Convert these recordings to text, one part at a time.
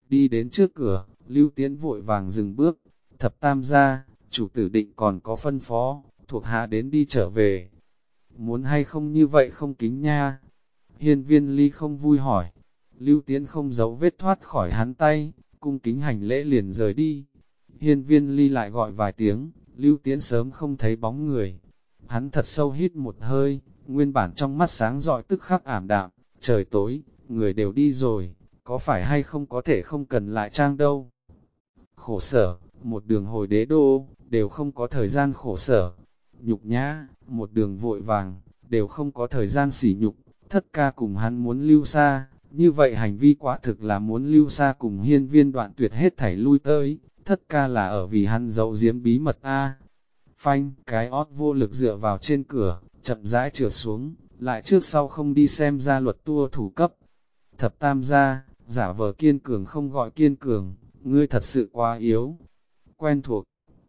Đi đến trước cửa, Lưu Tiễn vội vàng dừng bước. Thập tam gia, chủ tử định còn có phân phó, thuộc hạ đến đi trở về. Muốn hay không như vậy không kính nha. Hiên Viên Ly không vui hỏi. Lưu Tiễn không giấu vết thoát khỏi hắn tay, cung kính hành lễ liền rời đi. Hiên Viên Ly lại gọi vài tiếng, Lưu Tiễn sớm không thấy bóng người. Hắn thật sâu hít một hơi, nguyên bản trong mắt sáng rọi tức khắc ảm đạm, trời tối, người đều đi rồi, có phải hay không có thể không cần lại trang đâu. Khổ sở, một đường hồi đế đô, đều không có thời gian khổ sở. Nhục nhã, một đường vội vàng, đều không có thời gian sỉ nhục. Thất ca cùng hắn muốn lưu xa, như vậy hành vi quả thực là muốn lưu xa cùng Hiên Viên Đoạn Tuyệt hết thảy lui tới. Thất ca là ở vì hắn giấu giếm bí mật a. Phanh, cái ót vô lực dựa vào trên cửa, chậm rãi trượt xuống, lại trước sau không đi xem ra luật tua thủ cấp. Thập tam gia, giả vờ kiên cường không gọi kiên cường, ngươi thật sự quá yếu. Quen thuộc.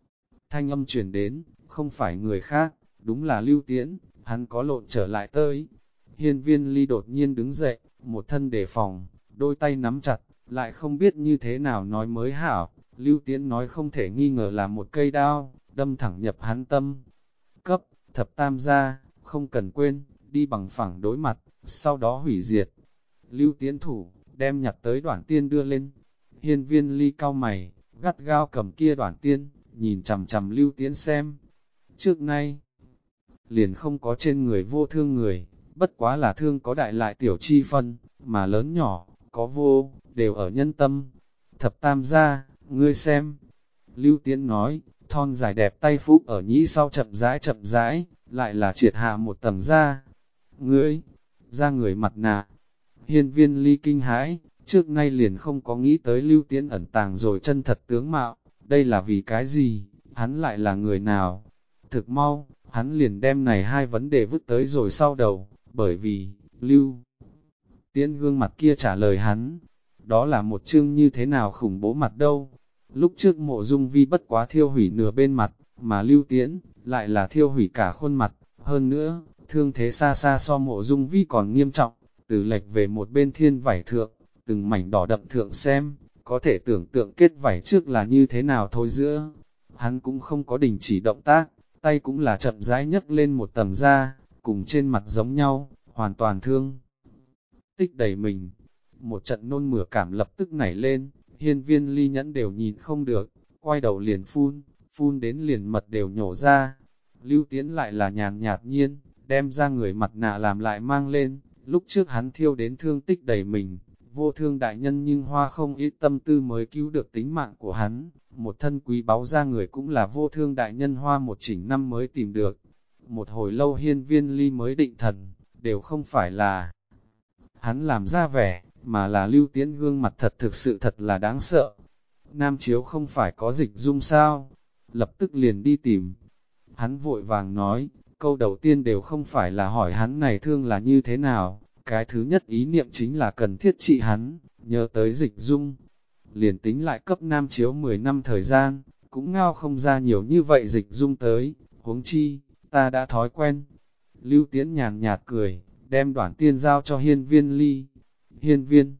Thanh âm chuyển đến, không phải người khác, đúng là Lưu Tiễn, hắn có lộn trở lại tới. Hiên Viên Ly đột nhiên đứng dậy, một thân đề phòng, đôi tay nắm chặt, lại không biết như thế nào nói mới hảo. Lưu Tiễn nói không thể nghi ngờ là một cây đao, đâm thẳng nhập hắn tâm. Cấp, thập tam gia, không cần quên, đi bằng phẳng đối mặt, sau đó hủy diệt. Lưu Tiễn thủ, đem nhặt tới Đoản Tiên đưa lên. Hiên Viên Ly cau mày, gắt gao cầm kia Đoản Tiên, nhìn chằm chằm Lưu Tiễn xem. Trước nay, liền không có trên người vô thương người, bất quá là thương có đại lại tiểu chi phân, mà lớn nhỏ, có vô, đều ở nhân tâm. Thập tam gia, ngươi xem. Lưu Tiễn nói, thon dài đẹp tay phúc ở nhĩ sau chậm rãi, lại là triệt hạ một tầng da. Ngươi, da người mặt nạ. Hiên Viên Ly kinh hãi, trước nay liền không có nghĩ tới Lưu Tiễn ẩn tàng rồi chân thật tướng mạo, đây là vì cái gì, hắn lại là người nào? Thực mau, hắn liền đem này hai vấn đề vứt tới rồi sau đầu, bởi vì, Lưu Tiễn gương mặt kia trả lời hắn, đó là một chương như thế nào khủng bố mặt đâu. Lúc trước Mộ Dung Vi bất quá thiêu hủy nửa bên mặt, mà Lưu Tiễn, lại là thiêu hủy cả khuôn mặt, hơn nữa, thương thế xa xa so Mộ Dung Vi còn nghiêm trọng, từ lệch về một bên thiên vảy thượng, từng mảnh đỏ đậm thượng xem, có thể tưởng tượng kết vảy trước là như thế nào thôi giữa. Hắn cũng không có đình chỉ động tác, tay cũng là chậm rãi nhấc lên một tầng da, cùng trên mặt giống nhau, hoàn toàn thương. Tích đầy mình, một trận nôn mửa cảm lập tức nảy lên, Hiên Viên Ly nhẫn đều nhìn không được, quay đầu liền phun đến liền mật đều nhổ ra. Lưu Tiễn lại là nhàn nhạt nhiên, đem ra người mặt nạ làm lại mang lên, lúc trước hắn thiêu đến thương tích đầy mình, vô thương đại nhân nhưng hoa không ít tâm tư mới cứu được tính mạng của hắn, một thân quý báu ra người cũng là vô thương đại nhân hoa một chỉnh năm mới tìm được. Một hồi lâu Hiên Viên Ly mới định thần, đều không phải là hắn làm ra vẻ, mà là Lưu Tiễn gương mặt thật thực sự thật là đáng sợ. Nam Chiếu không phải có dịch dung sao, lập tức liền đi tìm. Hắn vội vàng nói, câu đầu tiên đều không phải là hỏi hắn này thương là như thế nào, cái thứ nhất ý niệm chính là cần thiết trị hắn, nhớ tới dịch dung. Liền tính lại cấp Nam Chiếu 10 năm thời gian, cũng ngao không ra nhiều như vậy dịch dung tới, huống chi, ta đã thói quen. Lưu Tiễn nhàn nhạt cười, đem Đoản Tiên giao cho Hiên Viên Ly. Hiên Viên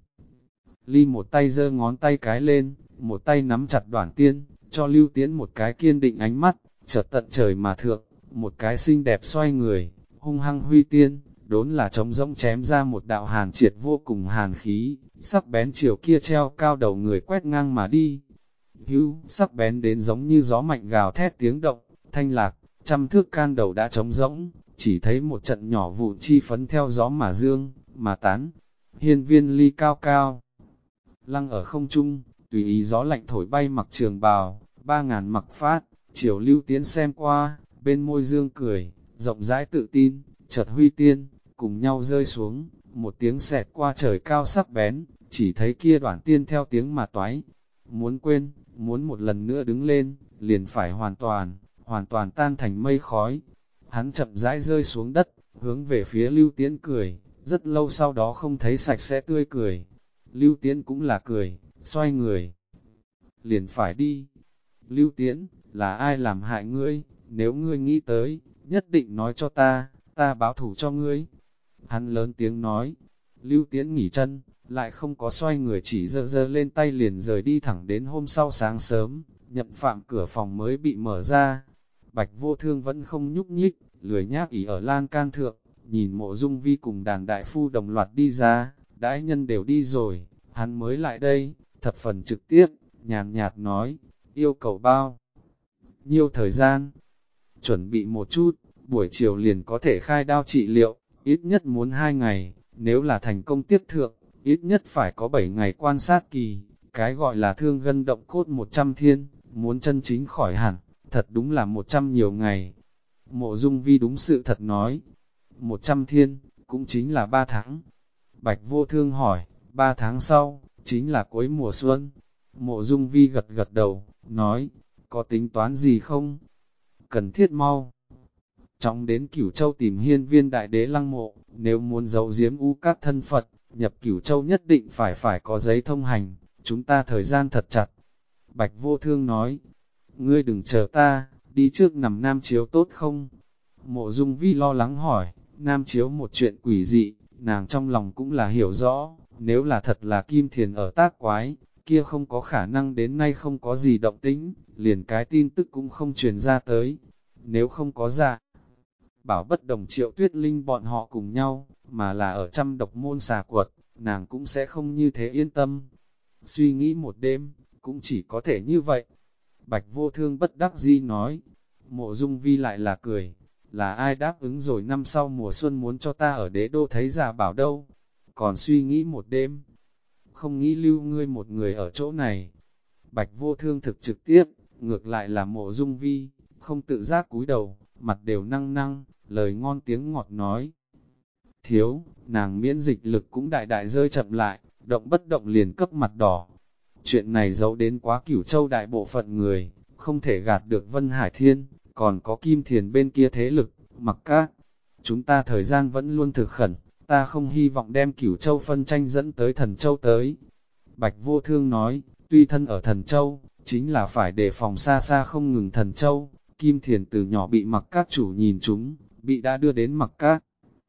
Ly một tay giơ ngón tay cái lên, một tay nắm chặt Đoản Tiên, cho Lưu Tiễn một cái kiên định ánh mắt, chợt tận trời mà thượng, một cái xinh đẹp xoay người, hung hăng huy tiên, đốn là trống rỗng chém ra một đạo hàn triệt vô cùng hàn khí, sắc bén chiều kia treo cao đầu người quét ngang mà đi. Hữu, sắc bén đến giống như gió mạnh gào thét tiếng động, thanh lạc, trăm thước can đầu đã trống rỗng, chỉ thấy một trận nhỏ vụn chi phấn theo gió mà dương, mà tán. Hiên Viên Ly cao cao, lăng ở không trung, tùy ý gió lạnh thổi bay mặc trường bào, 3000 mặc phát, chiều Lưu Tiễn xem qua, bên môi dương cười, rộng rãi tự tin, chợt huy tiên, cùng nhau rơi xuống, một tiếng xẹt qua trời cao sắc bén, chỉ thấy kia Đoản Tiên theo tiếng mà toái. Muốn quên, muốn một lần nữa đứng lên, liền phải hoàn toàn tan thành mây khói. Hắn chậm rãi rơi xuống đất, hướng về phía Lưu Tiễn cười, rất lâu sau đó không thấy sạch sẽ tươi cười. Lưu Tiễn cũng là cười, xoay người, liền phải đi. Lưu Tiễn, là ai làm hại ngươi, nếu ngươi nghĩ tới, nhất định nói cho ta báo thủ cho ngươi. Hắn lớn tiếng nói, Lưu Tiễn nghỉ chân, lại không có xoay người, chỉ giơ giơ lên tay liền rời đi, thẳng đến hôm sau sáng sớm, Nhậm Phạm cửa phòng mới bị mở ra. Bạch Vô Thương vẫn không nhúc nhích, lười nhác ỉ ở lan can thượng, nhìn Mộ Dung Vi cùng đàn đại phu đồng loạt đi ra, đãi nhân đều đi rồi, hắn mới lại đây, thập phần trực tiếp, nhàn nhạt nói, yêu cầu bao nhiêu thời gian, chuẩn bị một chút, buổi chiều liền có thể khai đao trị liệu, ít nhất muốn 2 ngày, nếu là thành công tiếp thượng, ít nhất phải có 7 ngày quan sát kỳ, cái gọi là thương gân động cốt 100 thiên, muốn chân chính khỏi hẳn, thật đúng là 100 nhiều ngày. Mộ Dung Vi đúng sự thật nói, 100 thiên, cũng chính là 3 tháng. Bạch Vô Thương hỏi, 3 tháng sau, chính là cuối mùa xuân. Mộ Dung Vi gật gật đầu, nói, có tính toán gì không? Cần thiết mau chóng đến Cửu Châu tìm Hiên Viên Đại Đế lăng mộ, nếu muốn giấu giếm U Các thân Phật, nhập Cửu Châu nhất định phải có giấy thông hành, chúng ta thời gian thật chặt. Bạch Vô Thương nói, ngươi đừng chờ ta, đi trước nằm Nam Chiếu tốt không? Mộ Dung Vi lo lắng hỏi, Nam Chiếu một chuyện quỷ dị, nàng trong lòng cũng là hiểu rõ, nếu là thật là Kim Thiền ở tác quái, kia không có khả năng đến nay không có gì động tĩnh, liền cái tin tức cũng không truyền ra tới. Nếu không có ra, bảo bất đồng Triệu Tuyết Linh bọn họ cùng nhau, mà là ở trăm độc môn xà quật, nàng cũng sẽ không như thế yên tâm. Suy nghĩ một đêm, cũng chỉ có thể như vậy. Bạch Vô Thương bất đắc dĩ nói, Mộ Dung Vi lại là cười, là ai đáp ứng rồi năm sau mùa xuân muốn cho ta ở Đế Đô thấy già bảo đâu, còn suy nghĩ một đêm, không nghĩ lưu ngươi một người ở chỗ này. Bạch Vô Thương thực trực tiếp, ngược lại là Mộ Dung Vi, không tự giác cúi đầu, mặt đều năng năng, lời ngon tiếng ngọt nói. Thiếu, nàng miễn dịch lực cũng đại đại rơi chậm lại, động bất động liền cấp mặt đỏ. Chuyện này giấu đến quá Cửu Châu đại bộ phận người, không thể gạt được Vân Hải Thiên, còn có Kim Thiền bên kia thế lực, mặc các. Chúng ta thời gian vẫn luôn thực khẩn, ta không hy vọng đem Cửu Châu phân tranh dẫn tới Thần Châu tới. Bạch Vô Thương nói, tuy thân ở Thần Châu, chính là phải đề phòng xa xa không ngừng Thần Châu. Kim Thiền từ nhỏ bị mặc các chủ nhìn chúng, bị đã đưa đến mặc các.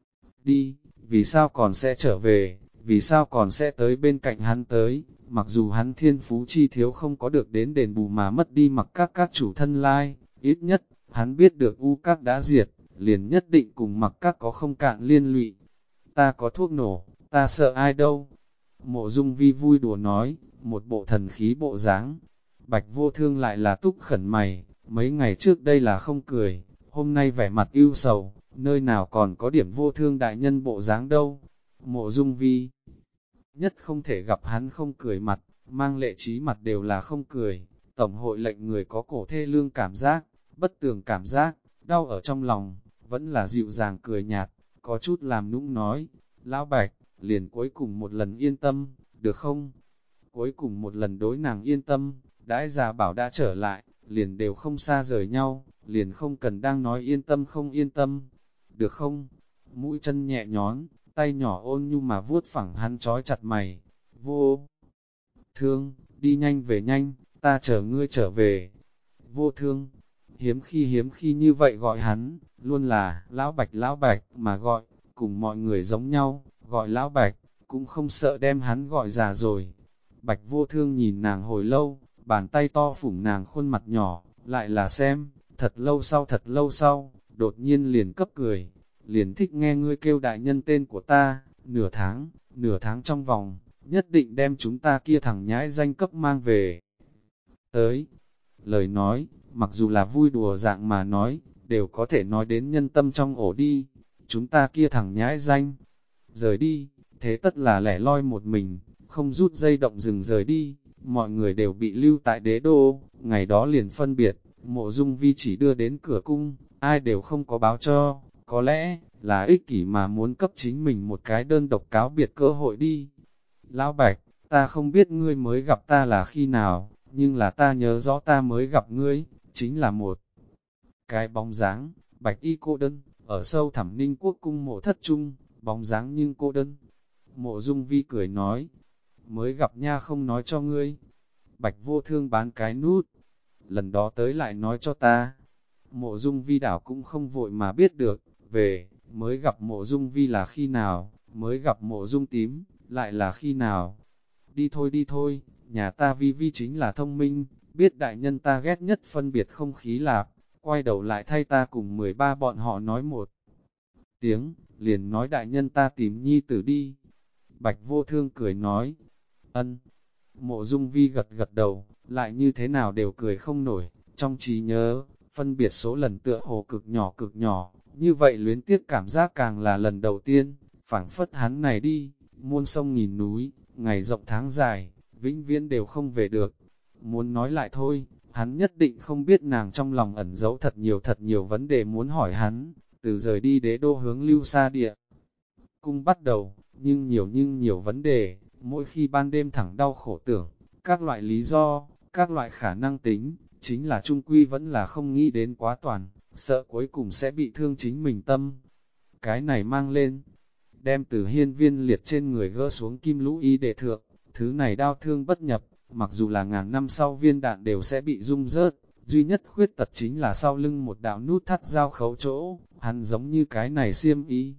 Đi, vì sao còn sẽ trở về, vì sao còn sẽ tới bên cạnh hắn tới, mặc dù hắn thiên phú chi thiếu không có được đến đền bù mà mất đi mặc các chủ thân lai, ít nhất, hắn biết được U các đã diệt, liền nhất định cùng mặc các có không cạn liên lụy. Ta có thuốc nổ, ta sợ ai đâu. Mộ Dung Vi vui đùa nói, một bộ thần khí bộ dáng. Bạch Vô Thương lại là túc khẩn mày, mấy ngày trước đây là không cười, hôm nay vẻ mặt ưu sầu, nơi nào còn có điểm Vô Thương đại nhân bộ dáng đâu. Mộ Dung Vi nhất không thể gặp hắn không cười mặt, mang lệ trí mặt đều là không cười. Tổng hội lệnh người có cổ thê lương cảm giác, bất tường cảm giác, đau ở trong lòng, vẫn là dịu dàng cười nhạt, có chút làm nũng nói, Lão Bạch, liền cuối cùng một lần yên tâm, được không? Cuối cùng một lần đối nàng yên tâm, đãi già bảo đã trở lại, liền đều không xa rời nhau, liền không cần đang nói yên tâm không yên tâm, được không? Mũi chân nhẹ nhón, tay nhỏ ôn nhu mà vuốt phẳng hắn trói chặt mày, Vô Thương, đi nhanh về nhanh, ta chờ ngươi trở về. Vô Thương, hiếm khi như vậy gọi hắn, luôn là Lão Bạch mà gọi, cùng mọi người giống nhau, gọi Lão Bạch, cũng không sợ đem hắn gọi già rồi. Bạch Vô Thương nhìn nàng hồi lâu, bàn tay to phủng nàng khuôn mặt nhỏ, lại là xem, thật lâu sau, đột nhiên liền cấp cười, liền thích nghe ngươi kêu đại nhân tên của ta, nửa tháng trong vòng, nhất định đem chúng ta kia thằng nhãi danh cấp mang về. Tới, lời nói, mặc dù là vui đùa dạng mà nói, đều có thể nói đến nhân tâm trong ổ đi, chúng ta kia thằng nhãi danh, rời đi, thế tất là lẻ loi một mình, không rút dây động rừng rời đi, mọi người đều bị lưu tại Đế Đô, ngày đó liền phân biệt, Mộ Dung Vi chỉ đưa đến cửa cung, ai đều không có báo cho, có lẽ là ích kỷ mà muốn cấp chính mình một cái đơn độc cáo biệt cơ hội đi. Lão Bạch, ta không biết ngươi mới gặp ta là khi nào, nhưng là ta nhớ rõ ta mới gặp ngươi, chính là một cái bóng dáng, bạch y cô đơn, ở sâu thẳm Ninh Quốc cung mộ thất trung, bóng dáng nhưng cô đơn. Mộ Dung Vi cười nói, mới gặp nha không nói cho ngươi. Bạch Vô Thương bán cái nút, lần đó tới lại nói cho ta. Mộ Dung Vi đảo cũng không vội mà biết được, mới gặp Mộ Dung Vi là khi nào, mới gặp Mộ Dung Tím, lại là khi nào? Đi thôi, nhà ta vi vi chính là thông minh, biết đại nhân ta ghét nhất phân biệt không khí lạp, quay đầu lại thay ta cùng 13 bọn họ nói một tiếng, liền nói đại nhân ta tìm nhi tử đi. Bạch Vô Thương cười nói, ân. Mộ Dung Vi gật gật đầu, lại như thế nào đều cười không nổi, trong trí nhớ, phân biệt số lần tựa hồ cực nhỏ, như vậy luyến tiếc cảm giác càng là lần đầu tiên, phảng phất hắn này đi, muôn sông nghìn núi, ngày rộng tháng dài, vĩnh viễn đều không về được. Muốn nói lại thôi, hắn nhất định không biết nàng trong lòng ẩn giấu thật nhiều vấn đề muốn hỏi hắn, từ rời đi đế đô hướng Lưu Sa Địa cung bắt đầu, nhưng nhiều vấn đề, mỗi khi ban đêm thẳng đau khổ tưởng, các loại lý do, các loại khả năng tính, chính là trung quy vẫn là không nghĩ đến quá toàn, sợ cuối cùng sẽ bị thương chính mình tâm. Cái này mang lên, đem từ hiên viên liệt trên người gỡ xuống kim lũ y đệ thượng, thứ này đau thương bất nhập, mặc dù là ngàn năm sau viên đạn đều sẽ bị rung rớt, duy nhất khuyết tật chính là sau lưng một đạo nút thắt dao khấu chỗ, hắn giống như cái này xiêm y.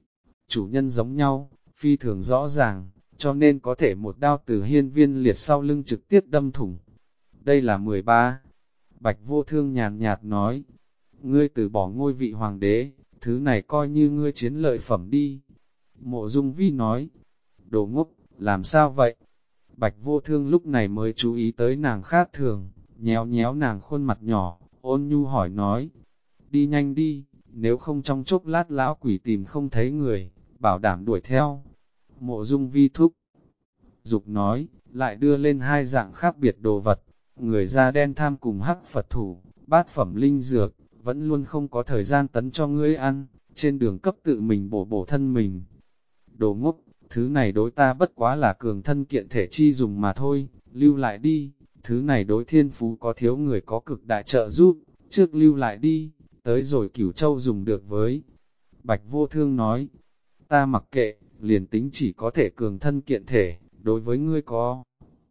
Chủ nhân giống nhau, phi thường rõ ràng, cho nên có thể một đao từ hiên viên liệt sau lưng trực tiếp đâm thủng. Đây là 13. Bạch Vô Thương nhàn nhạt nói, ngươi từ bỏ ngôi vị hoàng đế, thứ này coi như ngươi chiến lợi phẩm đi. Mộ Dung Vi nói, đồ ngốc, làm sao vậy? Bạch Vô Thương lúc này mới chú ý tới nàng khác thường, nhéo nàng khuôn mặt nhỏ, ôn nhu hỏi nói, đi nhanh đi, nếu không trong chốc lát lão quỷ tìm không thấy người, bảo đảm đuổi theo. Mộ Dung Vi thúc dục nói, lại đưa lên hai dạng khác biệt đồ vật, người da đen tham cùng hắc Phật thủ, bát phẩm linh dược, vẫn luôn không có thời gian tấn cho ngươi ăn, trên đường cấp tự mình bổ thân mình. Đồ ngốc, thứ này đối ta bất quá là cường thân kiện thể chi dùng mà thôi, lưu lại đi, thứ này đối thiên phú có thiếu người có cực đại trợ giúp, trước lưu lại đi, tới rồi Cửu Châu dùng được với. Bạch Vô Thương nói, ta mặc kệ, liền tính chỉ có thể cường thân kiện thể, đối với ngươi có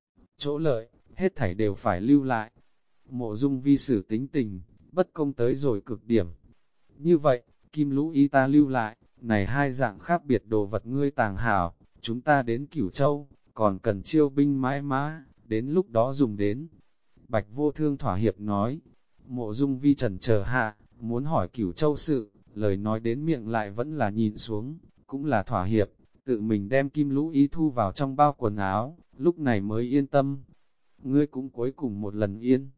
chỗ lợi, hết thảy đều phải lưu lại. Mộ Dung Vi sử tính tình, bất công tới rồi cực điểm. Như vậy, kim lũ y ta lưu lại, này hai dạng khác biệt đồ vật ngươi tàng hảo, chúng ta đến Cửu Châu, còn cần chiêu binh mãi mã, đến lúc đó dùng đến. Bạch Vô Thương thỏa hiệp nói, Mộ Dung Vi trần chờ hạ, muốn hỏi Cửu Châu sự, lời nói đến miệng lại vẫn là nhìn xuống, cũng là thỏa hiệp, tự mình đem kim lũ y thu vào trong bao quần áo, lúc này mới yên tâm. Ngươi cũng cuối cùng một lần yên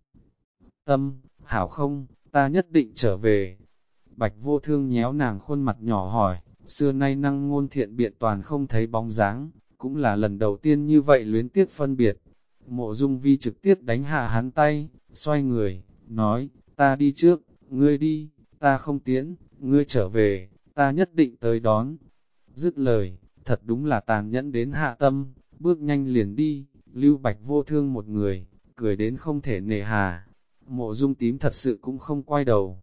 tâm, hảo không, ta nhất định trở về. Bạch Vô Thương nhéo nàng khuôn mặt nhỏ hỏi, xưa nay năng ngôn thiện biện toàn không thấy bóng dáng, cũng là lần đầu tiên như vậy luyến tiếc phân biệt. Mộ Dung Vi trực tiếp đánh hạ hắn tay, xoay người, nói, ta đi trước, ngươi đi, ta không tiễn, ngươi trở về, ta nhất định tới đón. Dứt lời, thật đúng là tàn nhẫn đến hạ tâm, bước nhanh liền đi, lưu Bạch Vô Thương một người, cười đến không thể nề hà. Mộ Dung Tím thật sự cũng không quay đầu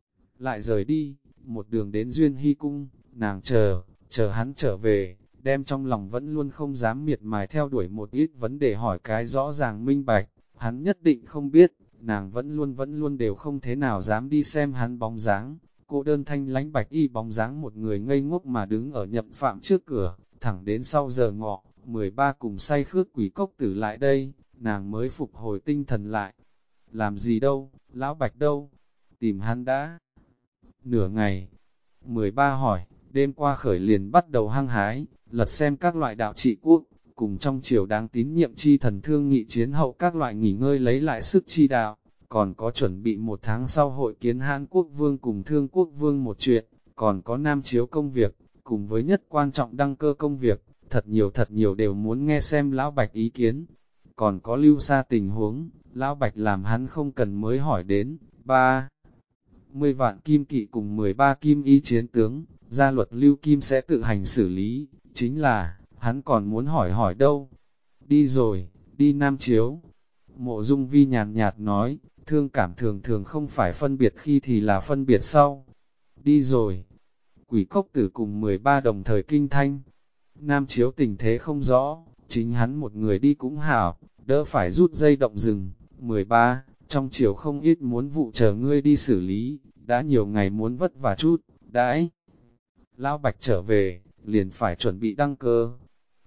lại rời đi, một đường đến Duyên Hy Cung, nàng chờ hắn trở về, đem trong lòng vẫn luôn không dám miệt mài theo đuổi một ít vấn đề hỏi cái rõ ràng minh bạch, hắn nhất định không biết, nàng vẫn luôn đều không thế nào dám đi xem hắn bóng dáng. Cô đơn thanh lánh bạch y bóng dáng một người ngây ngốc mà đứng ở Nhậm Phạm trước cửa, thẳng đến sau giờ ngọ, 13 cùng say khước quỷ cốc tử lại đây, nàng mới phục hồi tinh thần lại. Làm gì đâu, lão bạch đâu? Tìm hắn đã nửa ngày. 13 hỏi, đêm qua khởi liền bắt đầu hăng hái, lật xem các loại đạo trị quốc, cùng trong triều đáng tín nhiệm chi thần thương nghị chiến hậu các loại nghỉ ngơi lấy lại sức chi đạo, còn có chuẩn bị một tháng sau hội kiến Hán Quốc Vương cùng Thương Quốc Vương một chuyện, còn có Nam Chiếu công việc, cùng với nhất quan trọng đăng cơ công việc, thật nhiều đều muốn nghe xem Lão Bạch ý kiến. Còn có Lưu Sa tình huống, Lão Bạch làm hắn không cần mới hỏi đến, 30 vạn kim kỵ cùng 13 kim y chiến tướng, gia luật Lưu Kim sẽ tự hành xử lý, chính là, hắn còn muốn hỏi đâu. Đi rồi, đi Nam Chiếu. Mộ Dung Vi nhàn nhạt nói, thương cảm thường không phải phân biệt khi thì là phân biệt sau. Đi rồi. Quỷ cốc tử cùng 13 đồng thời kinh thanh. Nam Chiếu tình thế không rõ, chính hắn một người đi cũng hảo, đỡ phải rút dây động rừng. 13, trong chiều không ít muốn vụ chờ ngươi đi xử lý, đã nhiều ngày muốn vất vả chút, đãi. Lão Bạch trở về, liền phải chuẩn bị đăng cơ.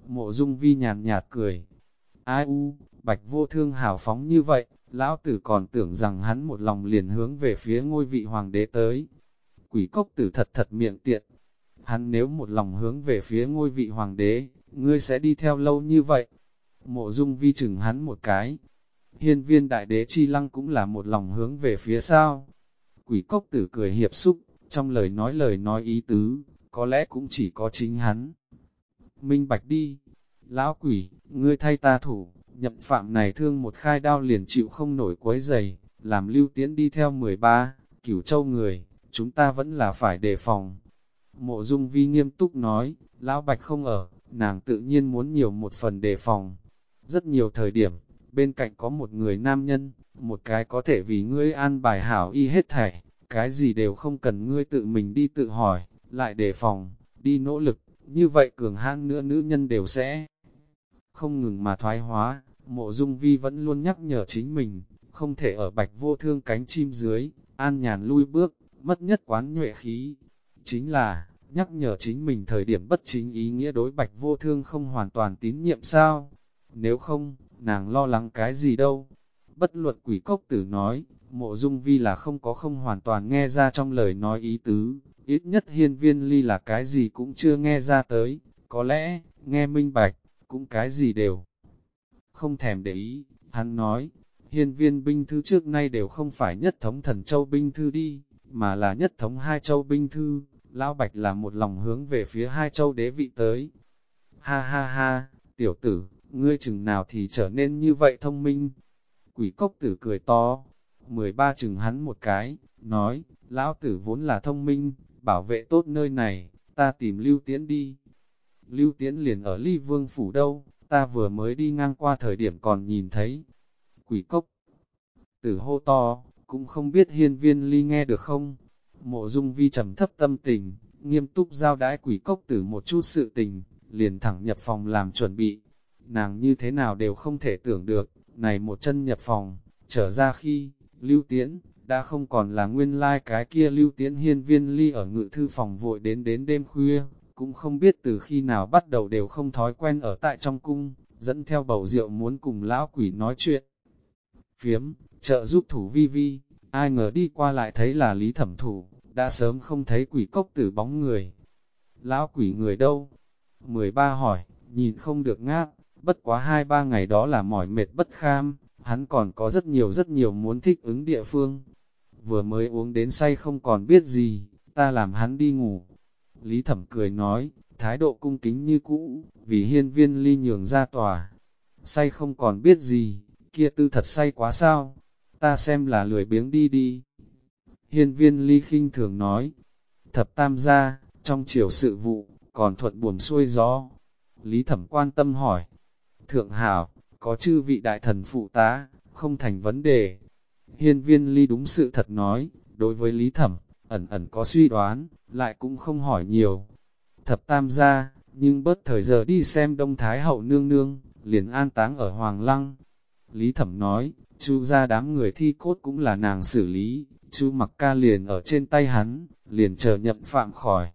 Mộ Dung Vi nhàn nhạt cười. Ai u, Bạch Vô Thương hào phóng như vậy, lão tử còn tưởng rằng hắn một lòng liền hướng về phía ngôi vị hoàng đế tới. Quỷ cốc tử thật thật miệng tiện. Hắn nếu một lòng hướng về phía ngôi vị hoàng đế, ngươi sẽ đi theo lâu như vậy. Mộ Dung Vi chừng hắn một cái. Hiên viên đại đế chi lăng cũng là một lòng hướng về phía sau. Quỷ cốc tử cười hiệp xúc, trong lời nói ý tứ, có lẽ cũng chỉ có chính hắn. Minh bạch đi, lão quỷ, ngươi thay ta thủ, nhậm phạm này thương một khai đao liền chịu không nổi quấy giày, làm Lưu Tiễn đi theo 13, Cửu Châu người, chúng ta vẫn là phải đề phòng. Mộ Dung Vi nghiêm túc nói, lão Bạch không ở, nàng tự nhiên muốn nhiều một phần đề phòng. Rất nhiều thời điểm, bên cạnh có một người nam nhân, một cái có thể vì ngươi an bài hảo y hết thảy, cái gì đều không cần ngươi tự mình đi tự hỏi, lại đề phòng, đi nỗ lực, như vậy cường hãn nữa nữ nhân đều sẽ không ngừng mà thoái hóa. Mộ Dung Vi vẫn luôn nhắc nhở chính mình, không thể ở Bạch Vô Thương cánh chim dưới, an nhàn lui bước, mất nhất quán nhuệ khí. Chính là, nhắc nhở chính mình thời điểm bất chính ý nghĩa đối Bạch Vô Thương không hoàn toàn tín nhiệm sao? Nếu không, nàng lo lắng cái gì đâu? Bất luận quỷ cốc tử nói, Mộ Dung Vi là không hoàn toàn nghe ra trong lời nói ý tứ, ít nhất hiên viên ly là cái gì cũng chưa nghe ra tới, có lẽ, nghe minh bạch, cũng cái gì đều không thèm để ý. Hắn nói, hiên viên binh thư trước nay đều không phải nhất thống thần châu binh thư đi, mà là nhất thống hai châu binh thư, lão Bạch là một lòng hướng về phía hai châu đế vị tới. Ha ha ha, tiểu tử, ngươi chừng nào thì trở nên như vậy thông minh. Quỷ cốc tử cười to, 13 chừng hắn một cái, nói, lão tử vốn là thông minh, bảo vệ tốt nơi này, ta tìm Lưu Tiễn đi. Lưu Tiễn liền ở Ly Vương Phủ đâu, ta vừa mới đi ngang qua thời điểm còn nhìn thấy. Quỷ cốc tử hô to, cũng không biết hiên viên Ly nghe được không. Mộ Dung Vi trầm thấp tâm tình, nghiêm túc giao đãi quỷ cốc tử một chút sự tình, liền thẳng nhập phòng làm chuẩn bị. Nàng như thế nào đều không thể tưởng được, này một chân nhập phòng, trở ra khi, Lưu Tiễn, đã không còn là nguyên lai cái kia Lưu Tiễn. Hiên viên Ly ở ngự thư phòng vội đến đêm khuya, cũng không biết từ khi nào bắt đầu đều không thói quen ở tại trong cung, dẫn theo bầu rượu muốn cùng lão quỷ nói chuyện. Phiếm, trợ giúp thủ vi vi, ai ngờ đi qua lại thấy là Lý Thẩm Thủ, đã sớm không thấy quỷ cốc tử bóng người. Lão quỷ người đâu? 13 hỏi, nhìn không được ngáp, bất quá 2-3 ngày đó là mỏi mệt bất kham, hắn còn có rất nhiều muốn thích ứng địa phương. Vừa mới uống đến say không còn biết gì, ta làm hắn đi ngủ. Lý Thẩm cười nói, thái độ cung kính như cũ, vì hiên viên Ly nhường ra tòa. Say không còn biết gì, kia tư thật say quá sao, ta xem là lười biếng đi đi. Hiên viên Ly khinh thường nói, thập tam gia, trong chiều sự vụ, còn thuận buồm xuôi gió. Lý Thẩm quan tâm hỏi, thượng hảo, có chư vị đại thần phụ tá, không thành vấn đề. Hiên viên Ly đúng sự thật nói, đối với Lý Thẩm, ẩn có suy đoán, lại cũng không hỏi nhiều. Thập tam gia, nhưng bớt thời giờ đi xem Đông Thái hậu nương nương, liền an táng ở Hoàng Lăng. Lý Thẩm nói, Chu ra đám người thi cốt cũng là nàng xử lý, Chu Mặc Ca liền ở trên tay hắn, liền chờ nhậm phạm khỏi.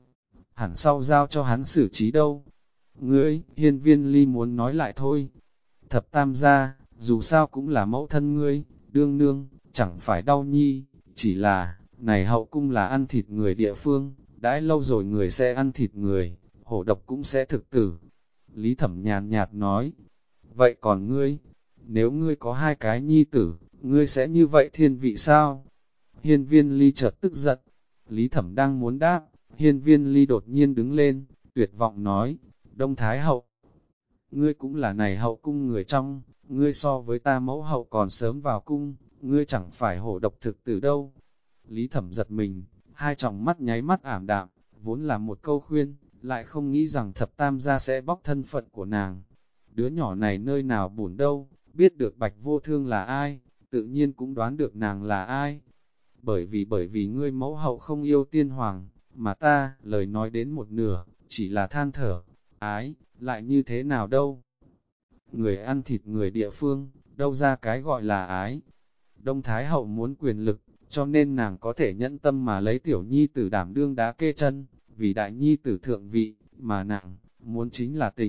Hẳn sau giao cho hắn xử trí đâu. Ngươi, hiên viên Ly muốn nói lại thôi. Thập tam gia, dù sao cũng là mẫu thân ngươi, đương nương, chẳng phải đau nhi, chỉ là, này hậu cung là ăn thịt người địa phương, đãi lâu rồi người sẽ ăn thịt người, hổ độc cũng sẽ thực tử. Lý Thẩm nhàn nhạt nói, vậy còn ngươi, nếu ngươi có 2 cái nhi tử, ngươi sẽ như vậy thiên vị sao? Hiên viên Ly chợt tức giận, Lý Thẩm đang muốn đáp, hiên viên Ly đột nhiên đứng lên, tuyệt vọng nói, Đông Thái hậu, ngươi cũng là này hậu cung người trong, ngươi so với ta mẫu hậu còn sớm vào cung, ngươi chẳng phải hổ độc thực tử đâu. Lý Thẩm giật mình, 2 tròng mắt nháy mắt ảm đạm, vốn là một câu khuyên, lại không nghĩ rằng thập tam gia sẽ bóc thân phận của nàng. Đứa nhỏ này nơi nào buồn đâu, biết được Bạch Vô Thương là ai, tự nhiên cũng đoán được nàng là ai. Bởi vì ngươi mẫu hậu không yêu tiên hoàng, mà ta, lời nói đến một nửa, chỉ là than thở, ái, lại như thế nào đâu. Người ăn thịt người địa phương, đâu ra cái gọi là ái. Đông Thái hậu muốn quyền lực, cho nên nàng có thể nhẫn tâm mà lấy tiểu nhi tử đảm đương đá kê chân, vì đại nhi tử thượng vị, mà nàng, muốn chính là tình,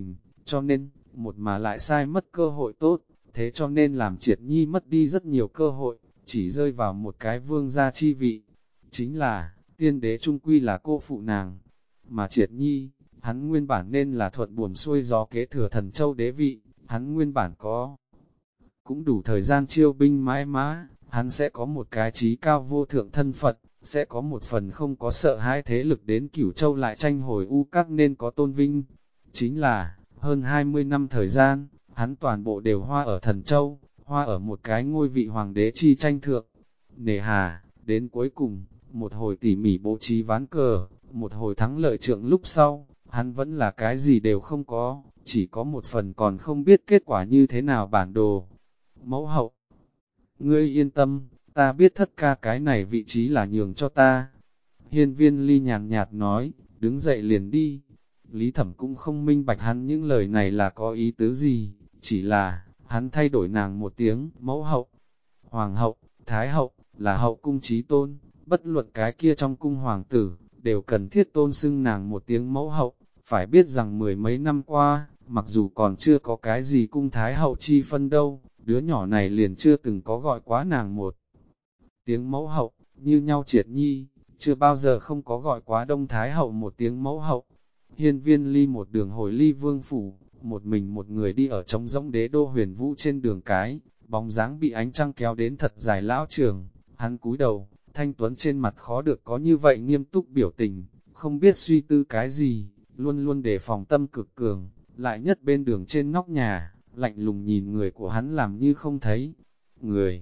cho nên, một mà lại sai mất cơ hội tốt, thế cho nên làm Triệt Nhi mất đi rất nhiều cơ hội, chỉ rơi vào một cái vương gia chi vị. Chính là, tiên đế trung quy là cô phụ nàng, mà Triệt Nhi, hắn nguyên bản nên là thuận buồm xuôi gió kế thừa Thần Châu đế vị, hắn nguyên bản có cũng đủ thời gian chiêu binh mãi mã, hắn sẽ có một cái trí cao vô thượng thân Phật, sẽ có một phần không có sợ hãi thế lực đến Cửu Châu lại tranh hồi u các nên có tôn vinh. Chính là, hơn 20 năm thời gian, hắn toàn bộ đều hoa ở Thần Châu, hoa ở một cái ngôi vị hoàng đế chi tranh thượng. Nề hà, đến cuối cùng, một hồi tỉ mỉ bố trí ván cờ, một hồi thắng lợi trượng lúc sau, hắn vẫn là cái gì đều không có, chỉ có một phần còn không biết kết quả như thế nào bản đồ. Mẫu hậu, ngươi yên tâm, ta biết Thất ca cái này vị trí là nhường cho ta. Hiên Viên Ly nhàn nhạt nói, đứng dậy liền đi. Lý Thẩm cũng không minh bạch hắn những lời này là có ý tứ gì, chỉ là, hắn thay đổi nàng một tiếng, mẫu hậu, hoàng hậu, thái hậu, là hậu cung chí tôn, bất luận cái kia trong cung hoàng tử, đều cần thiết tôn xưng nàng một tiếng mẫu hậu. Phải biết rằng mười mấy năm qua, mặc dù còn chưa có cái gì cung thái hậu chi phân đâu, đứa nhỏ này liền chưa từng có gọi quá nàng một tiếng mẫu hậu, như nhau Triệt Nhi, chưa bao giờ không có gọi quá Đông Thái hậu một tiếng mẫu hậu. Hiên Viên Ly một đường hồi Ly Vương phủ, một mình một người đi ở trống rỗng đế đô Huyền Vũ trên đường cái, bóng dáng bị ánh trăng kéo đến thật dài lão trường, hắn cúi đầu, thanh tuấn trên mặt khó được có như vậy nghiêm túc biểu tình, không biết suy tư cái gì, luôn luôn đề phòng tâm cực cường, lại nhất bên đường trên nóc nhà, lạnh lùng nhìn người của hắn làm như không thấy. Người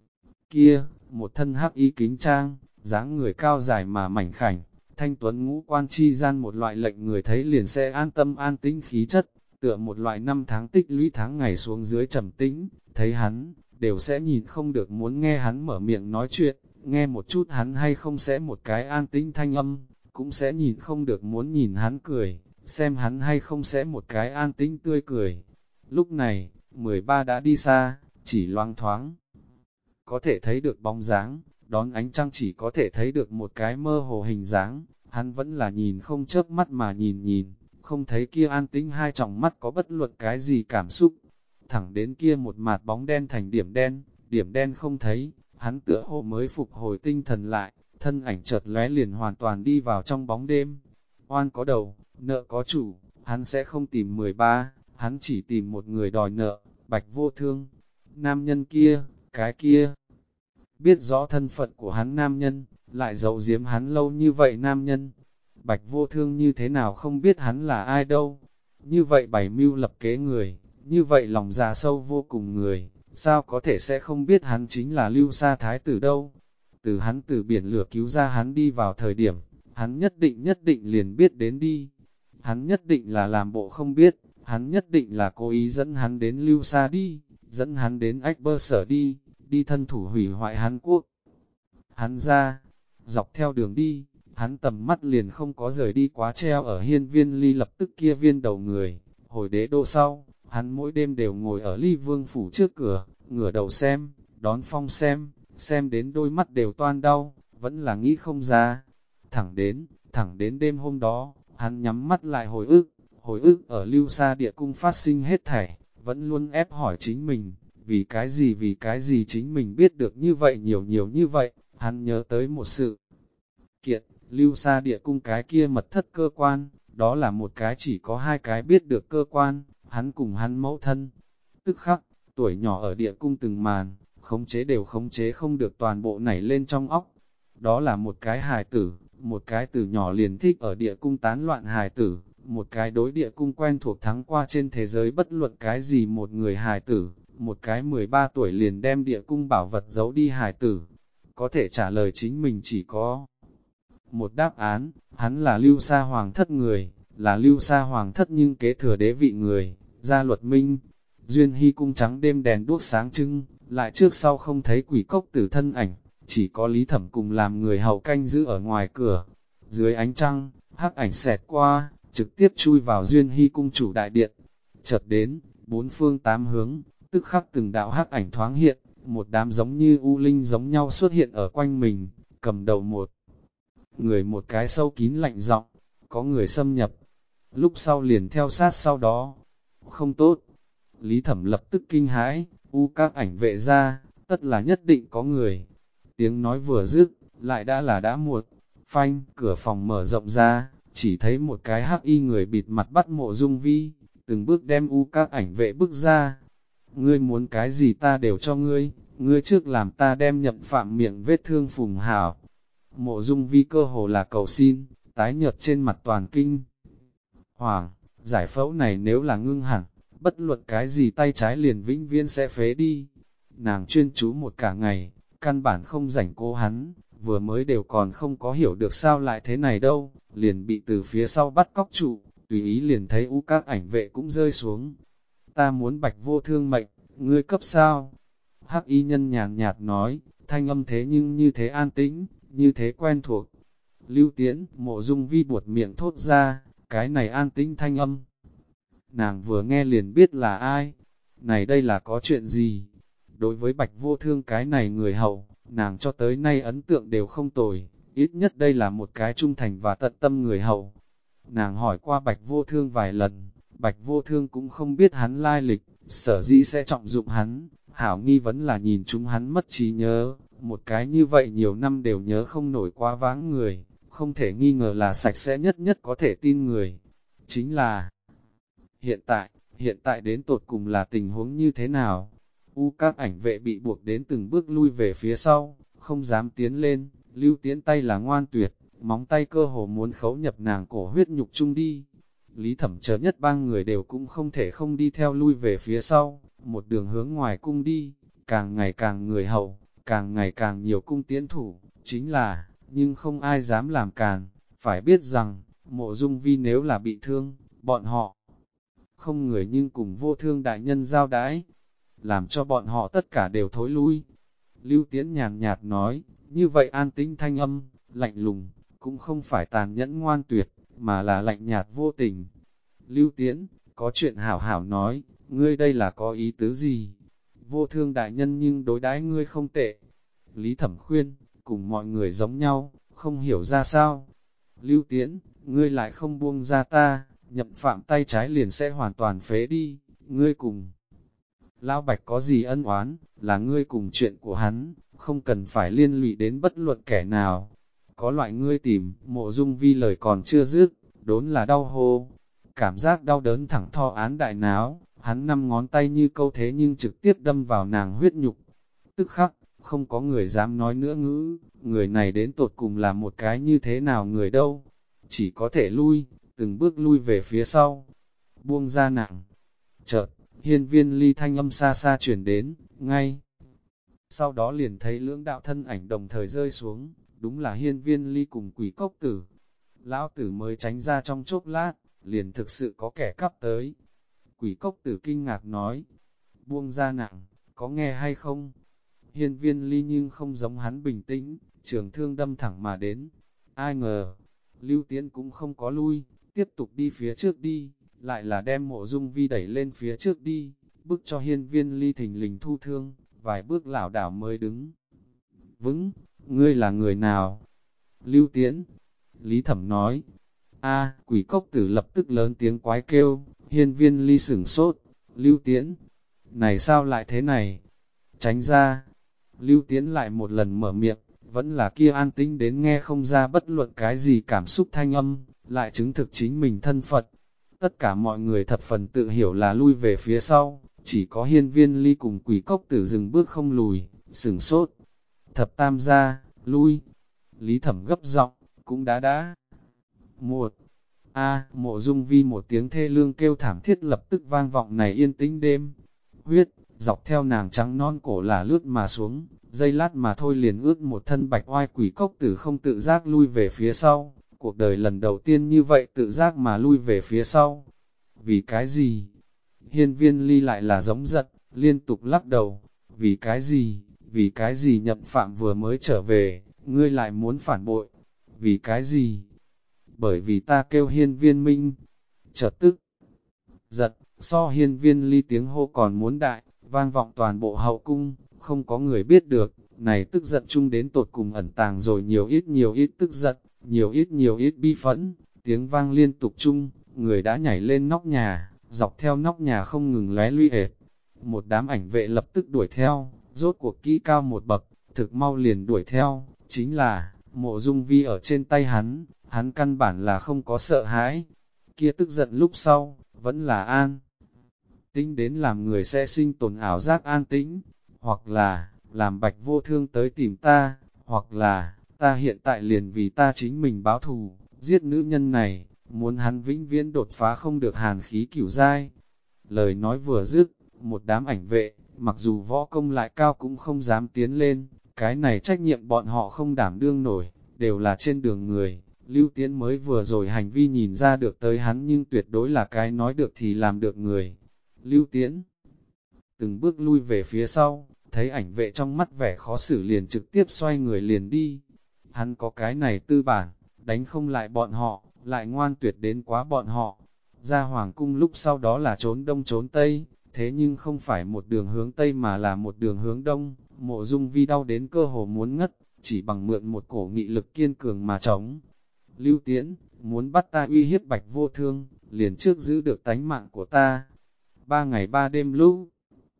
kia, một thân hắc y kính trang, dáng người cao dài mà mảnh khảnh, thanh tuấn ngũ quan chi gian một loại lệnh người thấy liền sẽ an tâm an tĩnh khí chất, tựa một loại năm tháng tích lũy tháng ngày xuống dưới trầm tĩnh, thấy hắn, đều sẽ nhìn không được muốn nghe hắn mở miệng nói chuyện, nghe một chút hắn hay không sẽ một cái an tĩnh thanh âm, cũng sẽ nhìn không được muốn nhìn hắn cười, xem hắn hay không sẽ một cái an tĩnh tươi cười. Lúc này, 13 đã đi xa, chỉ loang thoáng có thể thấy được bóng dáng, đón ánh trăng chỉ có thể thấy được một cái mơ hồ hình dáng, hắn vẫn là nhìn không chớp mắt mà nhìn, không thấy kia an tĩnh hai tròng mắt có bất luận cái gì cảm xúc. Thẳng đến kia một mạt bóng đen thành điểm đen không thấy, hắn tựa hồ mới phục hồi tinh thần lại, thân ảnh chợt lóe liền hoàn toàn đi vào trong bóng đêm. Oan có đầu, nợ có chủ, hắn sẽ không tìm 13, hắn chỉ tìm một người đòi nợ, Bạch Vô Thương. Nam nhân kia, cái kia, biết rõ thân phận của hắn nam nhân, lại giấu giếm hắn lâu như vậy nam nhân. Bạch Vô Thương như thế nào không biết hắn là ai đâu. Như vậy bày mưu lập kế người, như vậy lòng dạ sâu vô cùng người, sao có thể sẽ không biết hắn chính là Lưu Sa Thái tử đâu. Từ hắn từ biển lửa cứu ra hắn đi vào thời điểm, hắn nhất định liền biết đến đi. Hắn nhất định là làm bộ không biết, hắn nhất định là cố ý dẫn hắn đến Lưu Sa đi, dẫn hắn đến Ách Bơ Sở đi thân thủ hủy hoại Hán Quốc. Hắn ra, dọc theo đường đi, hắn tầm mắt liền không có rời đi quá treo ở Hiên Viên Ly lập tức kia viên đầu người. Hồi đế đô sau, hắn mỗi đêm đều ngồi ở Ly Vương phủ trước cửa, ngửa đầu xem, đón phong xem đến đôi mắt đều toan đau, vẫn là nghĩ không ra. Thẳng đến đêm hôm đó, hắn nhắm mắt lại hồi ức ở Lưu Sa địa cung phát sinh hết thảy, vẫn luôn ép hỏi chính mình, vì cái gì chính mình biết được như vậy nhiều như vậy. Hắn nhớ tới một sự kiện, Lưu Sa địa cung cái kia mật thất cơ quan, đó là một cái chỉ có hai cái biết được cơ quan, hắn cùng hắn mẫu thân. Tức khắc, tuổi nhỏ ở địa cung từng màn, khống chế đều khống chế không được toàn bộ nảy lên trong óc. Đó là một cái hài tử, một cái từ nhỏ liền thích ở địa cung tán loạn hài tử, một cái đối địa cung quen thuộc thắng qua trên thế giới bất luận cái gì một người hài tử, một cái 13 tuổi liền đem địa cung bảo vật giấu đi hài tử. Có thể trả lời chính mình chỉ có một đáp án, hắn là Lưu Sa Hoàng thất người, là Lưu Sa Hoàng thất nhưng kế thừa đế vị người, Gia Luật Minh. Duyên Hy cung trắng đêm đèn đuốc sáng trưng, lại trước sau không thấy quỷ cốc tử thân ảnh, chỉ có Lý Thẩm cùng làm người hậu canh giữ ở ngoài cửa. Dưới ánh trăng, hắc ảnh xẹt qua, trực tiếp chui vào Duyên Hy cung chủ đại điện. Chợt đến, bốn phương tám hướng, tức khắc từng đạo hắc ảnh thoáng hiện, một đám giống như u linh giống nhau xuất hiện ở quanh mình, cầm đầu một người một cái sâu kín lạnh giọng, có người xâm nhập. Lúc sau liền theo sát sau đó, Không tốt. Lý Thẩm lập tức kinh hãi, các ảnh vệ ra, tất là nhất định có người. Tiếng nói vừa dứt, lại đã muộn. Phanh, cửa phòng mở rộng ra, chỉ thấy một cái hắc y người bịt mặt bắt Mộ Dung Vi, từng bước đem các ảnh vệ bước ra. Ngươi muốn cái gì ta đều cho ngươi, ngươi trước làm ta đem nhậm phạm miệng vết thương phùng hảo. Mộ Dung Vi cơ hồ là cầu xin, tái nhợt trên mặt toàn kinh. Hoàng, giải phẫu này nếu là ngưng hẳn, bất luận cái gì tay trái liền vĩnh viễn sẽ phế đi. Nàng chuyên chú một cả ngày, căn bản không rảnh cố hắn, vừa mới đều còn không có hiểu được sao lại thế này đâu, liền bị từ phía sau bắt cóc trụ, tùy ý liền thấy các ảnh vệ cũng rơi xuống. Ta muốn Bạch Vô Thương mệnh, ngươi cấp sao? Hắc y nhân nhàn nhạt nói, thanh âm thế nhưng như thế an tĩnh, như thế quen thuộc. Lưu Tiễn, Mộ Dung Vi buột miệng thốt ra, cái này an tĩnh thanh âm. Nàng vừa nghe liền biết là ai. Này đây là có chuyện gì? Đối với Bạch Vô Thương cái này người hậu, nàng cho tới nay ấn tượng đều không tồi, ít nhất đây là một cái trung thành và tận tâm người hậu. Nàng hỏi qua Bạch Vô Thương vài lần, Bạch Vô Thương cũng không biết hắn lai lịch, sở dĩ sẽ trọng dụng hắn, hảo nghi vấn là nhìn chúng hắn mất trí nhớ, một cái như vậy nhiều năm đều nhớ không nổi quá vãng người, không thể nghi ngờ là sạch sẽ nhất có thể tin người. Chính là, hiện tại đến tột cùng là tình huống như thế nào? Các ảnh vệ bị buộc đến từng bước lui về phía sau, không dám tiến lên, Lưu Tiễn tay là ngoan tuyệt, móng tay cơ hồ muốn khấu nhập nàng cổ huyết nhục chung đi. Lý Thẩm chờ nhất ba người đều cũng không thể không đi theo lui về phía sau, một đường hướng ngoài cung đi, càng ngày càng người hậu, càng ngày càng nhiều cung tiễn thủ, chính là, nhưng không ai dám làm càn, phải biết rằng, Mộ Dung Vi nếu là bị thương, bọn họ không người nhưng cùng Vô Thương đại nhân giao đãi, làm cho bọn họ tất cả đều thối lui. Lưu Tiễn nhàn nhạt nói, như vậy an tĩnh thanh âm, lạnh lùng, cũng không phải tàn nhẫn ngoan tuyệt, mà là lạnh nhạt vô tình. Lưu Tiễn, có chuyện hảo hảo nói, ngươi đây là có ý tứ gì? Vô Thương đại nhân nhưng đối đãi ngươi không tệ. Lý Thẩm khuyên, cùng mọi người giống nhau, không hiểu ra sao. Lưu Tiễn, ngươi lại không buông ra ta, nhậm phạm tay trái liền sẽ hoàn toàn phế đi, ngươi cùng. Lão Bạch có gì ân oán, là ngươi cùng chuyện của hắn, không cần phải liên lụy đến bất luận kẻ nào. Có loại ngươi tìm, Mộ Dung Vi lời còn chưa dứt, đốn là đau hô. Cảm giác đau đớn thẳng tho án đại náo, hắn 5 ngón tay như câu thế nhưng trực tiếp đâm vào nàng huyết nhục. Tức khắc, không có người dám nói nữa ngữ, người này đến tột cùng là một cái như thế nào người đâu. Chỉ có thể lui, từng bước lui về phía sau. Buông ra nặng. Chợt, Hiên Viên Ly thanh âm xa xa chuyển đến, ngay. Sau đó liền thấy lưỡng đạo thân ảnh đồng thời rơi xuống, đúng là Hiên Viên Ly cùng Quỷ Cốc Tử. Lão Tử mới tránh ra trong chốc lát, liền thực sự có kẻ cắp tới. Quỷ Cốc Tử kinh ngạc nói, buông ra nặng, có nghe hay không? Hiên Viên Ly nhưng không giống hắn bình tĩnh, trường thương đâm thẳng mà đến. Ai ngờ, Lưu Tiễn cũng không có lui, tiếp tục đi phía trước đi, lại là đem Mộ Dung Vi đẩy lên phía trước đi, bức cho Hiên Viên Ly thình lình thu thương, vài bước lảo đảo mới đứng. Vững, ngươi là người nào? Lưu Tiễn. Lý Thẩm nói. Quỷ Cốc Tử lập tức lớn tiếng quái kêu, Hiên Viên Ly sửng sốt. Lưu Tiễn. Này sao lại thế này? Tránh ra. Lưu Tiễn lại một lần mở miệng, vẫn là kia an tĩnh đến nghe không ra bất luận cái gì cảm xúc thanh âm, lại chứng thực chính mình thân Phật. Tất cả mọi người thập phần tự hiểu là lui về phía sau, chỉ có Hiên Viên Ly cùng Quỷ Cốc Tử dừng bước không lùi, sửng sốt. Thập tam gia, lui. Lý Thẩm gấp giọng, cũng đã. Mộ Dung Vi một tiếng thê lương kêu thảm thiết lập tức vang vọng này yên tĩnh đêm. Huyết, dọc theo nàng trắng non cổ là lướt mà xuống, giây lát mà thôi liền ướt một thân bạch oai. Quỷ Cốc Tử không tự giác lui về phía sau, cuộc đời lần đầu tiên như vậy tự giác mà lui về phía sau. Vì cái gì? Hiên Viên Ly lại là giống giận, liên tục lắc đầu. Vì cái gì nhậm phạm vừa mới trở về, ngươi lại muốn phản bội? Vì cái gì? Bởi vì ta kêu Hiên Viên Minh. Chợt tức giận, so Hiên Viên Ly tiếng hô còn muốn đại, vang vọng toàn bộ hậu cung, không có người biết được, này tức giận chung đến tột cùng ẩn tàng rồi nhiều ít tức giận, nhiều ít bi phẫn, tiếng vang liên tục chung, người đã nhảy lên nóc nhà, dọc theo nóc nhà không ngừng lóe luy hệt. Một đám ảnh vệ lập tức đuổi theo, rốt cuộc kỹ cao một bậc, thực mau liền đuổi theo, chính là, Mộ Dung Vi ở trên tay hắn căn bản là không có sợ hãi. Kia tức giận lúc sau, vẫn là an tĩnh đến làm người sẽ sinh tồn ảo giác an tĩnh, hoặc là, làm Bạch Vô Thương tới tìm ta, hoặc là, ta hiện tại liền vì ta chính mình báo thù, giết nữ nhân này, muốn hắn vĩnh viễn đột phá không được hàn khí cửu giai. Lời nói vừa dứt, một đám ảnh vệ, mặc dù võ công lại cao cũng không dám tiến lên, cái này trách nhiệm bọn họ không đảm đương nổi, đều là trên đường người. Lưu Tiễn mới vừa rồi hành vi nhìn ra được tới hắn nhưng tuyệt đối là cái nói được thì làm được người. Lưu Tiễn từng bước lui về phía sau, thấy ảnh vệ trong mắt vẻ khó xử liền trực tiếp xoay người liền đi. Hắn có cái này tư bản, đánh không lại bọn họ, lại ngoan tuyệt đến quá bọn họ. Ra hoàng cung lúc sau đó là trốn đông trốn tây, thế nhưng không phải một đường hướng tây mà là một đường hướng đông. Mộ Dung Vi đau đến cơ hồ muốn ngất, chỉ bằng mượn một cổ nghị lực kiên cường mà chống. Lưu Tiễn, muốn bắt ta uy hiếp Bạch Vô Thương, liền trước giữ được tánh mạng của ta. 3 ngày 3 đêm lúc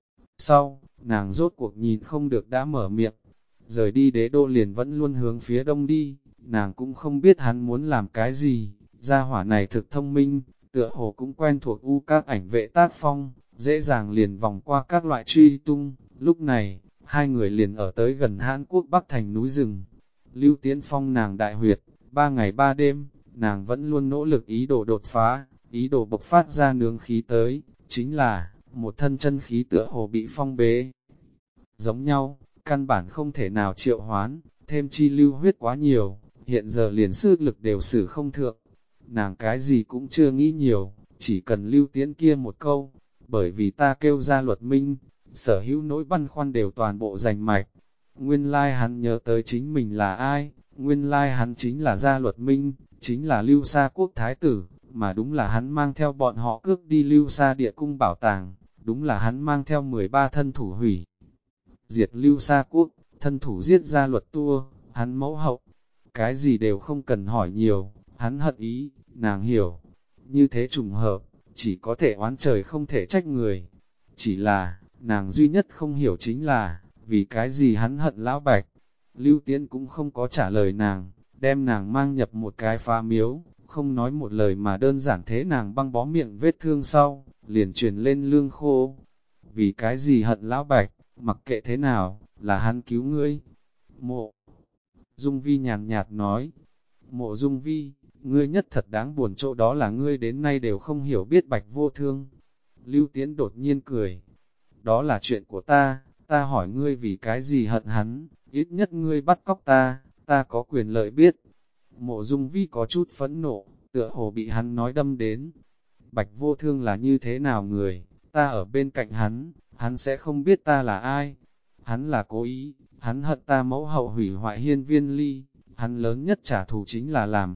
sau, nàng rốt cuộc nhìn không được đã mở miệng. Rời đi đế đô liền vẫn luôn hướng phía đông đi, nàng cũng không biết hắn muốn làm cái gì. Gia hỏa này thực thông minh, tựa hồ cũng quen thuộc các ảnh vệ tác phong, dễ dàng liền vòng qua các loại truy tung. Lúc này, hai người liền ở tới gần Hán Quốc Bắc thành núi rừng. Lưu Tiễn phong nàng đại huyệt, 3 ngày 3 đêm, nàng vẫn luôn nỗ lực ý đồ đột phá, ý đồ bộc phát ra nướng khí tới, chính là, một thân chân khí tựa hồ bị phong bế. Giống nhau, căn bản không thể nào triệu hoán, thêm chi lưu huyết quá nhiều, hiện giờ liền sức lực đều xử không thượng. Nàng cái gì cũng chưa nghĩ nhiều, chỉ cần Lưu Tiễn kia một câu, bởi vì ta kêu ra luật minh, sở hữu nỗi băn khoăn đều toàn bộ giành mạch. Nguyên lai hắn nhớ tới chính mình là ai, nguyên lai hắn chính là gia luật minh, chính là Lưu Sa quốc thái tử, mà đúng là hắn mang theo bọn họ cướp đi Lưu Sa địa cung bảo tàng, đúng là hắn mang theo 13 thân thủ hủy. Diệt Lưu Sa quốc, thân thủ giết gia luật tua, hắn mẫu hậu, cái gì đều không cần hỏi nhiều, hắn hận ý, nàng hiểu, như thế trùng hợp, chỉ có thể oán trời không thể trách người. Chỉ là, nàng duy nhất không hiểu chính là, vì cái gì hắn hận lão Bạch. Lưu Tiễn cũng không có trả lời nàng, đem nàng mang nhập một cái phá miếu, không nói một lời mà đơn giản thế nàng băng bó miệng vết thương sau, liền truyền lên lương khô. Vì cái gì hận lão Bạch, mặc kệ thế nào, là hắn cứu ngươi. Mộ Dung Vi nhàn nhạt nói, Mộ Dung Vi, ngươi nhất thật đáng buồn chỗ đó là ngươi đến nay đều không hiểu biết Bạch Vô Thương. Lưu Tiễn đột nhiên cười, đó là chuyện của ta hỏi ngươi vì cái gì hận hắn, ít nhất ngươi bắt cóc ta có quyền lợi biết. Mộ Dung Vi có chút phẫn nộ, tựa hồ bị hắn nói đâm đến. Bạch Vô Thương là như thế nào người, ta ở bên cạnh hắn sẽ không biết ta là ai. Hắn là cố ý, hắn hận ta mẫu hậu hủy hoại hiên viên ly, hắn lớn nhất trả thù chính là làm.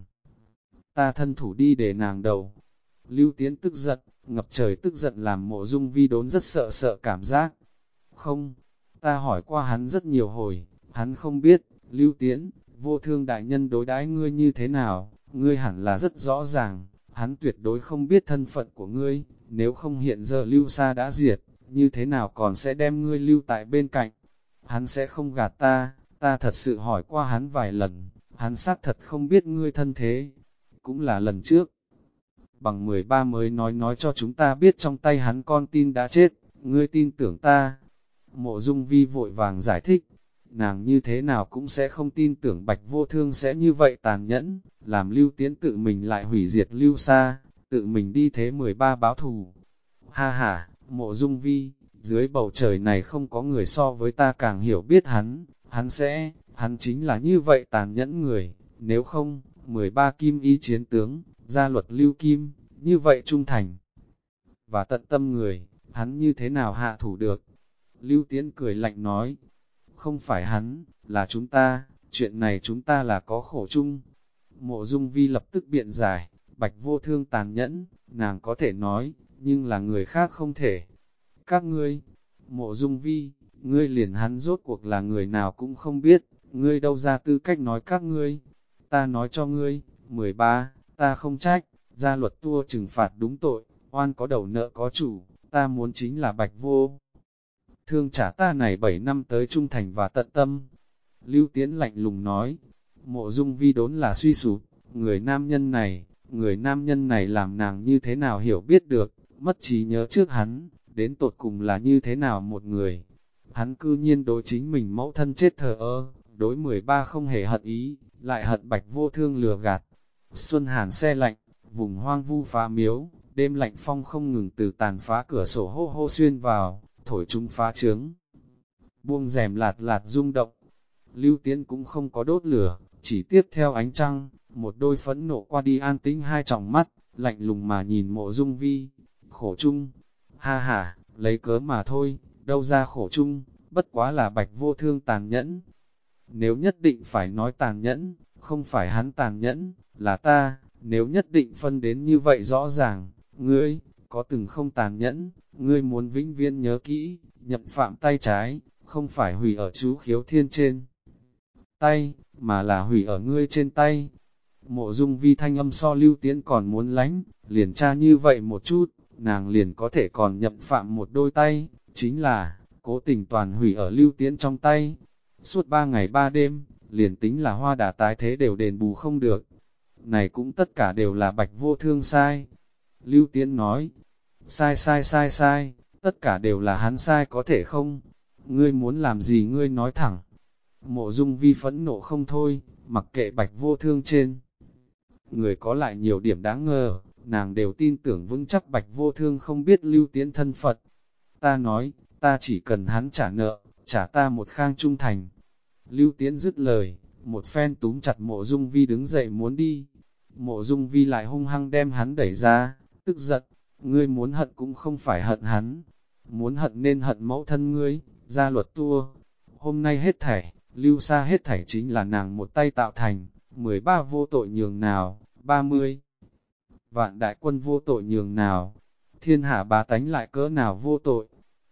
Ta thân thủ đi để nàng đầu. Lưu Tiễn tức giận, ngập trời tức giận làm Mộ Dung Vi đốn rất sợ cảm giác. Không, ta hỏi qua hắn rất nhiều hồi, hắn không biết, Lưu Tiễn, Vô Thương đại nhân đối đãi ngươi như thế nào, ngươi hẳn là rất rõ ràng, hắn tuyệt đối không biết thân phận của ngươi, nếu không hiện giờ Lưu Sa đã diệt, như thế nào còn sẽ đem ngươi lưu tại bên cạnh. Hắn sẽ không gạt ta thật sự hỏi qua hắn vài lần, hắn xác thật không biết ngươi thân thế, cũng là lần trước. Bằng 13 mới nói cho chúng ta biết trong tay hắn con tin đã chết, ngươi tin tưởng ta. Mộ Dung Vi vội vàng giải thích, nàng như thế nào cũng sẽ không tin tưởng Bạch Vô Thương sẽ như vậy tàn nhẫn, làm Lưu Tiễn tự mình lại hủy diệt Lưu Sa, tự mình đi thế 13 báo thù. Ha ha, Mộ Dung Vi, dưới bầu trời này không có người so với ta càng hiểu biết hắn chính là như vậy tàn nhẫn người, nếu không, 13 kim ý chiến tướng, gia luật Lưu Kim, như vậy trung thành và tận tâm người, hắn như thế nào hạ thủ được? Lưu Tiễn cười lạnh nói, không phải hắn, là chúng ta, chuyện này chúng ta là có khổ chung. Mộ Dung Vi lập tức biện giải, Bạch Vô Thương tàn nhẫn, nàng có thể nói, nhưng là người khác không thể. Các ngươi, Mộ Dung Vi, ngươi liền hắn rốt cuộc là người nào cũng không biết, ngươi đâu ra tư cách nói các ngươi. Ta nói cho ngươi, 13, ta không trách, gia luật tua trừng phạt đúng tội, oan có đầu nợ có chủ, ta muốn chính là Bạch Vô Thương trả ta này 7 năm tới trung thành và tận tâm. Lưu Tiễn lạnh lùng nói, Mộ Dung Vi đốn là suy sụp, người nam nhân này làm nàng như thế nào hiểu biết được, mất trí nhớ trước hắn, đến tột cùng là như thế nào một người. Hắn cư nhiên đối chính mình mẫu thân chết thờ ơ, đối 13 không hề hận ý, lại hận Bạch Vô Thương lừa gạt. Xuân hàn se lạnh, vùng hoang vu phá miếu, đêm lạnh phong không ngừng từ tàn phá cửa sổ hô hô xuyên vào, thổi chúng phá trướng. Buông rèm lạt lạt rung động, Lưu Tiễn cũng không có đốt lửa, chỉ tiếp theo ánh trăng, một đôi phẫn nộ qua đi an tĩnh hai tròng mắt, lạnh lùng mà nhìn Mộ Dung Vi. Khổ chung, ha ha, lấy cớ mà thôi, đâu ra khổ chung, bất quá là Bạch Vô Thương tàn nhẫn. Nếu nhất định phải nói tàn nhẫn, không phải hắn tàn nhẫn, là ta, nếu nhất định phân đến như vậy rõ ràng, ngươi, có từng không tàn nhẫn, ngươi muốn vĩnh viễn nhớ kỹ, nhậm phạm tay trái, không phải hủy ở chú Khiếu Thiên trên tay, mà là hủy ở ngươi trên tay. Mộ Dung Vi thanh âm so Lưu Tiễn còn muốn lánh, liền tra như vậy một chút, nàng liền có thể còn nhậm phạm một đôi tay, chính là, cố tình toàn hủy ở Lưu Tiễn trong tay. Suốt 3 ngày 3 đêm, liền tính là hoa đà tái thế đều đền bù không được. Này cũng tất cả đều là Bạch Vô Thương sai. Lưu Tiễn nói, sai, tất cả đều là hắn sai có thể không? Ngươi muốn làm gì ngươi nói thẳng. Mộ Dung Vi phẫn nộ không thôi, mặc kệ Bạch Vô Thương trên. Người có lại nhiều điểm đáng ngờ, nàng đều tin tưởng vững chắc Bạch Vô Thương không biết Lưu Tiễn thân Phật. Ta nói, ta chỉ cần hắn trả nợ, trả ta một khang trung thành. Lưu Tiễn dứt lời, một phen túm chặt Mộ Dung Vi đứng dậy muốn đi. Mộ Dung Vi lại hung hăng đem hắn đẩy ra, tức giận, ngươi muốn hận cũng không phải hận hắn, muốn hận nên hận mẫu thân ngươi, gia luật tua. Hôm nay hết thảy, Lưu Sa hết thảy chính là nàng một tay tạo thành, 13 vô tội nhường nào, 30 vạn đại quân vô tội nhường nào, thiên hạ bá tánh lại cỡ nào vô tội.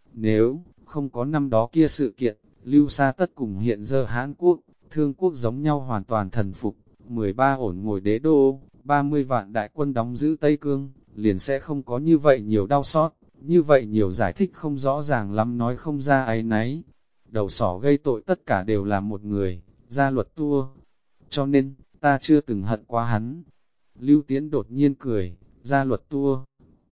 Nếu không có năm đó kia sự kiện, Lưu Sa tất cùng hiện giờ Hán Quốc, Thương Quốc giống nhau hoàn toàn thần phục, 13 ổn ngồi đế đô, 30 vạn đại quân đóng giữ Tây Cương, liền sẽ không có như vậy nhiều đau xót, như vậy nhiều giải thích không rõ ràng lắm nói không ra ấy nấy. Đầu sỏ gây tội tất cả đều là một người, gia luật tua. Cho nên, ta chưa từng hận qua hắn. Lưu Tiễn đột nhiên cười, gia luật tua.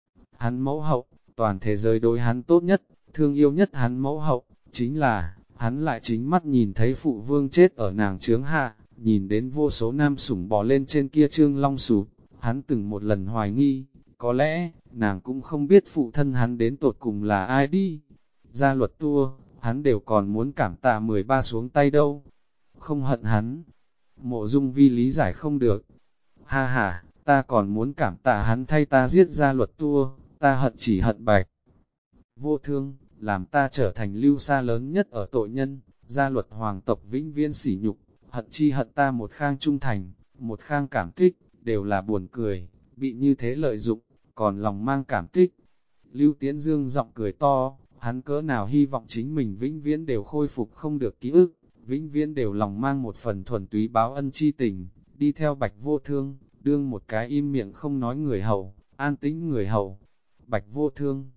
Hắn mẫu hậu, toàn thế giới đối hắn tốt nhất, thương yêu nhất hắn mẫu hậu, chính là, hắn lại chính mắt nhìn thấy phụ vương chết ở nàng chướng hạ, nhìn đến vô số nam sủng bò lên trên kia trương long sụp, hắn từng một lần hoài nghi, có lẽ, nàng cũng không biết phụ thân hắn đến tột cùng là ai đi. Gia luật tua, hắn đều còn muốn cảm tạ 13 xuống tay đâu. Không hận hắn. Mộ Dung Vi lý giải không được. Ha ha, ta còn muốn cảm tạ hắn thay ta giết Gia luật tua, ta hận chỉ hận Bạch Vô Thương, làm ta trở thành Lưu Sa lớn nhất ở tội nhân, Gia luật hoàng tộc vĩnh viễn sỉ nhục, hận chi hận ta một khang trung thành, một khang cảm kích, đều là buồn cười, bị như thế lợi dụng, còn lòng mang cảm kích. Lưu Tiễn Dương giọng cười to, hắn cỡ nào hy vọng chính mình vĩnh viễn đều khôi phục không được ký ức, vĩnh viễn đều lòng mang một phần thuần túy báo ân chi tình, đi theo Bạch Vô Thương, đương một cái im miệng không nói người hậu, an tĩnh người hậu. Bạch Vô Thương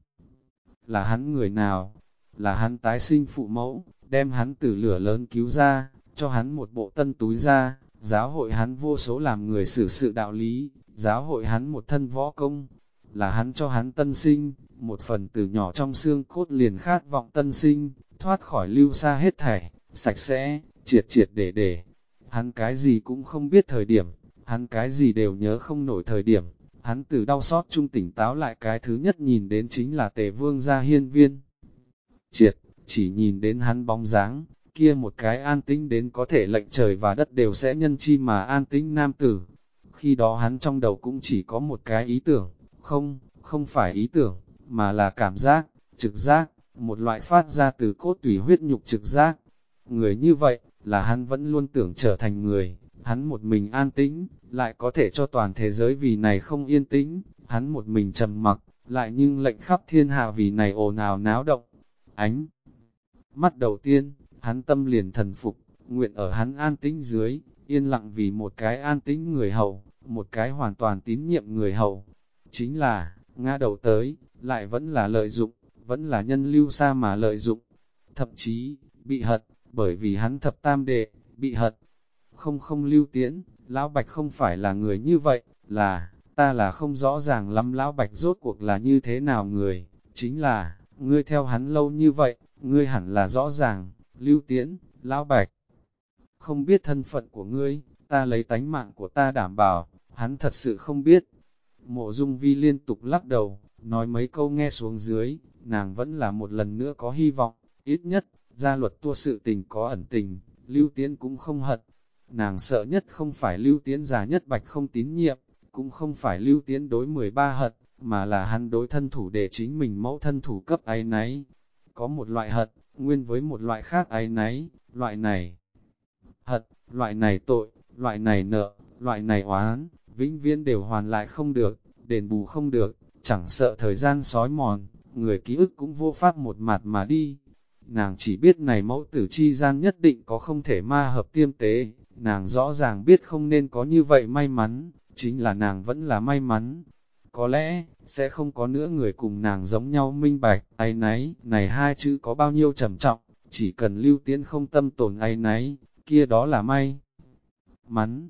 là hắn người nào? Là hắn tái sinh phụ mẫu, đem hắn từ lửa lớn cứu ra, cho hắn một bộ tân túi ra, giáo hội hắn vô số làm người xử sự đạo lý, giáo hội hắn một thân võ công, là hắn cho hắn tân sinh, một phần từ nhỏ trong xương cốt liền khát vọng tân sinh, thoát khỏi Lưu Sa hết thảy, sạch sẽ, triệt triệt để. Hắn cái gì cũng không biết thời điểm, hắn cái gì đều nhớ không nổi thời điểm, hắn từ đau xót trung tỉnh táo lại cái thứ nhất nhìn đến chính là Tề Vương gia hiên viên. Triệt, chỉ nhìn đến hắn bóng dáng, kia một cái an tĩnh đến có thể lệnh trời và đất đều sẽ nhân chi mà an tĩnh nam tử. Khi đó hắn trong đầu cũng chỉ có một cái ý tưởng, không phải ý tưởng, mà là cảm giác, trực giác, một loại phát ra từ cốt tủy huyết nhục trực giác. Người như vậy, là hắn vẫn luôn tưởng trở thành người, hắn một mình an tĩnh, lại có thể cho toàn thế giới vì này không yên tĩnh, hắn một mình trầm mặc, lại nhưng lệnh khắp thiên hạ vì này ồn ào náo động. Ánh mắt đầu tiên, hắn tâm liền thần phục, nguyện ở hắn an tĩnh dưới, yên lặng vì một cái an tĩnh người hậu, một cái hoàn toàn tín nhiệm người hậu. Chính là, ngã đầu tới, lại vẫn là lợi dụng, vẫn là nhân lưu xa mà lợi dụng. Thậm chí, bị hận, bởi vì hắn thập tam đệ, bị hận. Không Lưu Tiễn, Lão Bạch không phải là người như vậy, ta là không rõ ràng lắm Lão Bạch rốt cuộc là như thế nào người, chính là, ngươi theo hắn lâu như vậy, ngươi hẳn là rõ ràng, Lưu Tiễn, Lão Bạch. Không biết thân phận của ngươi, ta lấy tánh mạng của ta đảm bảo, hắn thật sự không biết. Mộ Dung Vi liên tục lắc đầu, nói mấy câu nghe xuống dưới, nàng vẫn là một lần nữa có hy vọng, ít nhất, gia luật tua sự tình có ẩn tình, Lưu Tiễn cũng không hận. Nàng sợ nhất không phải Lưu Tiễn già nhất Bạch không tín nhiệm, cũng không phải Lưu Tiễn đối 13 hận, mà là hắn đối thân thủ để chính mình mẫu thân thủ cấp áy náy. Có một loại hận, nguyên với một loại khác áy náy, loại này hận, loại này tội, loại này nợ, loại này oán, vĩnh viễn đều hoàn lại không được, đền bù không được, chẳng sợ thời gian sói mòn, người ký ức cũng vô pháp một mặt mà đi. Nàng chỉ biết này mẫu tử chi gian nhất định có không thể ma hợp tiêm tế, nàng rõ ràng biết không nên có như vậy may mắn, chính là nàng vẫn là may mắn. Có lẽ, sẽ không có nữa người cùng nàng giống nhau minh bạch, áy náy, này hai chữ có bao nhiêu trầm trọng, chỉ cần Lưu Tiễn không tâm tồn áy náy, kia đó là may mắn.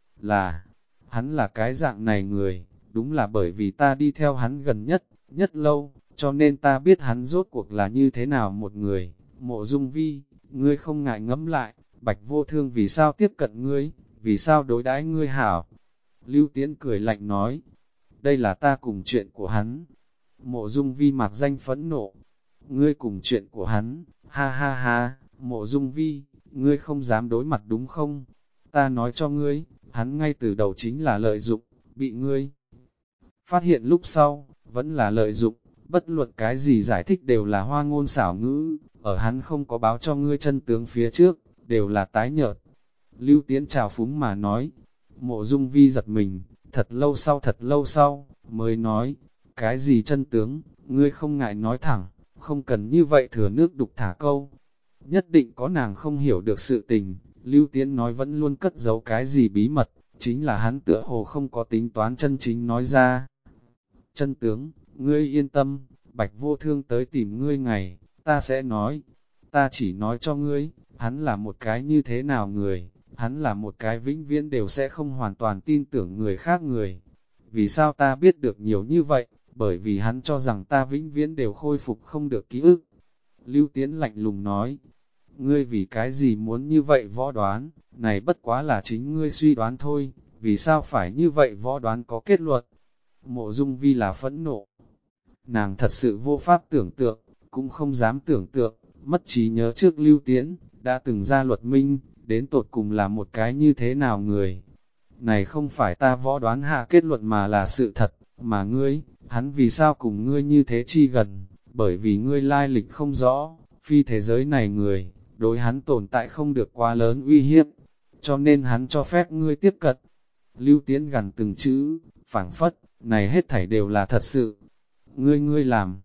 Hắn là cái dạng này người, đúng là bởi vì ta đi theo hắn gần nhất lâu, cho nên ta biết hắn rốt cuộc là như thế nào một người. Mộ Dung Vi, ngươi không ngại ngẫm lại, Bạch Vô Thương vì sao tiếp cận ngươi, vì sao đối đãi ngươi hảo. Lưu Tiễn cười lạnh nói, đây là ta cùng chuyện của hắn. Mộ Dung Vi mặc danh phẫn nộ, ngươi cùng chuyện của hắn, ha ha ha, Mộ Dung Vi, ngươi không dám đối mặt đúng không? Ta nói cho ngươi, hắn ngay từ đầu chính là lợi dụng, bị ngươi phát hiện lúc sau, vẫn là lợi dụng, bất luận cái gì giải thích đều là hoa ngôn xảo ngữ, ở hắn không có báo cho ngươi chân tướng phía trước, đều là tái nhợt. Lưu Tiễn trào phúng mà nói, Mộ Dung Vi giật mình, thật lâu sau, mới nói, cái gì chân tướng, ngươi không ngại nói thẳng, không cần như vậy thừa nước đục thả câu. Nhất định có nàng không hiểu được sự tình, Lưu Tiễn nói vẫn luôn cất giấu cái gì bí mật, chính là hắn tựa hồ không có tính toán chân chính nói ra. Chân tướng, ngươi yên tâm, Bạch Vô Thương tới tìm ngươi ngày, ta sẽ nói, ta chỉ nói cho ngươi, hắn là một cái như thế nào người, hắn là một cái vĩnh viễn đều sẽ không hoàn toàn tin tưởng người khác người. Vì sao ta biết được nhiều như vậy? Bởi vì hắn cho rằng ta vĩnh viễn đều khôi phục không được ký ức. Lưu Tiễn lạnh lùng nói, ngươi vì cái gì muốn như vậy võ đoán, này bất quá là chính ngươi suy đoán thôi, vì sao phải như vậy võ đoán có kết luận. Mộ Dung Vi là phẫn nộ. Nàng thật sự vô pháp tưởng tượng, cũng không dám tưởng tượng, mất trí nhớ trước Lưu Tiễn, đã từng ra luật minh, đến tột cùng là một cái như thế nào người. Này không phải ta võ đoán hạ kết luận mà là sự thật, mà ngươi, hắn vì sao cùng ngươi như thế chi gần, bởi vì ngươi lai lịch không rõ, phi thế giới này người, đối hắn tồn tại không được quá lớn uy hiếp, cho nên hắn cho phép ngươi tiếp cận. Lưu Tiễn gần từng chữ, phảng phất, này hết thảy đều là thật sự. Ngươi làm,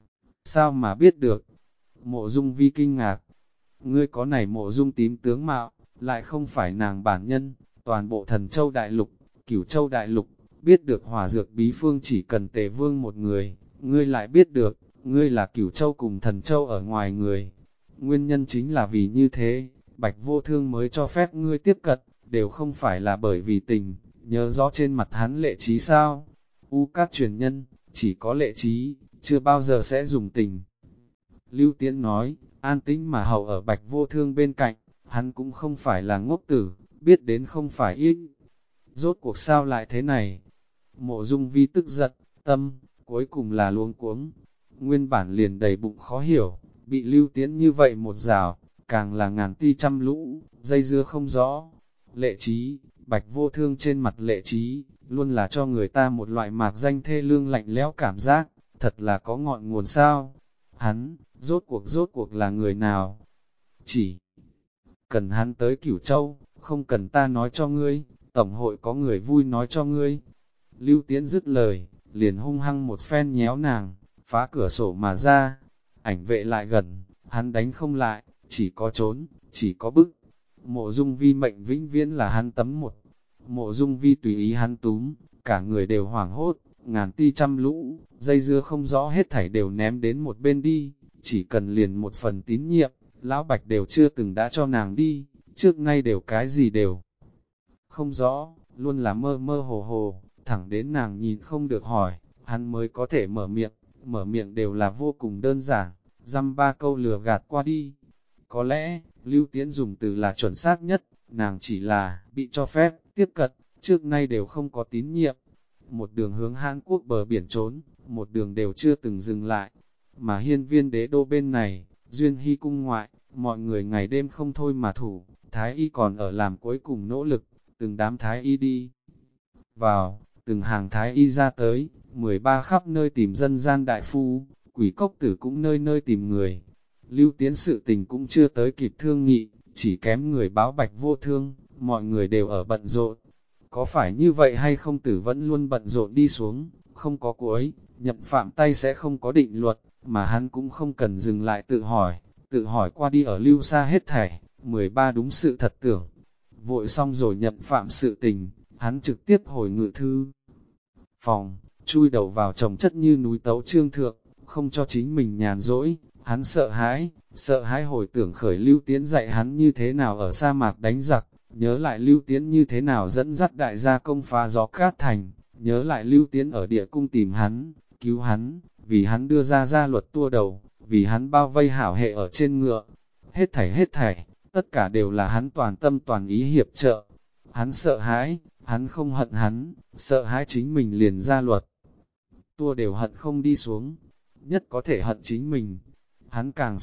sao mà biết được? Mộ Dung Vi kinh ngạc, ngươi có này Mộ Dung tím tướng mạo, lại không phải nàng bản nhân, toàn bộ Thần Châu Đại Lục, Cửu Châu Đại Lục, biết được hỏa dược bí phương chỉ cần Tề Vương một người, ngươi lại biết được, ngươi là Cửu Châu cùng Thần Châu ở ngoài người. Nguyên nhân chính là vì như thế, Bạch Vô Thương mới cho phép ngươi tiếp cận, đều không phải là bởi vì tình, nhớ rõ trên mặt hắn lệ trí sao? Các truyền nhân, chỉ có lệ trí, chưa bao giờ sẽ dùng tình. Lưu Tiễn nói, an tĩnh mà hầu ở Bạch Vô Thương bên cạnh, hắn cũng không phải là ngốc tử, biết đến không phải ít. Rốt cuộc sao lại thế này? Mộ Dung Vi tức giận, tâm, cuối cùng là luống cuống. Nguyên bản liền đầy bụng khó hiểu, bị Lưu Tiễn như vậy một rào, càng là ngàn ti trăm lũ, dây dưa không rõ. Lệ trí, Bạch Vô Thương trên mặt lệ trí, luôn là cho người ta một loại mạc danh thê lương lạnh lẽo cảm giác, thật là có ngọn nguồn sao. Hắn, rốt cuộc là người nào? Chỉ cần hắn tới Cửu Châu, không cần ta nói cho ngươi, Tổng hội có người vui nói cho ngươi. Lưu Tiễn dứt lời, liền hung hăng một phen nhéo nàng, phá cửa sổ mà ra. Ảnh vệ lại gần, hắn đánh không lại, chỉ có trốn, chỉ có bức. Mộ Dung Vi mệnh vĩnh viễn là hắn tấm một. Mộ Dung Vi tùy ý hắn túm, cả người đều hoảng hốt, ngàn ti trăm lũ, dây dưa không rõ hết thảy đều ném đến một bên đi, chỉ cần liền một phần tín nhiệm, lão Bạch đều chưa từng đã cho nàng đi, trước nay đều cái gì đều không rõ, luôn là mơ mơ hồ hồ, thẳng đến nàng nhìn không được hỏi, hắn mới có thể mở miệng đều là vô cùng đơn giản, dăm ba câu lừa gạt qua đi. Có lẽ, Lưu Tiễn dùng từ là chuẩn xác nhất, nàng chỉ là bị cho phép, tiếp cận, trước nay đều không có tín nhiệm. Một đường hướng Hàn Quốc bờ biển trốn, một đường đều chưa từng dừng lại. Mà hiên viên đế đô bên này, duyên hy cung ngoại, mọi người ngày đêm không thôi mà thủ, Thái y còn ở làm cuối cùng nỗ lực, từng đám Thái y đi vào, từng hàng Thái y ra tới, 13 khắp nơi tìm dân gian đại phu, quỷ cốc tử cũng nơi nơi tìm người. Lưu Tiễn sự tình cũng chưa tới kịp thương nghị, chỉ kém người báo Bạch vô thương, mọi người đều ở bận rộn. Có phải như vậy hay không tử vẫn luôn bận rộn đi xuống, không có cuối, nhậm phạm tay sẽ không có định luật, mà hắn cũng không cần dừng lại tự hỏi qua đi ở lưu xa hết thảy, 13 đúng sự thật tưởng. Vội xong rồi nhậm phạm sự tình, hắn trực tiếp hồi ngự thư phòng, chui đầu vào chồng chất như núi tấu trương thượng, không cho chính mình nhàn rỗi, hắn sợ hãi hồi tưởng khởi Lưu Tiễn dạy hắn như thế nào ở sa mạc đánh giặc, nhớ lại Lưu Tiễn như thế nào dẫn dắt đại gia công phá gió cát thành, nhớ lại Lưu Tiễn ở địa cung tìm hắn, cứu hắn, vì hắn đưa ra gia luật tua đầu, vì hắn bao vây hảo hệ ở trên ngựa, hết thảy, tất cả đều là hắn toàn tâm toàn ý hiệp trợ. Hắn sợ hãi, hắn không hận hắn, sợ hãi chính mình liền ra luật. Tua đều hận không đi xuống, nhất có thể hận chính mình. Hắn càng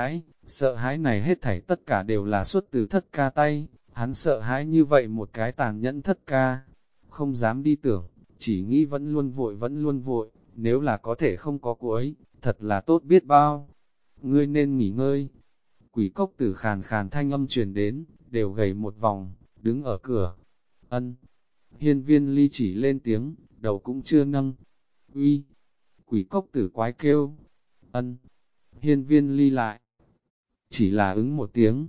sợ hãi này hết thảy tất cả đều là xuất từ thất ca tay, hắn sợ hãi như vậy một cái tàn nhẫn thất ca. Không dám đi tưởng, chỉ nghĩ vẫn luôn vội, nếu là có thể không có cuối, thật là tốt biết bao. Ngươi nên nghỉ ngơi. Quỷ cốc tử khàn khàn thanh âm truyền đến, đều gầy một vòng, đứng ở cửa. Ân. Hiên viên ly chỉ lên tiếng, đầu cũng chưa nâng. Uy. Quỷ cốc tử quái kêu. Ân. Hiên viên ly lại. Chỉ là ứng một tiếng.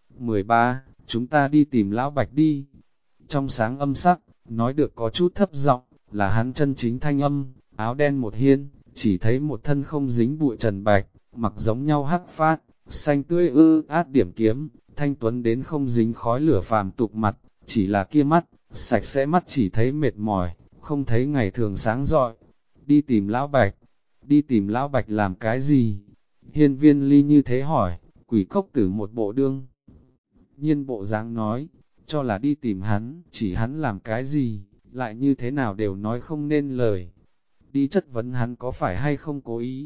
13. Chúng ta đi tìm lão Bạch đi. Trong sáng âm sắc, nói được có chút thấp giọng, là hắn chân chính thanh âm, áo đen một hiên, chỉ thấy một thân không dính bụi trần bạch, mặc giống nhau hắc phát, xanh tươi át điểm kiếm, thanh tuấn đến không dính khói lửa phàm tục mặt, chỉ là kia mắt, sạch sẽ mắt chỉ thấy mệt mỏi, không thấy ngày thường sáng rọi. Đi tìm lão Bạch làm cái gì? Hiên viên ly như thế hỏi, quỷ cốc tử một bộ đương. Nhiên bộ dáng nói, cho là đi tìm hắn, chỉ hắn làm cái gì, lại như thế nào đều nói không nên lời. Đi chất vấn hắn có phải hay không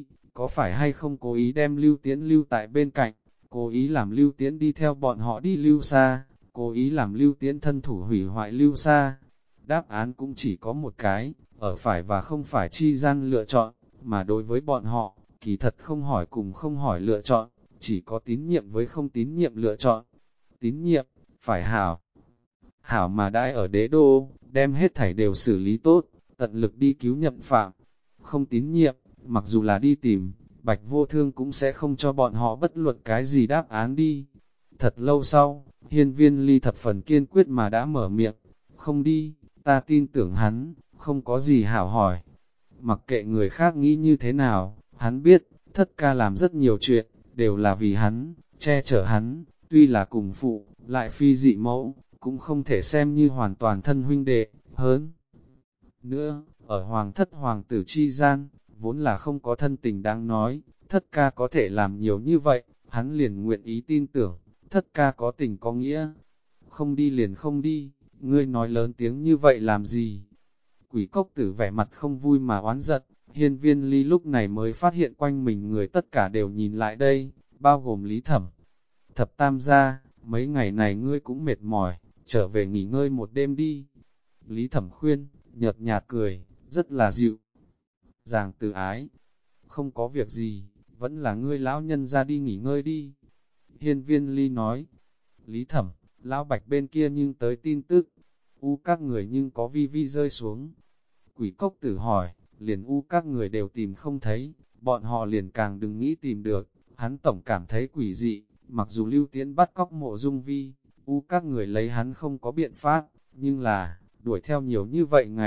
cố ý đem Lưu Tiễn lưu tại bên cạnh, cố ý làm Lưu Tiễn đi theo bọn họ đi lưu xa, cố ý làm Lưu Tiễn thân thủ hủy hoại lưu xa. Đáp án cũng chỉ có một cái, ở phải và không phải chi gian lựa chọn, mà đối với bọn họ, kỳ thật không hỏi cùng không hỏi lựa chọn, chỉ có tín nhiệm với không tín nhiệm lựa chọn. Tín nhiệm, phải hảo mà đãi ở đế đô, đem hết thảy đều xử lý tốt, tận lực đi cứu nhậm phạm. Không tín nhiệm, mặc dù là đi tìm, Bạch vô thương cũng sẽ không cho bọn họ bất luận cái gì đáp án đi. Thật lâu sau, hiên viên ly thập phần kiên quyết mà đã mở miệng, không đi, ta tin tưởng hắn, không có gì hảo hỏi. Mặc kệ người khác nghĩ như thế nào, hắn biết, thất ca làm rất nhiều chuyện, đều là vì hắn, che chở hắn, tuy là cùng phụ, lại phi dị mẫu, cũng không thể xem như hoàn toàn thân huynh đệ, hơn. Nữa, ở hoàng thất hoàng tử chi gian, vốn là không có thân tình đáng nói, thất ca có thể làm nhiều như vậy, hắn liền nguyện ý tin tưởng, thất ca có tình có nghĩa. Không đi liền không đi, ngươi nói lớn tiếng như vậy làm gì? Quỷ cốc tử vẻ mặt không vui mà oán giận, hiên viên ly lúc này mới phát hiện quanh mình người tất cả đều nhìn lại đây, bao gồm Lý Thẩm. Thập tam gia, mấy ngày này ngươi cũng mệt mỏi, trở về nghỉ ngơi một đêm đi. Lý Thẩm khuyên, nhợt nhạt cười, rất là dịu dàng từ ái. Không có việc gì, vẫn là ngươi lão nhân ra đi nghỉ ngơi đi. Hiên viên ly nói, Lý Thẩm, lão Bạch bên kia nhưng tới tin tức, các người nhưng có vi vi rơi xuống. Quỷ cốc tử hỏi, liền các người đều tìm không thấy, bọn họ liền càng đừng nghĩ tìm được, hắn tổng cảm thấy quỷ dị, mặc dù Lưu Tiễn bắt cóc Mộ Dung Vi, các người lấy hắn không có biện pháp, nhưng là, đuổi theo nhiều như vậy ngày,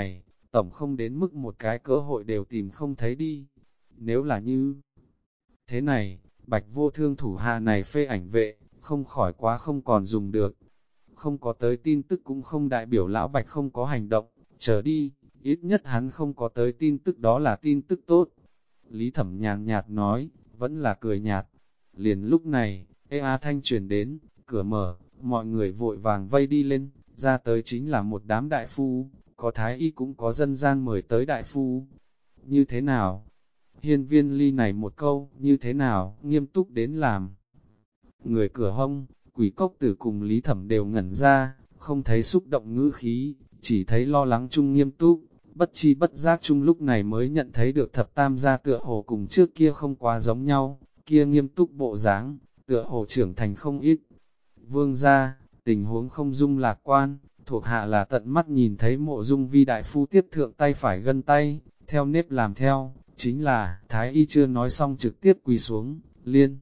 tổng không đến mức một cái cơ hội đều tìm không thấy đi. Nếu là như thế này, Bạch Vô Thương thủ hạ này phê ảnh vệ, không khỏi quá không còn dùng được. Không có tới tin tức cũng không đại biểu lão Bạch không có hành động, chờ đi, ít nhất hắn không có tới tin tức đó là tin tức tốt. Lý Thẩm nhàn nhạt nói, vẫn là cười nhạt. Liền lúc này, thanh truyền đến, cửa mở, mọi người vội vàng vây đi lên, ra tới chính là một đám đại phu, có thái y cũng có dân gian mời tới đại phu. Như thế nào? Hiên Viên Ly này một câu, như thế nào, nghiêm túc đến làm. Người cửa hông, Quỷ Cốc Tử cùng Lý Thẩm đều ngẩn ra, không thấy xúc động ngữ khí, chỉ thấy lo lắng chung nghiêm túc, bất chi bất giác chung lúc này mới nhận thấy được thập tam gia tựa hồ cùng trước kia không quá giống nhau, kia nghiêm túc bộ dáng, tựa hồ trưởng thành không ít. Vương gia, tình huống không dung lạc quan, thuộc hạ là tận mắt nhìn thấy Mộ Dung Vi đại phu tiếp thượng tay phải gân tay, theo nếp làm theo, chính là thái y chưa nói xong trực tiếp quỳ xuống, liên.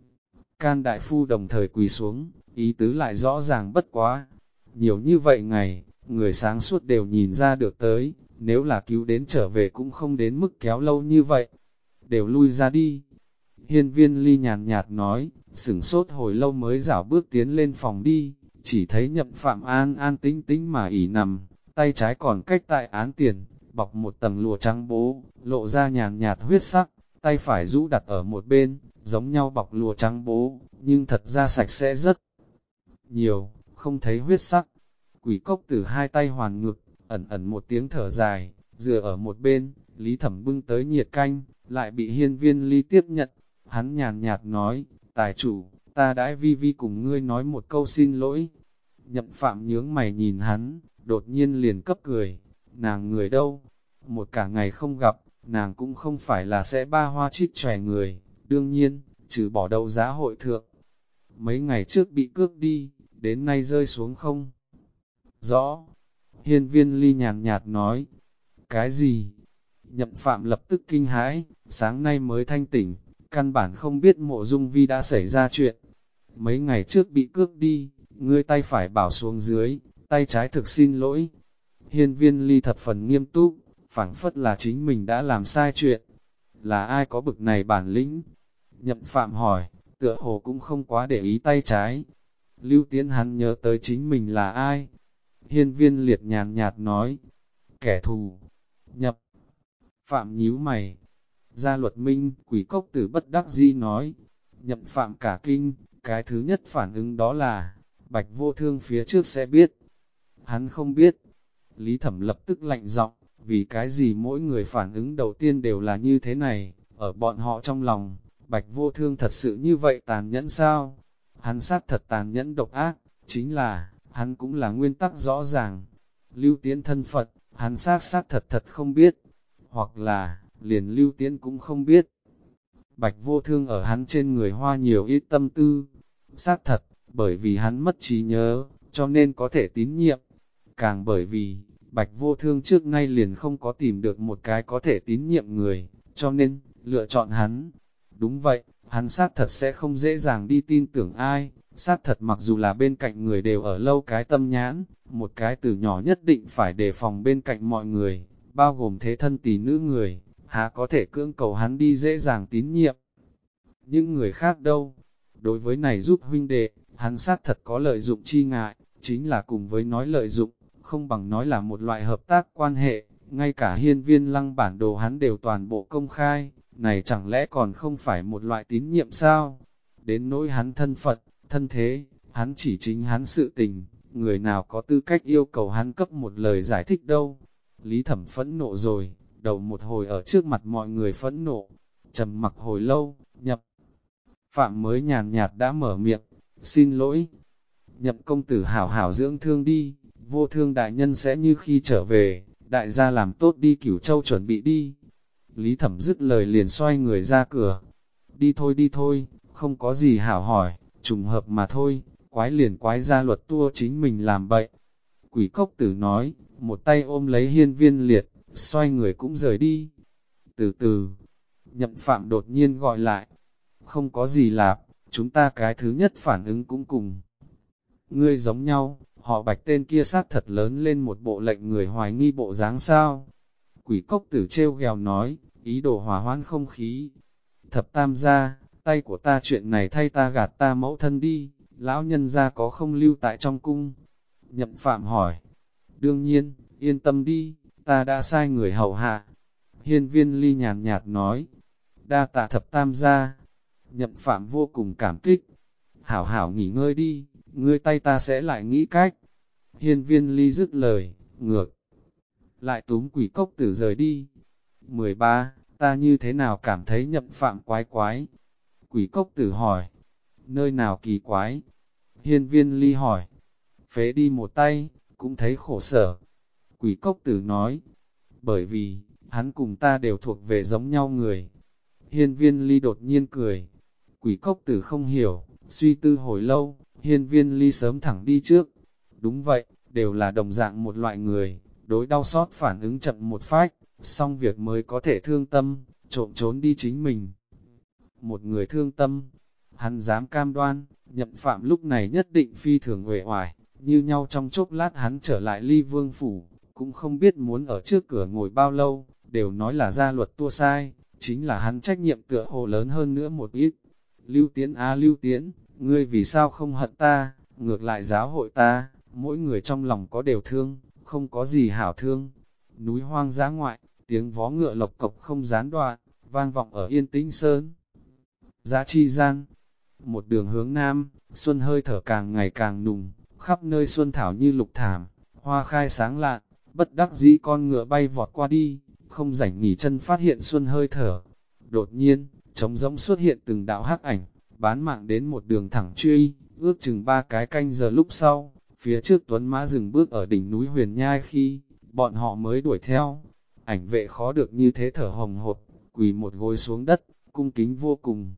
Can đại phu đồng thời quỳ xuống, ý tứ lại rõ ràng bất quá. Nhiều như vậy ngày, người sáng suốt đều nhìn ra được tới, nếu là cứu đến trở về cũng không đến mức kéo lâu như vậy. Đều lui ra đi. Hiên Viên Ly nhàn nhạt nói, sửng sốt hồi lâu mới dảo bước tiến lên phòng đi, chỉ thấy Nhậm Phạm an an tĩnh tĩnh mà ỉ nằm, tay trái còn cách tại án tiền, bọc một tầng lụa trắng bố, lộ ra nhàn nhạt huyết sắc, tay phải rũ đặt ở một bên, giống nhau bọc lụa trắng bố, nhưng thật ra sạch sẽ rất nhiều, không thấy huyết sắc. Quỷ Cốc Tử hai tay hoàn ngực, ẩn ẩn một tiếng thở dài, dựa ở một bên, Lý Thẩm bưng tới nhiệt canh, lại bị Hiên Viên Ly tiếp nhận. Hắn nhàn nhạt nói, tài chủ, ta đãi vi vi cùng ngươi nói một câu xin lỗi. Nhậm Phạm nhướng mày nhìn hắn, đột nhiên liền cấp cười, nàng người đâu? Một cả ngày không gặp, nàng cũng không phải là sẽ ba hoa trích chòe người, đương nhiên, trừ bỏ đấu giá hội thượng. Mấy ngày trước bị cướp đi, đến nay rơi xuống không? Rõ. Hiên Viên Ly nhàn nhạt nói, cái gì? Nhậm Phạm lập tức kinh hãi, sáng nay mới thanh tỉnh, căn bản không biết Mộ Dung Vi đã xảy ra chuyện. Mấy ngày trước bị cướp đi, ngươi tay phải bảo xuống dưới, tay trái thực xin lỗi. Hiên Viên Ly thập phần nghiêm túc, phảng phất là chính mình đã làm sai chuyện. Là ai có bực này bản lĩnh? Nhậm Phạm hỏi, tựa hồ cũng không quá để ý tay trái. Lưu Tiến hắn nhớ tới chính mình là ai? Hiên Viên Liệt nhàn nhạt nói, kẻ thù. Nhậm Phạm nhíu mày. Gia Luật Minh, Quỷ Cốc Tử bất đắc dĩ nói. Nhậm Phạm cả kinh, cái thứ nhất phản ứng đó là, Bạch Vô Thương phía trước sẽ biết. Hắn không biết. Lý Thẩm lập tức lạnh giọng, vì cái gì mỗi người phản ứng đầu tiên đều là như thế này, ở bọn họ trong lòng, Bạch Vô Thương thật sự như vậy tàn nhẫn sao? Hắn xác thật tàn nhẫn độc ác, chính là, hắn cũng là nguyên tắc rõ ràng. Lưu Tiến thân Phật, hắn xác thật không biết, hoặc là, liền Lưu Tiến cũng không biết. Bạch Vô Thương ở hắn trên người hoa nhiều ít tâm tư, xác thật, bởi vì hắn mất trí nhớ, cho nên có thể tín nhiệm. Càng bởi vì, Bạch Vô Thương trước nay liền không có tìm được một cái có thể tín nhiệm người, cho nên, lựa chọn hắn. Đúng vậy, hắn xác thật sẽ không dễ dàng đi tin tưởng ai, xác thật mặc dù là bên cạnh người đều ở lâu cái tâm nhãn, một cái từ nhỏ nhất định phải đề phòng bên cạnh mọi người, bao gồm thế thân tỷ nữ người, há có thể cưỡng cầu hắn đi dễ dàng tín nhiệm. Những người khác đâu? Đối với này giúp huynh đệ, hắn xác thật có lợi dụng chi ngại, chính là cùng với nói lợi dụng, không bằng nói là một loại hợp tác quan hệ, ngay cả hiên viên lăng bản đồ hắn đều toàn bộ công khai, này chẳng lẽ còn không phải một loại tín nhiệm sao? Đến nỗi hắn thân phận, thân thế, hắn chỉ chính hắn sự tình, người nào có tư cách yêu cầu hắn cấp một lời giải thích đâu? Lý Thẩm phẫn nộ rồi, đầu một hồi ở trước mặt mọi người phẫn nộ, trầm mặc hồi lâu, Nhậm Phạm mới nhàn nhạt đã mở miệng, xin lỗi. Nhậm công tử hảo hảo dưỡng thương đi, Vô Thương đại nhân sẽ như khi trở về, đại gia làm tốt đi Cửu Châu chuẩn bị đi. Lý Thẩm dứt lời liền xoay người ra cửa. Đi thôi, không có gì hảo hỏi, trùng hợp mà thôi, quái liền quái ra luật tua chính mình làm bậy. Quỷ Cốc Tử nói, một tay ôm lấy Hiên Viên Liệt, xoay người cũng rời đi. Từ từ, Nhậm Phạm đột nhiên gọi lại, không có gì lạp, chúng ta cái thứ nhất phản ứng cũng cùng. Ngươi giống nhau, họ Bạch tên kia xác thật lớn lên một bộ lệnh người hoài nghi bộ dáng sao. Quỷ cốc tử trêu ghèo nói, ý đồ hòa hoãn không khí. Thập tam gia, tay của ta chuyện này thay ta gạt ta mẫu thân đi, lão nhân gia có không lưu tại trong cung? Nhậm Phạm hỏi. Đương nhiên, yên tâm đi, ta đã sai người hầu hạ. Hiên Viên Ly nhàn nhạt nói. Đa tạ thập tam gia. Nhậm Phạm vô cùng cảm kích. Hảo hảo nghỉ ngơi đi, ngươi tay ta sẽ lại nghĩ cách. Hiên Viên Ly dứt lời, ngược lại túm Quỷ cốc tử rời đi. 13. Ta như thế nào cảm thấy Nhậm Phạm quái quái? Quỷ cốc tử hỏi. Nơi nào kỳ quái? Hiên Viên Ly hỏi. Phế đi một tay, cũng thấy khổ sở. Quỷ cốc tử nói. Bởi vì, hắn cùng ta đều thuộc về giống nhau người. Hiên Viên Ly đột nhiên cười. Quỷ cốc tử không hiểu, suy tư hồi lâu, Hiên Viên Ly sớm thẳng đi trước. Đúng vậy, đều là đồng dạng một loại người, đối đau xót phản ứng chậm một phách, xong việc mới có thể thương tâm, trộm trốn đi chính mình. Một người thương tâm, hắn dám cam đoan, Nhậm Phạm lúc này nhất định phi thường uể oải, như nhau trong chốc lát hắn trở lại Ly Vương phủ, cũng không biết muốn ở trước cửa ngồi bao lâu, đều nói là gia luật tua sai, chính là hắn trách nhiệm tựa hồ lớn hơn nữa một ít. Lưu Tiễn á Lưu Tiễn, ngươi vì sao không hận ta, ngược lại giáo hội ta, mỗi người trong lòng có đều thương, không có gì hảo thương. Núi hoang dã ngoại, tiếng vó ngựa lộc cộc không gián đoạn, vang vọng ở Yên Tĩnh Sơn. Dã chi gian, một đường hướng nam, xuân hơi thở càng ngày càng nùng, khắp nơi xuân thảo như lục thảm, hoa khai sáng lạn, bất đắc dĩ con ngựa bay vọt qua đi, không rảnh nghỉ chân phát hiện xuân hơi thở. Đột nhiên, trống rỗng xuất hiện từng đạo hắc ảnh, bán mạng đến một đường thẳng truy, ước chừng 3 cái canh giờ lúc sau, phía trước tuấn mã dừng bước ở đỉnh núi Huyền Nhai khi, bọn họ mới đuổi theo. Ảnh vệ khó được như thế thở hồng hộc, quỳ một gối xuống đất, cung kính vô cùng.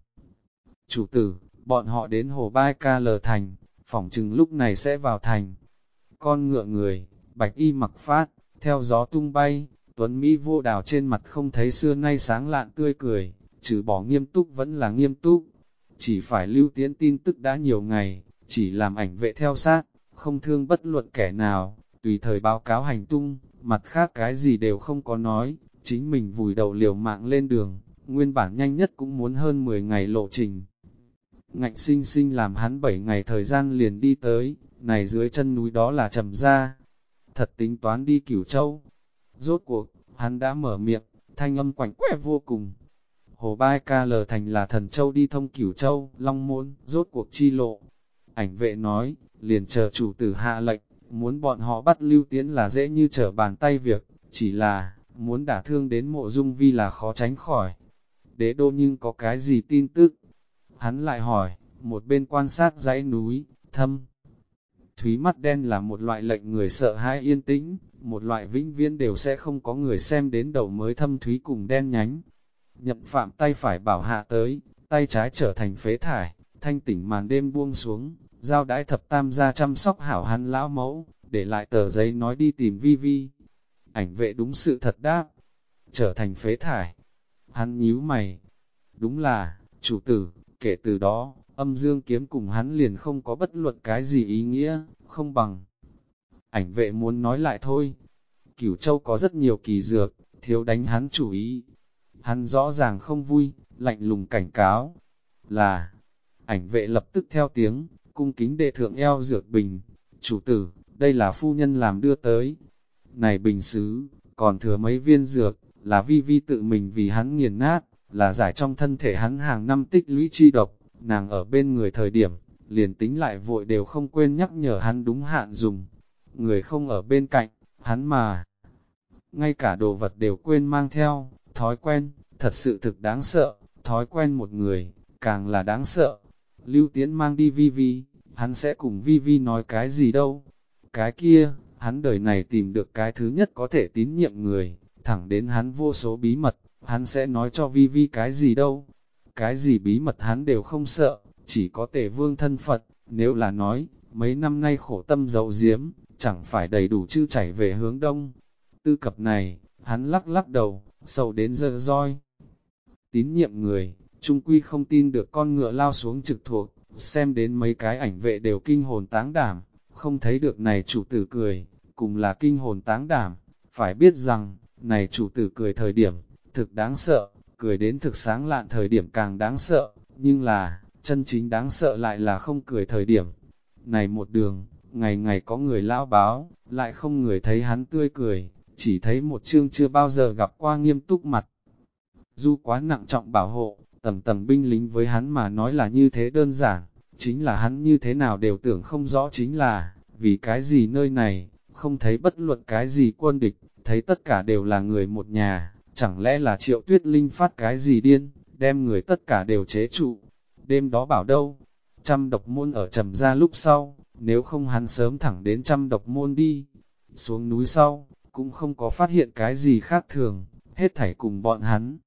Chủ tử, bọn họ đến Hồ Bai Ca Lờ Thành, phỏng chừng lúc này sẽ vào thành. Con ngựa người, bạch y mặc phát, theo gió tung bay, tuấn Mỹ vô đào trên mặt không thấy xưa nay sáng lạn tươi cười, trừ bỏ nghiêm túc vẫn là nghiêm túc. Chỉ phải Lưu Tiễn tin tức đã nhiều ngày, chỉ làm ảnh vệ theo sát, không thương bất luận kẻ nào, tùy thời báo cáo hành tung, mặt khác cái gì đều không có nói, chính mình vùi đầu liều mạng lên đường, nguyên bản nhanh nhất cũng muốn hơn 10 ngày lộ trình. Ngạnh sinh sinh làm hắn 7 ngày thời gian liền đi tới, này dưới chân núi đó là Trầm Gia. Thật tính toán đi Cửu Châu. Rốt cuộc, hắn đã mở miệng, thanh âm quạnh quẽ vô cùng. Hồ Bai Ca Lờ Thành là Thần Châu đi thông Cửu Châu, Long Môn, rốt cuộc chi lộ. Ảnh vệ nói, liền chờ chủ tử hạ lệnh, muốn bọn họ bắt Lưu Tiễn là dễ như trở bàn tay việc, chỉ là, muốn đả thương đến Mộ Dung Vi là khó tránh khỏi. Đế đô nhưng có cái gì tin tức? Hắn lại hỏi, một bên quan sát dãy núi, thâm. Thúy mắt đen là một loại lệnh người sợ hãi yên tĩnh, một loại vĩnh viễn đều sẽ không có người xem đến đầu mới thâm thúy cùng đen nhánh. Nhậm Phạm tay phải bảo hạ tới, tay trái trở thành phế thải, thanh tỉnh màn đêm buông xuống, giao đãi thập tam gia chăm sóc hảo hắn lão mẫu, để lại tờ giấy nói đi tìm Vi Vi. Ảnh vệ đúng sự thật đáp, trở thành phế thải. Hắn nhíu mày, đúng là, chủ tử, kể từ đó, âm dương kiếm cùng hắn liền không có bất luận cái gì ý nghĩa, không bằng. Ảnh vệ muốn nói lại thôi, Cửu Châu có rất nhiều kỳ dược, thiếu đánh hắn chủ ý. Hắn rõ ràng không vui, lạnh lùng cảnh cáo, là, ảnh vệ lập tức theo tiếng, cung kính đệ thượng eo dược bình, chủ tử, đây là phu nhân làm đưa tới. Này bình xứ, còn thừa mấy viên dược, là Vi Vi tự mình vì hắn nghiền nát, là giải trong thân thể hắn hàng năm tích lũy chi độc, nàng ở bên người thời điểm, liền tính lại vội đều không quên nhắc nhở hắn đúng hạn dùng. Người không ở bên cạnh, hắn mà, ngay cả đồ vật đều quên mang theo, thói quen, thật sự thực đáng sợ, thói quen một người, càng là đáng sợ. Lưu Tiễn mang đi Vi Vi, hắn sẽ cùng Vi Vi nói cái gì đâu. Cái kia, hắn đời này tìm được cái thứ nhất có thể tín nhiệm người, thẳng đến hắn vô số bí mật, hắn sẽ nói cho Vi Vi cái gì đâu. Cái gì bí mật hắn đều không sợ, chỉ có Tề Vương thân Phật, nếu là nói, mấy năm nay khổ tâm giấu giếm, chẳng phải đầy đủ chư chảy về hướng đông. Tư cập này, hắn lắc lắc đầu, sầu đến giơ roi. Tín nhiệm người, trung quy không tin được con ngựa lao xuống trực thuộc, xem đến mấy cái ảnh vệ đều kinh hồn táng đảm, không thấy được này chủ tử cười, cùng là kinh hồn táng đảm, phải biết rằng, Này chủ tử cười thời điểm, thực đáng sợ, cười đến thực sáng lạn thời điểm càng đáng sợ, nhưng là, chân chính đáng sợ lại là không cười thời điểm. Này một đường, ngày ngày có người lão báo, lại không người thấy hắn tươi cười, chỉ thấy một chương chưa bao giờ gặp qua nghiêm túc mặt. Du quá nặng trọng bảo hộ, tầng tầng binh lính với hắn mà nói là như thế đơn giản, chính là hắn như thế nào đều tưởng không rõ chính là, vì cái gì nơi này, không thấy bất luận cái gì quân địch, thấy tất cả đều là người một nhà, chẳng lẽ là Triệu Tuyết Linh phát cái gì điên, đem người tất cả đều chế trụ. Đêm đó bảo đâu, trăm độc môn ở trầm ra lúc sau, nếu không hắn sớm thẳng đến trăm độc môn đi. Xuống núi sau, cũng không có phát hiện cái gì khác thường, hết thảy cùng bọn hắn.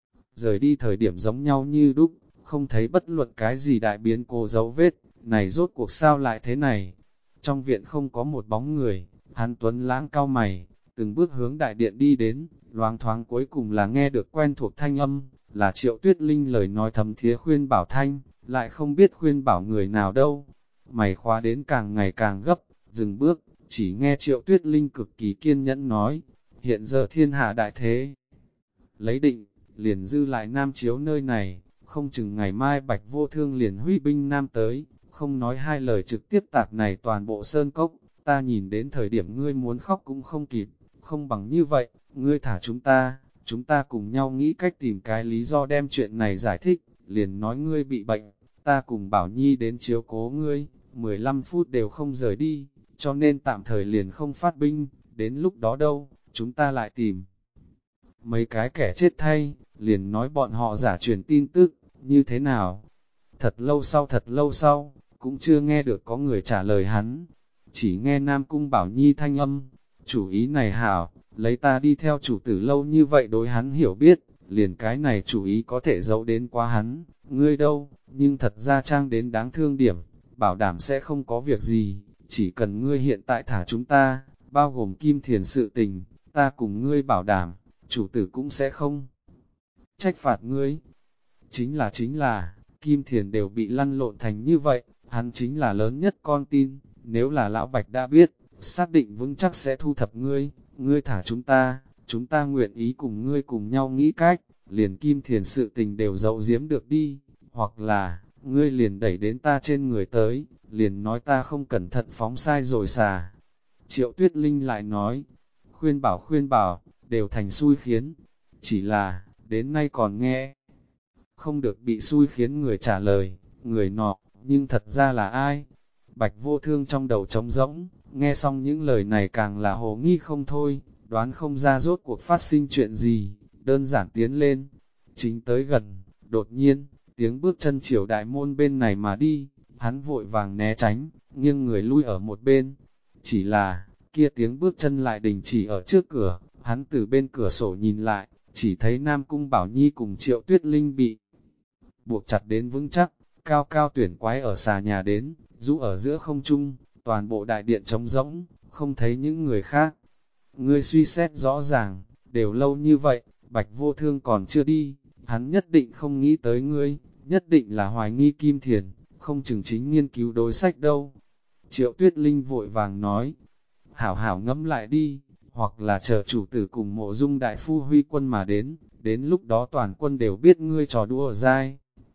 Rời đi thời điểm giống nhau như đúc, không thấy bất luận cái gì đại biến cố dấu vết, này rốt cuộc sao lại thế này. Trong viện không có một bóng người, hắn tuấn lãng cao mày, từng bước hướng đại điện đi đến, loáng thoáng cuối cùng là nghe được quen thuộc thanh âm, là Triệu Tuyết Linh lời nói thấm thía khuyên bảo thanh, lại không biết khuyên bảo người nào đâu. Mày khóa đến càng ngày càng gấp, dừng bước, chỉ nghe Triệu Tuyết Linh cực kỳ kiên nhẫn nói, hiện giờ thiên hạ đại thế. Lấy định, liền dư lại Nam Chiếu nơi này, không chừng ngày mai Bạch Vô Thương liền huy binh Nam tới, không nói hai lời trực tiếp tạc này toàn bộ sơn cốc, ta nhìn đến thời điểm ngươi muốn khóc cũng không kịp, không bằng như vậy, ngươi thả chúng ta cùng nhau nghĩ cách tìm cái lý do đem chuyện này giải thích, liền nói ngươi bị bệnh, ta cùng Bảo Nhi đến chiếu cố ngươi, 15 phút đều không rời đi, cho nên tạm thời liền không phát binh, đến lúc đó đâu, chúng ta lại tìm. Mấy cái kẻ chết thay, liền nói bọn họ giả truyền tin tức, như thế nào? Thật lâu sau, cũng chưa nghe được có người trả lời hắn. Chỉ nghe Nam Cung Bảo Nhi thanh âm, chủ ý này hảo, lấy ta đi theo chủ tử lâu như vậy đối hắn hiểu biết, liền cái này chủ ý có thể giấu đến quá hắn, ngươi đâu, nhưng thật ra trang đến đáng thương điểm, bảo đảm sẽ không có việc gì, chỉ cần ngươi hiện tại thả chúng ta, bao gồm Kim Thiền sự tình, ta cùng ngươi bảo đảm, chủ tử cũng sẽ không trách phạt ngươi. Chính là, Kim Thiền đều bị lăn lộn thành như vậy, hắn chính là lớn nhất con tin, nếu là Lão Bạch đã biết, xác định vững chắc sẽ thu thập ngươi, ngươi thả chúng ta nguyện ý cùng ngươi cùng nhau nghĩ cách, liền Kim Thiền sự tình đều giấu giếm được đi, hoặc là, ngươi liền đẩy đến ta trên người tới, liền nói ta không cẩn thận phóng sai rồi xà. Triệu Tuyết Linh lại nói, khuyên bảo, đều thành xui khiến, chỉ là, đến nay còn nghe. Không được bị xui khiến người trả lời, người nọ, nhưng thật ra là ai? Bạch Vô Thương trong đầu trống rỗng, nghe xong những lời này càng là hồ nghi không thôi, đoán không ra rốt cuộc phát sinh chuyện gì, đơn giản tiến lên. Chính tới gần, đột nhiên, tiếng bước chân chiều đại môn bên này mà đi, hắn vội vàng né tránh, nghiêng người lui ở một bên. Chỉ là, kia tiếng bước chân lại đình chỉ ở trước cửa, hắn từ bên cửa sổ nhìn lại, chỉ thấy Nam Cung Bảo Nhi cùng Triệu Tuyết Linh bị buộc chặt đến vững chắc, cao cao tuyển quái ở xà nhà đến, rũ ở giữa không trung, toàn bộ đại điện trống rỗng, không thấy những người khác. Ngươi suy xét rõ ràng, đều lâu như vậy, Bạch Vô Thương còn chưa đi, hắn nhất định không nghĩ tới ngươi, nhất định là hoài nghi Kim Thiền, không chừng chính nghiên cứu đối sách đâu. Triệu Tuyết Linh vội vàng nói, hảo hảo ngẫm lại đi, hoặc là chờ chủ tử cùng Mộ Dung đại phu huy quân mà đến lúc đó toàn quân đều biết ngươi trò đùa ở dai.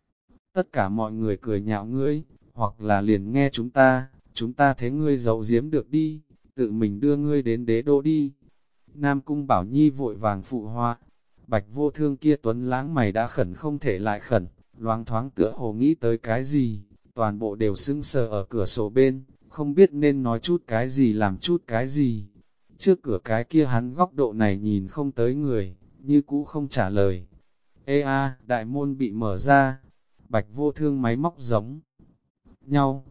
Tất cả mọi người cười nhạo ngươi, hoặc là liền nghe chúng ta thấy ngươi giấu giếm được đi, tự mình đưa ngươi đến đế đô đi. Nam Cung Bảo Nhi vội vàng phụ hoa, Bạch Vô Thương kia tuấn lãng mày đã khẩn không thể lại khẩn, loáng thoáng tựa hồ nghĩ tới cái gì, toàn bộ đều sững sờ ở cửa sổ bên, không biết nên nói chút cái gì làm chút cái gì. Trước cửa cái kia hắn góc độ này nhìn không tới người, như cũ không trả lời. Ê a, đại môn bị mở ra, Bạch Vô Thương máy móc giống nhau,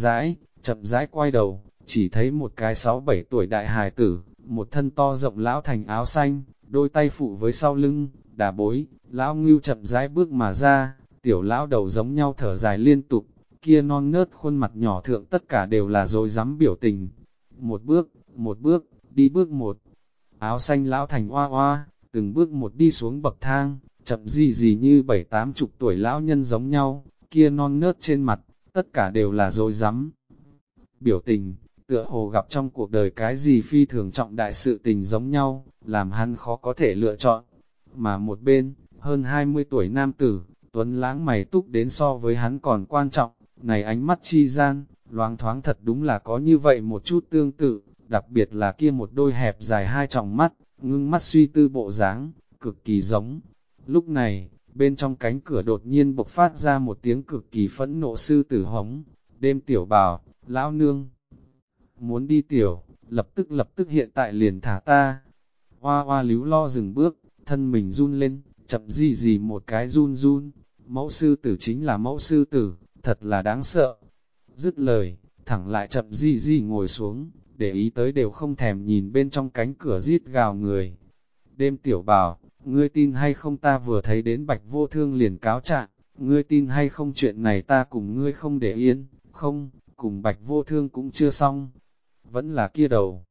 chậm rãi quay đầu, chỉ thấy một cái 6-7 tuổi đại hài tử, một thân to rộng lão thành áo xanh, đôi tay phụ với sau lưng, đà bối, lão ngưu chậm rãi bước mà ra, tiểu lão đầu giống nhau thở dài liên tục, kia non nớt khuôn mặt nhỏ thượng tất cả đều là dối rắm biểu tình. Một bước, đi bước một, áo xanh lão thành oa oa, từng bước một đi xuống bậc thang, chậm gì như 7-80 tuổi lão nhân giống nhau, kia non nớt trên mặt, tất cả đều là dối rắm biểu tình, tựa hồ gặp trong cuộc đời cái gì phi thường trọng đại sự tình giống nhau, làm hắn khó có thể lựa chọn. Mà một bên, hơn 20 tuổi nam tử, tuấn lãng mày túc đến so với hắn còn quan trọng, này ánh mắt chi gian, loáng thoáng thật đúng là có như vậy một chút tương tự, đặc biệt là kia một đôi hẹp dài hai tròng mắt, ngưng mắt suy tư bộ dáng, cực kỳ giống. Lúc này, bên trong cánh cửa đột nhiên bộc phát ra một tiếng cực kỳ phẫn nộ sư tử hống. Đêm tiểu bảo, lão nương, muốn đi tiểu, lập tức hiện tại liền thả ta. Hoa hoa líu lo dừng bước, thân mình run lên, chậm gì gì một cái run run. Mẫu sư tử chính là mẫu sư tử, thật là đáng sợ. Dứt lời, thẳng lại chậm gì gì ngồi xuống, để ý tới đều không thèm nhìn bên trong cánh cửa rít gào người. Đêm tiểu bảo, ngươi tin hay không ta vừa thấy đến Bạch Vô Thương liền cáo trạng, ngươi tin hay không chuyện này ta cùng ngươi không để yên, không, cùng Bạch Vô Thương cũng chưa xong, vẫn là kia đầu.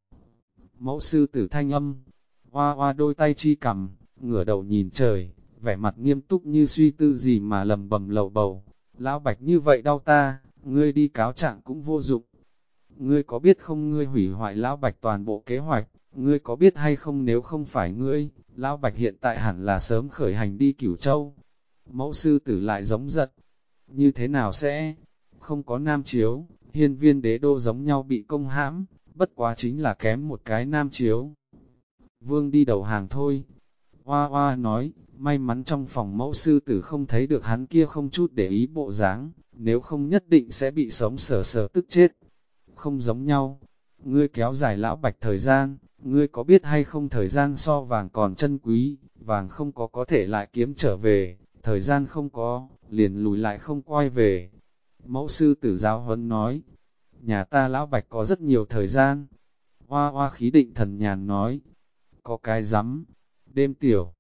Mẫu sư tử thanh âm, hoa hoa đôi tay chi cầm, ngửa đầu nhìn trời, vẻ mặt nghiêm túc như suy tư gì mà lầm bầm lầu bầu, lão Bạch như vậy đau ta, ngươi đi cáo trạng cũng vô dụng. Ngươi có biết không ngươi hủy hoại lão Bạch toàn bộ kế hoạch, ngươi có biết hay không nếu không phải ngươi, lão Bạch hiện tại hẳn là sớm khởi hành đi Cửu Châu. Mẫu sư tử lại giống giận, như thế nào sẽ, không có nam chiếu, hiên viên đế đô giống nhau bị công hãm, bất quá chính là kém một cái nam chiếu. Vương đi đầu hàng thôi. Hoa hoa nói, may mắn trong phòng mẫu sư tử không thấy được hắn kia không chút để ý bộ dáng, nếu không nhất định sẽ bị sống sờ sờ tức chết. Không giống nhau, ngươi kéo dài lão Bạch thời gian, ngươi có biết hay không thời gian so vàng còn chân quý, vàng không có thể lại kiếm trở về, thời gian không có, liền lùi lại không quay về. Mẫu sư tử giáo huấn nói, nhà ta lão Bạch có rất nhiều thời gian. Hoa hoa khí định thần nhàn nói, có cái rắm, đêm tiểu.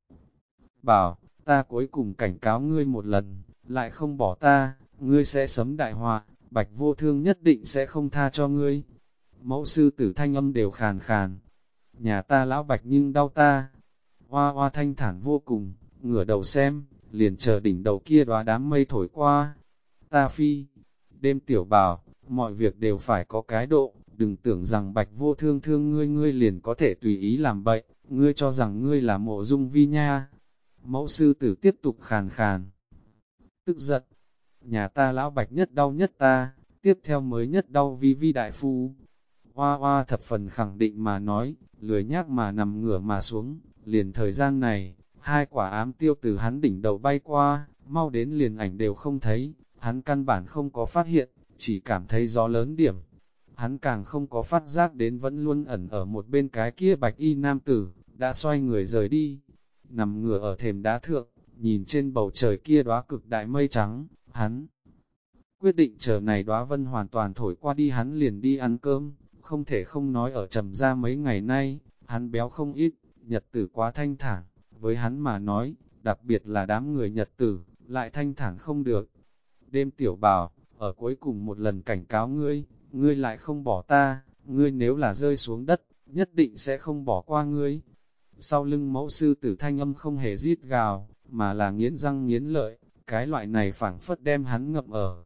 Bảo, ta cuối cùng cảnh cáo ngươi một lần, lại không bỏ ta, ngươi sẽ sấm đại họa, Bạch Vô Thương nhất định sẽ không tha cho ngươi. Mẫu sư tử thanh âm đều khàn khàn, nhà ta lão Bạch nhưng đau ta. Hoa hoa thanh thản vô cùng, ngửa đầu xem, liền chờ đỉnh đầu kia đóa đám mây thổi qua. Ta phi, đêm tiểu bảo, mọi việc đều phải có cái độ, đừng tưởng rằng Bạch Vô Thương thương ngươi liền có thể tùy ý làm bậy, ngươi cho rằng ngươi là Mộ Dung Vi nha. Mẫu sư tử tiếp tục khàn khàn, tức giận, nhà ta lão Bạch nhất đau nhất ta, tiếp theo mới nhất đau Vi Vi đại phu. Hoa hoa thập phần khẳng định mà nói, lười nhác mà nằm ngửa mà xuống, liền thời gian này, hai quả ám tiêu từ hắn đỉnh đầu bay qua, mau đến liền ảnh đều không thấy, hắn căn bản không có phát hiện, chỉ cảm thấy gió lớn điểm. Hắn càng không có phát giác đến vẫn luôn ẩn ở một bên cái kia bạch y nam tử, đã xoay người rời đi, nằm ngửa ở thềm đá thượng, nhìn trên bầu trời kia đóa cực đại mây trắng, hắn quyết định chờ này đóa vân hoàn toàn thổi qua đi hắn liền đi ăn cơm, không thể không nói ở Trầm gia mấy ngày nay, hắn béo không ít, nhật tử quá thanh thản, với hắn mà nói, đặc biệt là đám người nhật tử, lại thanh thản không được. Đêm tiểu bảo, ở cuối cùng một lần cảnh cáo ngươi, ngươi lại không bỏ ta, ngươi nếu là rơi xuống đất, nhất định sẽ không bỏ qua ngươi. Sau lưng mẫu sư tử thanh âm không hề rít gào, mà là nghiến răng nghiến lợi, cái loại này phảng phất đem hắn ngậm ở.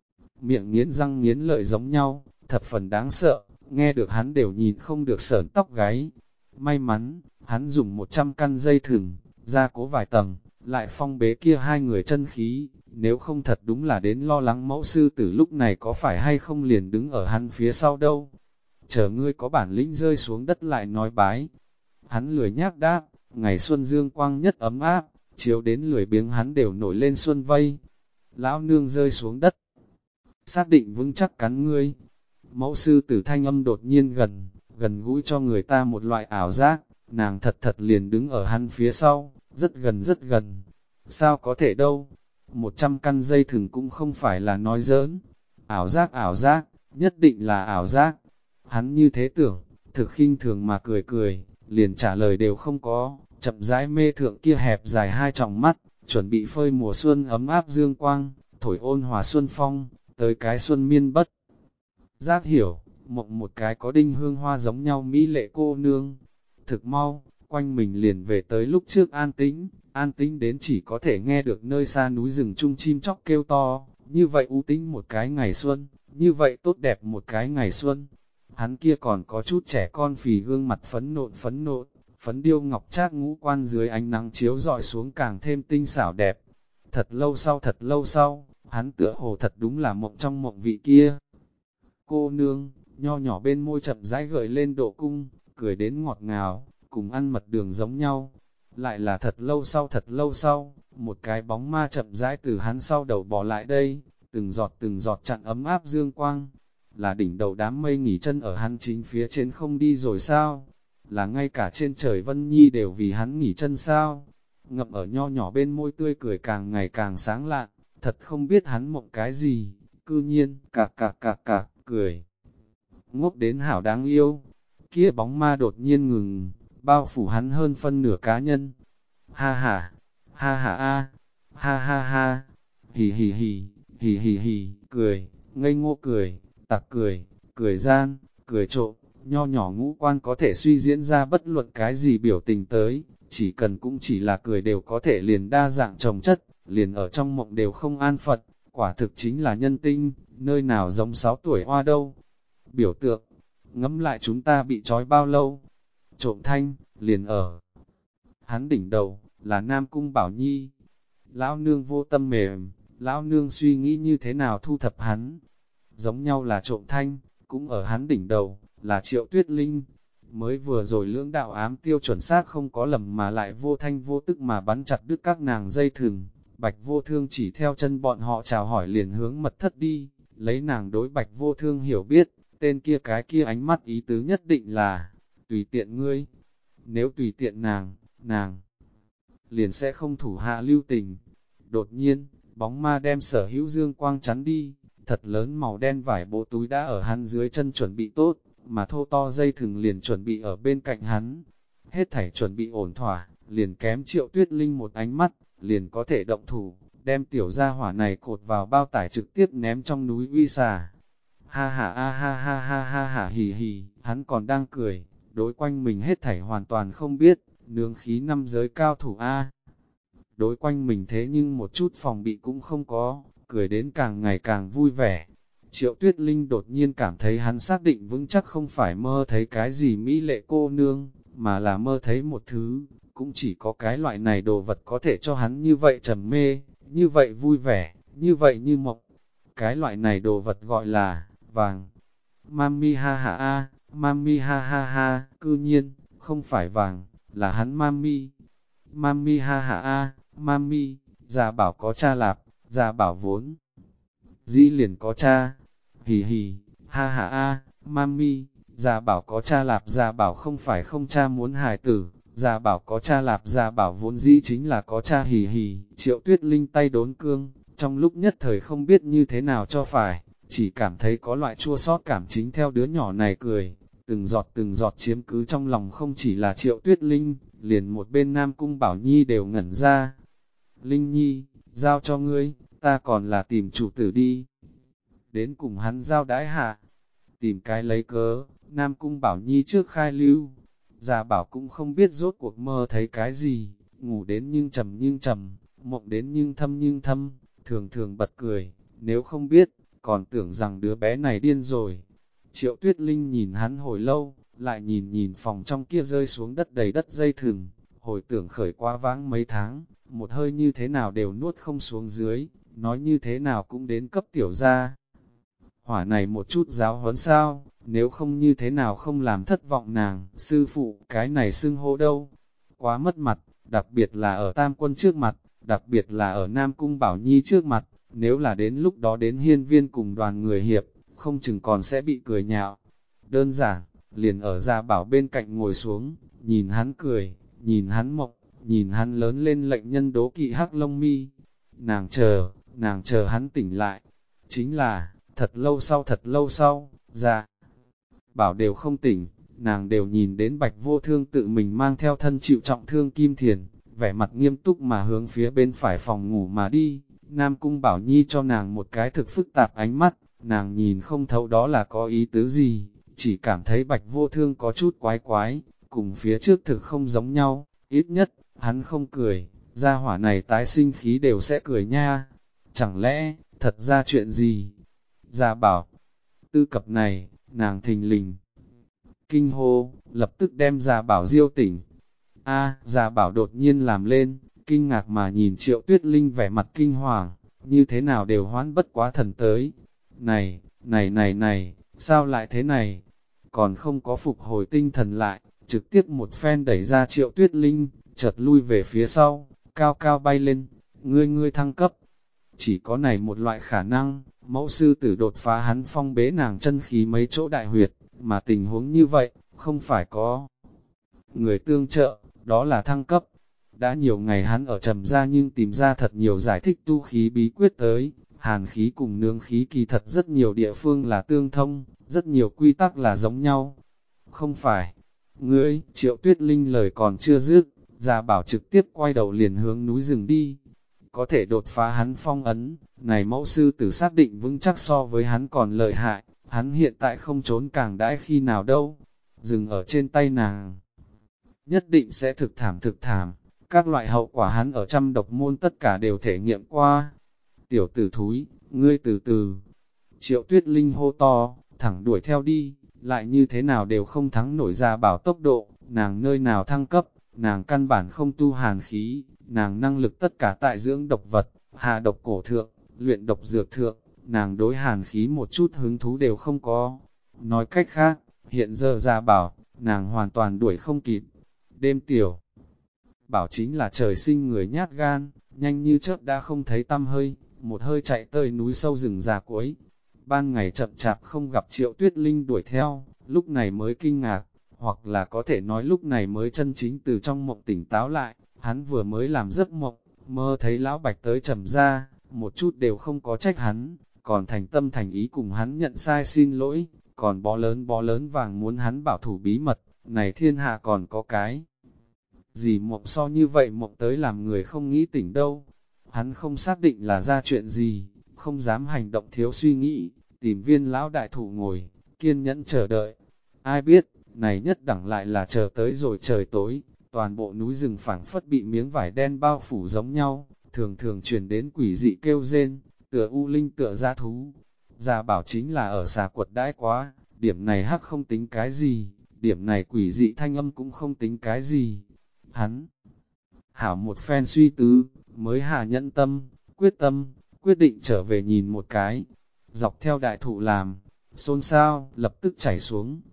Miệng nghiến răng nghiến lợi giống nhau, thập phần đáng sợ, nghe được hắn đều nhìn không được sởn tóc gáy. May mắn, hắn dùng 100 căn dây thừng, ra cố vài tầng, lại phong bế kia hai người chân khí, nếu không thật đúng là đến lo lắng mẫu sư tử lúc này có phải hay không liền đứng ở hắn phía sau đâu. Chờ ngươi có bản lĩnh rơi xuống đất lại nói bái. Hắn lười nhác đáp, ngày xuân dương quang nhất ấm áp, chiếu đến lười biếng hắn đều nổi lên xuân vây. Lão nương rơi xuống đất, xác định vững chắc cắn ngươi. Mẫu sư tử thanh âm đột nhiên gần gũi cho người ta một loại ảo giác, nàng thật liền đứng ở hắn phía sau, rất gần. Sao có thể đâu, 100 căn dây thừng cũng không phải là nói giỡn. Ảo giác, nhất định là ảo giác. Hắn như thế tưởng, thực khinh thường mà cười, liền trả lời đều không có, chậm rãi mê thượng kia hẹp dài hai tròng mắt, chuẩn bị phơi mùa xuân ấm áp dương quang, thổi ôn hòa xuân phong, tới cái xuân miên bất. Giác hiểu, mộng một cái có đinh hương hoa giống nhau mỹ lệ cô nương. Thực mau, quanh mình liền về tới lúc trước an tĩnh đến chỉ có thể nghe được nơi xa núi rừng chung chim chóc kêu to, như vậy u tĩnh một cái ngày xuân, như vậy tốt đẹp một cái ngày xuân. hắn kia còn có chút trẻ con phì gương mặt phấn nộn, phấn điêu ngọc trác ngũ quan dưới ánh nắng chiếu rọi xuống càng thêm tinh xảo đẹp. Thật lâu sau, hắn tựa hồ thật đúng là mộng trong mộng vị kia. Cô nương, nho nhỏ bên môi chậm rãi gợi lên độ cung, cười đến ngọt ngào, cùng ăn mật đường giống nhau. Lại là thật lâu sau, một cái bóng ma chậm rãi từ hắn sau đầu bò lại đây, từng giọt chặn ấm áp dương quang. Là đỉnh đầu đám mây nghỉ chân ở hắn chính phía trên không đi rồi sao? Là ngay cả trên trời Vân Nhi đều vì hắn nghỉ chân sao? Ngậm ở nho nhỏ bên môi tươi cười càng ngày càng sáng lạn, thật không biết hắn mộng cái gì, cư nhiên, cạc, cười. Ngốc đến hảo đáng yêu, kia bóng ma đột nhiên ngừng, bao phủ hắn hơn phân nửa cá nhân. Ha ha a, ha, hì hì, cười, ngây ngô cười, tặc cười, cười gian, cười trộm, nho nhỏ ngũ quan có thể suy diễn ra bất luận cái gì biểu tình tới, chỉ cần cũng chỉ là cười đều có thể liền đa dạng trồng chất, liền ở trong mộng đều không an phận, quả thực chính là nhân tinh, nơi nào giống 6 tuổi hoa đâu. Biểu tượng, ngẫm lại chúng ta bị trói bao lâu, trộm thanh, liền ở. Hắn đỉnh đầu, là Nam Cung Bảo Nhi. Lão nương vô tâm mềm, lão nương suy nghĩ như thế nào thu thập hắn. Giống nhau là trộm thanh, cũng ở hắn đỉnh đầu, là Triệu Tuyết Linh. Mới vừa rồi lưỡng đạo ám tiêu chuẩn xác không có lầm mà lại vô thanh vô tức mà bắn chặt đứt các nàng dây thừng. Bạch Vô Thương chỉ theo chân bọn họ chào hỏi liền hướng mật thất đi, lấy nàng đối Bạch Vô Thương hiểu biết, tên kia cái kia ánh mắt ý tứ nhất định là, tùy tiện ngươi. Nếu tùy tiện nàng liền sẽ không thủ hạ lưu tình. Đột nhiên, bóng ma đem sở hữu dương quang chắn đi, thật lớn màu đen vải bộ túi đã ở hắn dưới chân chuẩn bị tốt, mà thô to dây thừng liền chuẩn bị ở bên cạnh hắn. Hết thảy chuẩn bị ổn thỏa, liền kém Triệu Tuyết Linh một ánh mắt, liền có thể động thủ, đem tiểu gia hỏa này cột vào bao tải trực tiếp ném trong núi uy xà. Ha ha hì hì, hắn còn đang cười, đối quanh mình hết thảy hoàn toàn không biết, nướng khí năm giới cao thủ A. Đối quanh mình thế nhưng một chút phòng bị cũng không có, cười đến càng ngày càng vui vẻ. Triệu Tuyết Linh đột nhiên cảm thấy hắn xác định vững chắc không phải mơ thấy cái gì mỹ lệ cô nương, mà là mơ thấy một thứ, cũng chỉ có cái loại này đồ vật có thể cho hắn như vậy trầm mê, như vậy vui vẻ, như vậy như mộng. Cái loại này đồ vật gọi là vàng. Mami ha ha a, mami ha, cư nhiên, không phải vàng, là hắn mami. Mami ha ha a, mami, già bảo có cha lạp, già bảo vốn. Dĩ liền có cha, hì hì, ha ha a, mami, già bảo có cha lạp, già bảo không phải không cha muốn hài tử, già bảo có cha lạp, già bảo vốn dĩ chính là có cha hì hì. Triệu Tuyết Linh tay đốn cương, trong lúc nhất thời không biết như thế nào cho phải, chỉ cảm thấy có loại chua xót cảm chính theo đứa nhỏ này cười, từng giọt chiếm cứ trong lòng không chỉ là Triệu Tuyết Linh, liền một bên Nam Cung Bảo Nhi đều ngẩn ra. Linh Nhi, giao cho ngươi, ta còn là tìm chủ tử đi. Đến cùng hắn giao đãi hạ, tìm cái lấy cớ, Nam Cung Bảo Nhi trước khai lưu. Già bảo cũng không biết rốt cuộc mơ thấy cái gì, ngủ đến nhưng trầm, mộng đến nhưng thâm, thường thường bật cười, nếu không biết, còn tưởng rằng đứa bé này điên rồi. Triệu Tuyết Linh nhìn hắn hồi lâu, lại nhìn phòng trong kia rơi xuống đất đầy đất dây thừng, hồi tưởng khởi qua vãng mấy tháng, một hơi như thế nào đều nuốt không xuống dưới, nói như thế nào cũng đến cấp tiểu gia. Hỏa này một chút giáo huấn sao, nếu không như thế nào không làm thất vọng nàng, sư phụ, cái này xưng hô đâu, quá mất mặt, đặc biệt là ở Tam Quân trước mặt, đặc biệt là ở Nam Cung Bảo Nhi trước mặt, nếu là đến lúc đó đến hiên viên cùng đoàn người hiệp, không chừng còn sẽ bị cười nhạo. Đơn giản, liền ở Gia Bảo bên cạnh ngồi xuống, nhìn hắn cười, nhìn hắn mộng, nhìn hắn lớn lên lệnh nhân đố kỵ hắc lông mi. Nàng chờ hắn tỉnh lại. Chính là, thật lâu sau, Gia Bảo đều không tỉnh, nàng đều nhìn đến Bạch Vô Thương tự mình mang theo thân chịu trọng thương Kim Thiền, vẻ mặt nghiêm túc mà hướng phía bên phải phòng ngủ mà đi. Nam Cung Bảo Nhi cho nàng một cái thực phức tạp ánh mắt, nàng nhìn không thấu đó là có ý tứ gì, chỉ cảm thấy Bạch Vô Thương có chút quái quái, cùng phía trước thực không giống nhau, ít nhất, hắn không cười, gia hỏa này tái sinh khí đều sẽ cười nha. Chẳng lẽ, thật ra chuyện gì? Gia Bảo, tư cập này, nàng thình lình kinh hô, lập tức đem Gia Bảo diêu tỉnh. Gia Bảo đột nhiên làm lên, kinh ngạc mà nhìn Triệu Tuyết Linh vẻ mặt kinh hoàng, như thế nào đều hoán bất quá thần tới. Này, sao lại thế này? Còn không có phục hồi tinh thần lại, trực tiếp một phen đẩy ra Triệu Tuyết Linh, chợt lui về phía sau, cao cao bay lên, ngươi thăng cấp. Chỉ có này một loại khả năng, mẫu sư tử đột phá hắn phong bế nàng chân khí mấy chỗ đại huyệt, mà tình huống như vậy, không phải có người tương trợ, đó là thăng cấp. Đã nhiều ngày hắn ở trầm ra nhưng tìm ra thật nhiều giải thích tu khí bí quyết tới, hàn khí cùng nương khí kỳ thật rất nhiều địa phương là tương thông, rất nhiều quy tắc là giống nhau. Không phải, ngươi, Triệu Tuyết Linh lời còn chưa dứt, Gia Bảo trực tiếp quay đầu liền hướng núi rừng đi. Có thể đột phá hắn phong ấn, này mẫu sư tử xác định vững chắc so với hắn còn lợi hại, hắn hiện tại không trốn càng đãi khi nào đâu. Dừng ở trên tay nàng, nhất định sẽ thực thảm, các loại hậu quả hắn ở trăm độc môn tất cả đều thể nghiệm qua. Tiểu tử thúi, ngươi từ từ. Triệu Tuyết Linh hô to, thẳng đuổi theo đi, lại như thế nào đều không thắng nổi Gia Bảo tốc độ, nàng nơi nào thăng cấp, nàng căn bản không tu hàn khí, nàng năng lực tất cả tại dưỡng độc vật, hạ độc cổ thượng, luyện độc dược thượng, nàng đối hàn khí một chút hứng thú đều không có. Nói cách khác, hiện giờ Gia Bảo, nàng hoàn toàn đuổi không kịp. Đêm Tiểu Bảo chính là trời sinh người nhát gan, nhanh như chớp đã không thấy tăm hơi, một hơi chạy tới núi sâu rừng già cuối. Ban ngày chậm chạp không gặp Triệu Tuyết Linh đuổi theo, lúc này mới kinh ngạc, hoặc là có thể nói lúc này mới chân chính từ trong mộng tỉnh táo lại, hắn vừa mới làm giấc mộng, mơ thấy lão Bạch tới trầm ra, một chút đều không có trách hắn, còn thành tâm thành ý cùng hắn nhận sai xin lỗi, còn bó lớn vàng muốn hắn bảo thủ bí mật, này thiên hạ còn có cái gì mộng so như vậy mộng tới làm người không nghĩ tỉnh đâu. Hắn không xác định là ra chuyện gì, không dám hành động thiếu suy nghĩ, tìm viên lão đại thủ ngồi, kiên nhẫn chờ đợi. Ai biết, này nhất đẳng lại là chờ tới rồi trời tối, toàn bộ núi rừng phảng phất bị miếng vải đen bao phủ giống nhau, thường thường truyền đến quỷ dị kêu rên, tựa u linh tựa dã thú. Gia Bảo chính là ở xà quật đãi quá, điểm này hắc không tính cái gì, điểm này quỷ dị thanh âm cũng không tính cái gì. Hắn hảo một phen suy tứ, mới hạ nhẫn tâm, quyết định trở về nhìn một cái. Dọc theo đại thụ làm, xôn xao, lập tức chảy xuống.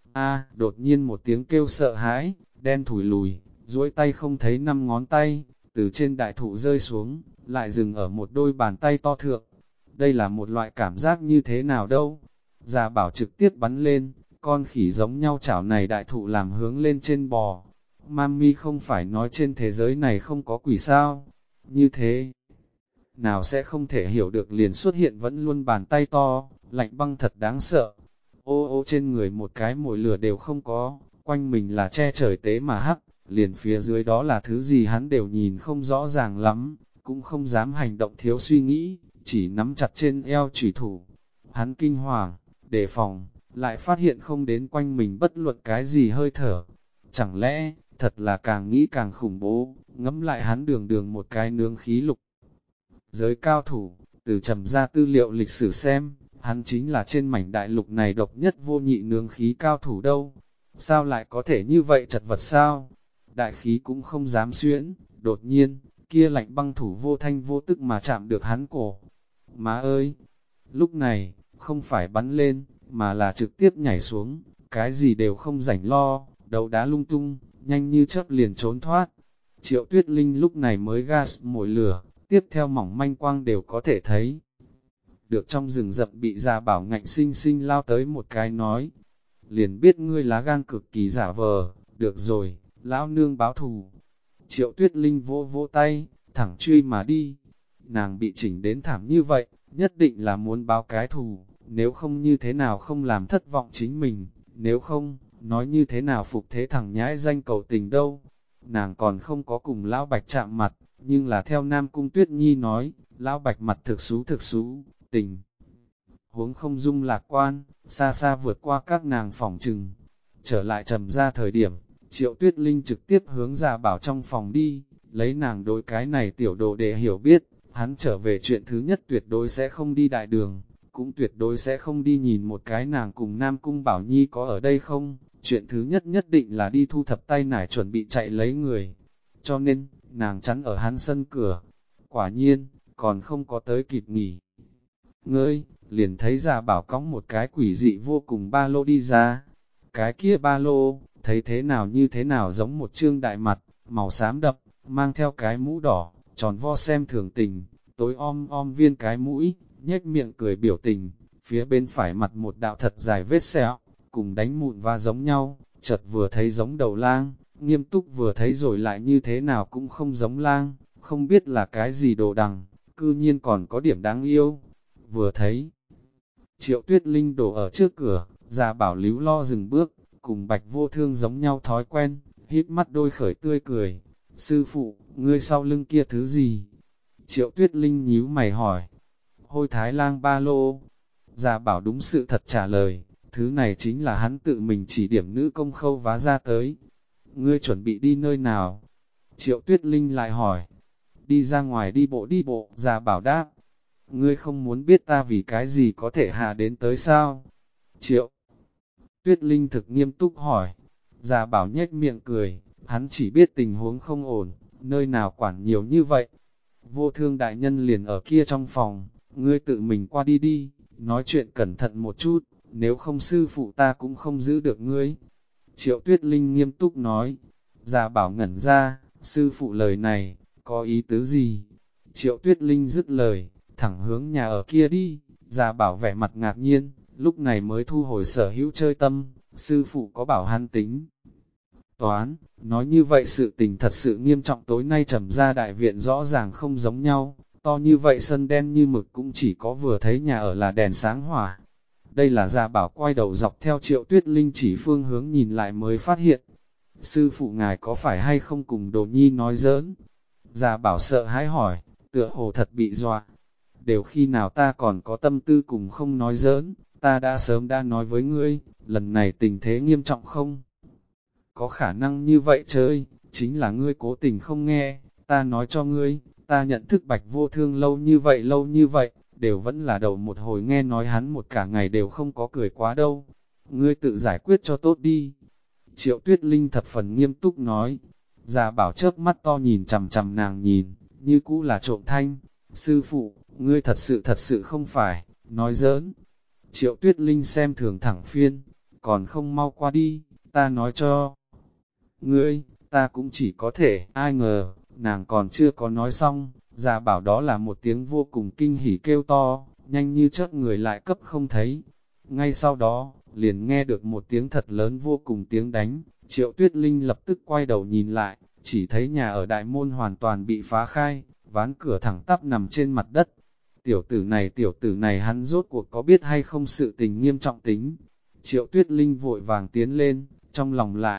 Đột nhiên một tiếng kêu sợ hãi, đen thủi lùi, duỗi tay không thấy 5 ngón tay, từ trên đại thụ rơi xuống, lại dừng ở một đôi bàn tay to thượng. Đây là một loại cảm giác như thế nào đâu? Gia Bảo trực tiếp bắn lên, con khỉ giống nhau chảo này đại thụ làm hướng lên trên bò. Mami không phải nói trên thế giới này không có quỷ sao? Như thế, nào sẽ không thể hiểu được liền xuất hiện vẫn luôn bàn tay to, lạnh băng thật đáng sợ. Ô trên người một cái mồi lửa đều không có, quanh mình là che trời tế mà hắc, liền phía dưới đó là thứ gì hắn đều nhìn không rõ ràng lắm, cũng không dám hành động thiếu suy nghĩ, chỉ nắm chặt trên eo chủy thủ. Hắn kinh hoàng, đề phòng, lại phát hiện không đến quanh mình bất luận cái gì hơi thở. Chẳng lẽ, thật là càng nghĩ càng khủng bố, ngẫm lại hắn đường một cái nướng khí lục. Giới cao thủ, từ trầm ra tư liệu lịch sử xem, hắn chính là trên mảnh đại lục này độc nhất vô nhị nướng khí cao thủ đâu. Sao lại có thể như vậy chật vật sao? Đại khí cũng không dám xuyễn, đột nhiên, kia lạnh băng thủ vô thanh vô tức mà chạm được hắn cổ. Má ơi! Lúc này, không phải bắn lên, mà là trực tiếp nhảy xuống, cái gì đều không rảnh lo, đầu đá lung tung, nhanh như chớp liền trốn thoát. Triệu Tuyết Linh lúc này mới gas mồi lửa, tiếp theo mỏng manh quang đều có thể thấy. Được trong rừng rậm bị Gia Bảo ngạnh sinh sinh lao tới một cái nói, liền biết ngươi lá gan cực kỳ giả vờ, được rồi, lão nương báo thù. Triệu Tuyết Linh vỗ vỗ tay, thẳng truy mà đi. Nàng bị chỉnh đến thảm như vậy, nhất định là muốn báo cái thù, nếu không như thế nào không làm thất vọng chính mình, nếu không, nói như thế nào phục thế thằng nhãi danh cầu tình đâu. Nàng còn không có cùng Lão Bạch chạm mặt, nhưng là theo Nam Cung Tuyết Nhi nói, Lão Bạch mặt thực xú, tình. Huống không dung lạc quan, xa xa vượt qua các nàng phòng trừng. Trở lại trầm ra thời điểm, Triệu Tuyết Linh trực tiếp hướng Gia Bảo trong phòng đi, lấy nàng đối cái này tiểu đồ để hiểu biết, hắn trở về chuyện thứ nhất tuyệt đối sẽ không đi đại đường, cũng tuyệt đối sẽ không đi nhìn một cái nàng cùng Nam Cung Bảo Nhi có ở đây không, chuyện thứ nhất nhất định là đi thu thập tay nải chuẩn bị chạy lấy người. Cho nên, nàng chắn ở hắn sân cửa. Quả nhiên, còn không có tới kịp nghỉ ngơi, liền thấy Gia Bảo cõng một cái quỷ dị vô cùng ba lô đi ra. Cái kia ba lô, thấy thế nào như thế nào giống một trương đại mặt, màu xám đậm, mang theo cái mũ đỏ, tròn vo xem thường tình, tối om viên cái mũi, nhếch miệng cười biểu tình, phía bên phải mặt một đạo thật dài vết sẹo, cùng đánh mụn và giống nhau, chợt vừa thấy giống đầu lang, nghiêm túc vừa thấy rồi lại như thế nào cũng không giống lang, không biết là cái gì đồ đằng, cư nhiên còn có điểm đáng yêu. Vừa thấy, Triệu Tuyết Linh đổ ở trước cửa, Gia Bảo líu lo dừng bước, cùng Bạch Vô Thương giống nhau thói quen, hít mắt đôi khởi tươi cười. Sư phụ, ngươi sau lưng kia thứ gì? Triệu Tuyết Linh nhíu mày hỏi. Hôi Thái Lang ba lô. Gia Bảo đúng sự thật trả lời, thứ này chính là hắn tự mình chỉ điểm nữ công khâu vá ra tới. Ngươi chuẩn bị đi nơi nào? Triệu Tuyết Linh lại hỏi. Đi ra ngoài đi bộ, Gia Bảo đáp. Ngươi không muốn biết ta vì cái gì có thể hạ đến tới sao? Triệu Tuyết Linh thực nghiêm túc hỏi. Gia Bảo nhếch miệng cười, hắn chỉ biết tình huống không ổn, nơi nào quản nhiều như vậy. Vô Thương đại nhân liền ở kia trong phòng, ngươi tự mình qua đi đi, nói chuyện cẩn thận một chút, nếu không sư phụ ta cũng không giữ được ngươi. Triệu Tuyết Linh nghiêm túc nói. Gia Bảo ngẩn ra, sư phụ lời này, có ý tứ gì? Triệu Tuyết Linh dứt lời, thẳng hướng nhà ở kia đi. Gia Bảo vẻ mặt ngạc nhiên, lúc này mới thu hồi sở hữu chơi tâm, sư phụ có bảo hắn tính toán, nói như vậy sự tình thật sự nghiêm trọng. Tối nay Trầm gia đại viện rõ ràng không giống nhau, to như vậy sân đen như mực cũng chỉ có vừa thấy nhà ở là đèn sáng hỏa. Đây là Gia Bảo quay đầu dọc theo Triệu Tuyết Linh chỉ phương hướng nhìn lại mới phát hiện. Sư phụ ngài có phải hay không cùng Đồ Nhi nói giỡn? Gia Bảo sợ hãi hỏi, tựa hồ thật bị dọa. Đều khi nào ta còn có tâm tư cùng không nói giỡn, ta đã sớm đã nói với ngươi, lần này tình thế nghiêm trọng không? Có khả năng như vậy chơi, chính là ngươi cố tình không nghe, ta nói cho ngươi, ta nhận thức Bạch Vô Thương lâu như vậy, đều vẫn là đầu một hồi nghe nói hắn một cả ngày đều không có cười quá đâu. Ngươi tự giải quyết cho tốt đi. Triệu Tuyết Linh thập phần nghiêm túc nói. Gia Bảo chớp mắt to nhìn chằm chằm nàng nhìn, như cũ là trộm thanh. Sư phụ, ngươi thật sự không phải, nói giỡn. Triệu Tuyết Linh xem thường thẳng phiên, còn không mau qua đi, ta nói cho ngươi, ta cũng chỉ có thể, ai ngờ, nàng còn chưa có nói xong, Gia Bảo đó là một tiếng vô cùng kinh hỉ kêu to, nhanh như chớp người lại cấp không thấy. Ngay sau đó, liền nghe được một tiếng thật lớn vô cùng tiếng đánh, Triệu Tuyết Linh lập tức quay đầu nhìn lại, chỉ thấy nhà ở đại môn hoàn toàn bị phá khai, ván cửa thẳng tắp nằm trên mặt đất. Tiểu tử này hắn rốt cuộc có biết hay không sự tình nghiêm trọng tính. Triệu Tuyết Linh vội vàng tiến lên, trong lòng lại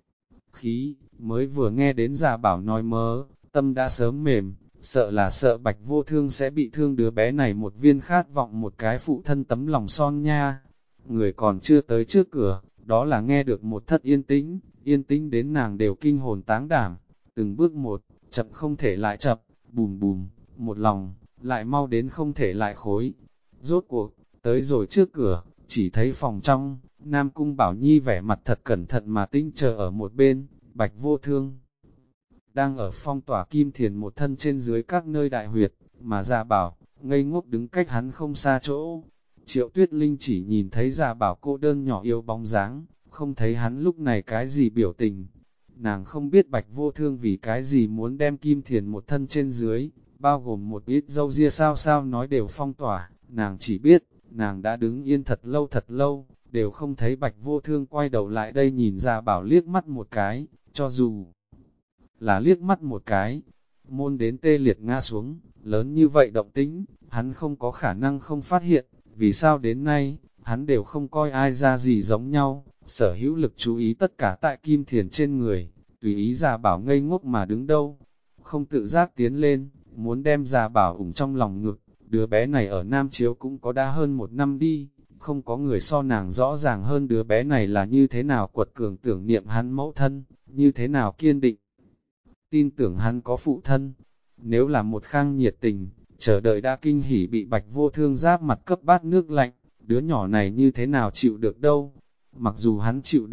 khí, mới vừa nghe đến Gia Bảo nói mớ, tâm đã sớm mềm, sợ Bạch Vô Thương sẽ bị thương đứa bé này một viên khát vọng một cái phụ thân tấm lòng son nha. Người còn chưa tới trước cửa, đó là nghe được một thất yên tĩnh đến nàng đều kinh hồn táng đảm, từng bước một, chậm không thể lại chậm, bùm bùm, một lòng, lại mau đến không thể lại khối. Rốt cuộc, tới rồi trước cửa, chỉ thấy phòng trong, Nam Cung Bảo Nhi vẻ mặt thật cẩn thận mà tinh chờ ở một bên, Bạch Vô Thương đang ở phong tỏa Kim Thiền một thân trên dưới các nơi đại huyệt, mà Gia Bảo, ngây ngốc đứng cách hắn không xa chỗ. Triệu Tuyết Linh chỉ nhìn thấy Gia Bảo cô đơn nhỏ yếu bóng dáng, không thấy hắn lúc này cái gì biểu tình. Nàng không biết Bạch Vô Thương vì cái gì muốn đem Kim Thiền một thân trên dưới, bao gồm một ít dâu ria sao nói đều phong tỏa, nàng chỉ biết, nàng đã đứng yên thật lâu, đều không thấy Bạch Vô Thương quay đầu lại đây nhìn Gia Bảo liếc mắt một cái, cho dù là liếc mắt một cái, môn đến tê liệt ngã xuống, lớn như vậy động tĩnh, hắn không có khả năng không phát hiện, vì sao đến nay, hắn đều không coi ai ra gì giống nhau, sở hữu lực chú ý tất cả tại Kim Thiền trên người, tùy ý Gia Bảo ngây ngốc mà đứng đâu, không tự giác tiến lên, muốn đem Gia Bảo ủng trong lòng ngực, đứa bé này ở Nam Chiếu cũng có đã hơn 1 năm đi, không có người so nàng rõ ràng hơn đứa bé này là như thế nào quật cường tưởng niệm hắn mẫu thân, như thế nào kiên định tin tưởng hắn có phụ thân. Nếu là một khang nhiệt tình, chờ đợi đã kinh hỉ bị Bạch Vô Thương giáp mặt cấp bát nước lạnh, đứa nhỏ này như thế nào chịu được đâu. Mặc dù hắn chịu được,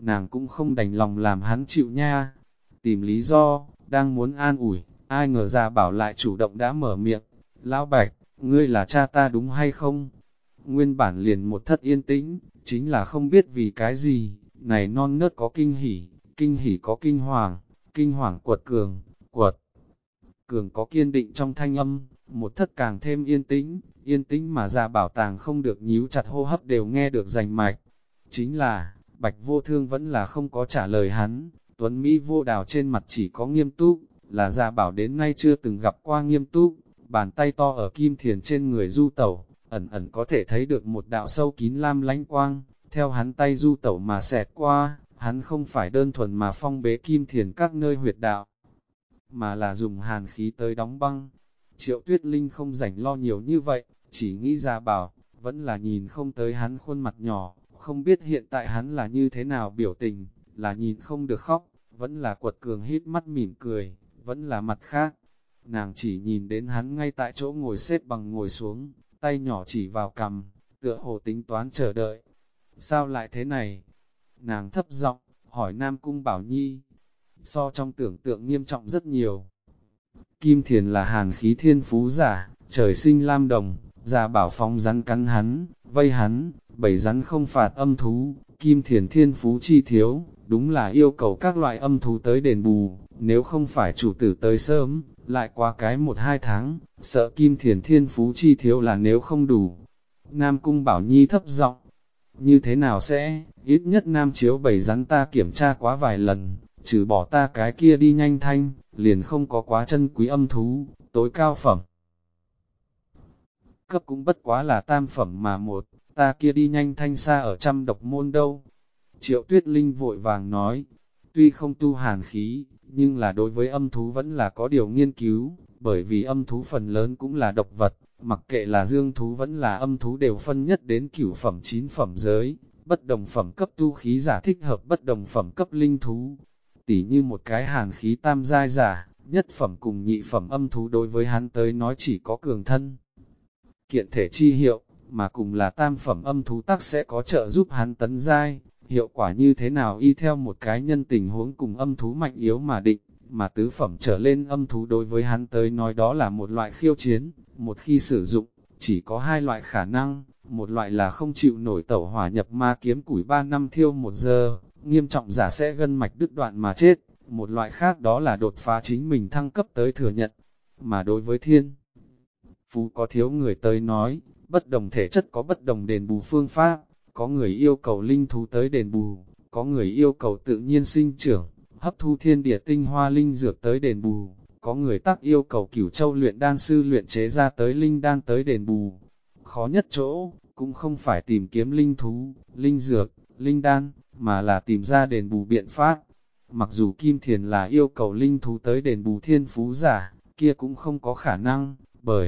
nàng cũng không đành lòng làm hắn chịu nha. Tìm lý do, đang muốn an ủi, ai ngờ Gia Bảo lại chủ động đã mở miệng, Lão Bạch, ngươi là cha ta đúng hay không? Nguyên bản liền một thất yên tĩnh, chính là không biết vì cái gì, này non nớt có kinh hỉ có kinh hoàng quật cường có kiên định trong thanh âm, một thất càng thêm yên tĩnh mà Gia Bảo tàng không được nhíu chặt hô hấp đều nghe được rành mạch. Chính là, Bạch Vô Thương vẫn là không có trả lời hắn, Tuấn Mỹ vô đào trên mặt chỉ có nghiêm túc, là Gia Bảo đến nay chưa từng gặp qua nghiêm túc, bàn tay to ở kim thiền trên người du tẩu, ẩn ẩn có thể thấy được một đạo sâu kín lam lánh quang, theo hắn tay du tẩu mà xẹt qua, hắn không phải đơn thuần mà phong bế kim thiền các nơi huyệt đạo, mà là dùng hàn khí tới đóng băng. Triệu Tuyết Linh không rảnh lo nhiều như vậy, chỉ nghĩ Gia Bảo, vẫn là nhìn không tới hắn khuôn mặt nhỏ, không biết hiện tại hắn là như thế nào biểu tình, là nhìn không được khóc, vẫn là quật cường hít mắt mỉm cười, vẫn là mặt khác. Nàng chỉ nhìn đến hắn ngay tại chỗ ngồi xếp bằng ngồi xuống, tay nhỏ chỉ vào cằm, tựa hồ tính toán chờ đợi. Sao lại thế này? Nàng thấp giọng hỏi Nam Cung Bảo Nhi. So trong tưởng tượng nghiêm trọng rất nhiều. Kim Thiền là hàn khí thiên phú giả, trời sinh lam đồng, Gia Bảo phóng rắn cắn hắn, vây hắn, bầy rắn không phạt âm thú, Kim Thiền thiên phú chi thiếu, đúng là yêu cầu các loại âm thú tới đền bù, nếu không phải chủ tử tới sớm, lại qua cái 1-2 tháng, sợ Kim Thiền thiên phú chi thiếu là nếu không đủ. Nam Cung Bảo Nhi thấp giọng, như thế nào sẽ, ít nhất Nam Chiếu bầy rắn ta kiểm tra quá vài lần, trừ bỏ ta cái kia đi nhanh thanh, liền không có quá chân quý âm thú, tối cao phẩm. Cấp cũng bất quá là tam phẩm mà một, ta kia đi nhanh thanh xa ở trăm độc môn đâu. Triệu Tuyết Linh vội vàng nói, tuy không tu hàn khí, nhưng là đối với âm thú vẫn là có điều nghiên cứu, bởi vì âm thú phần lớn cũng là độc vật, mặc kệ là dương thú vẫn là âm thú đều phân nhất đến cửu phẩm 9 phẩm giới, bất đồng phẩm cấp tu khí giả thích hợp bất đồng phẩm cấp linh thú. Tỉ như một cái hàn khí tam giai giả, nhất phẩm cùng nhị phẩm âm thú đối với hắn tới nói chỉ có cường thân. Kiện thể chi hiệu, mà cùng là tam phẩm âm thú tắc sẽ có trợ giúp hắn tấn giai, hiệu quả như thế nào y theo một cái nhân tình huống cùng âm thú mạnh yếu mà định, mà tứ phẩm trở lên âm thú đối với hắn tới nói đó là một loại khiêu chiến, một khi sử dụng, chỉ có hai loại khả năng, một loại là không chịu nổi tẩu hỏa nhập ma kiếm củi 3 năm thiêu 1 giờ, nghiêm trọng giả sẽ gân mạch đứt đoạn mà chết, một loại khác đó là đột phá chính mình thăng cấp tới thừa nhận, mà đối với thiên phú có thiếu người tới nói, bất đồng thể chất có bất đồng đền bù phương pháp, có người yêu cầu linh thú tới đền bù, có người yêu cầu tự nhiên sinh trưởng, hấp thu thiên địa tinh hoa linh dược tới đền bù, có người tác yêu cầu cửu châu luyện đan sư luyện chế ra tới linh đan tới đền bù. Khó nhất chỗ, cũng không phải tìm kiếm linh thú, linh dược, linh đan, mà là tìm ra đền bù biện pháp. Mặc dù Kim Thiền là yêu cầu linh thú tới đền bù thiên phú giả, kia cũng không có khả năng, bởi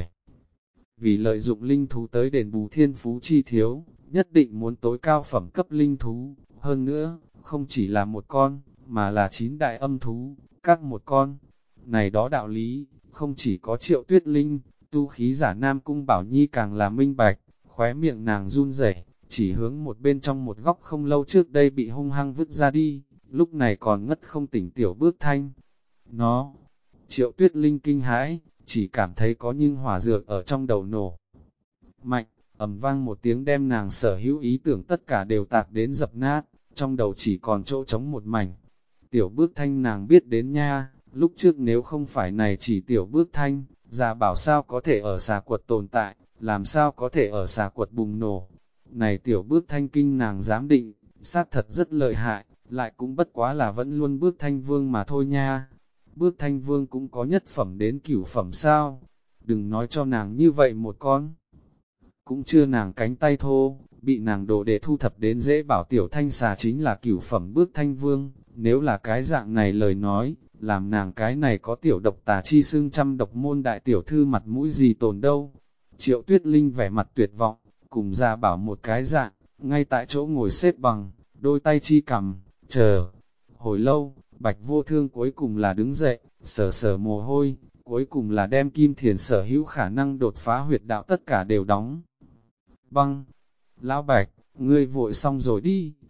vì lợi dụng linh thú tới đền bù thiên phú chi thiếu, nhất định muốn tối cao phẩm cấp linh thú, hơn nữa, không chỉ là một con, mà là 9 đại âm thú, các một con. Này đó đạo lý, không chỉ có Triệu Tuyết Linh, tu khí giả Nam Cung Bảo Nhi càng là minh bạch, khóe miệng nàng run rẩy, chỉ hướng một bên trong một góc không lâu trước đây bị hung hăng vứt ra đi, lúc này còn ngất không tỉnh Tiểu Bước Thanh. Nó, Triệu Tuyết Linh kinh hãi, chỉ cảm thấy có nhưng hỏa dược ở trong đầu nổ. Mạnh, ầm vang một tiếng đem nàng sở hữu ý tưởng tất cả đều tạc đến dập nát, trong đầu chỉ còn chỗ trống một mảnh. Tiểu Bước Thanh nàng biết đến nha, lúc trước nếu không phải này chỉ Tiểu Bước Thanh, Gia Bảo sao có thể ở xà quật tồn tại, làm sao có thể ở xà quật bùng nổ. Này Tiểu Bước Thanh kinh nàng dám định, xác thật rất lợi hại, lại cũng bất quá là vẫn luôn Bước Thanh Vương mà thôi nha. Bước Thanh Vương cũng có nhất phẩm đến cửu phẩm sao, đừng nói cho nàng như vậy một con. Cũng chưa nàng cánh tay thô, bị nàng đồ để thu thập đến dễ bảo Tiểu Thanh xà chính là cửu phẩm Bước Thanh Vương, nếu là cái dạng này lời nói, làm nàng cái này có tiểu độc tà chi xưng trăm độc môn đại tiểu thư mặt mũi gì tồn đâu. Triệu Tuyết Linh vẻ mặt tuyệt vọng, cùng Gia Bảo một cái dạng, ngay tại chỗ ngồi xếp bằng, đôi tay chi cầm, chờ. Hồi lâu, Bạch Vô Thương cuối cùng là đứng dậy, sờ sờ mồ hôi, cuối cùng là đem Kim Thiền sở hữu khả năng đột phá huyệt đạo tất cả đều đóng. Băng, Lão Bạch, ngươi vội xong rồi đi.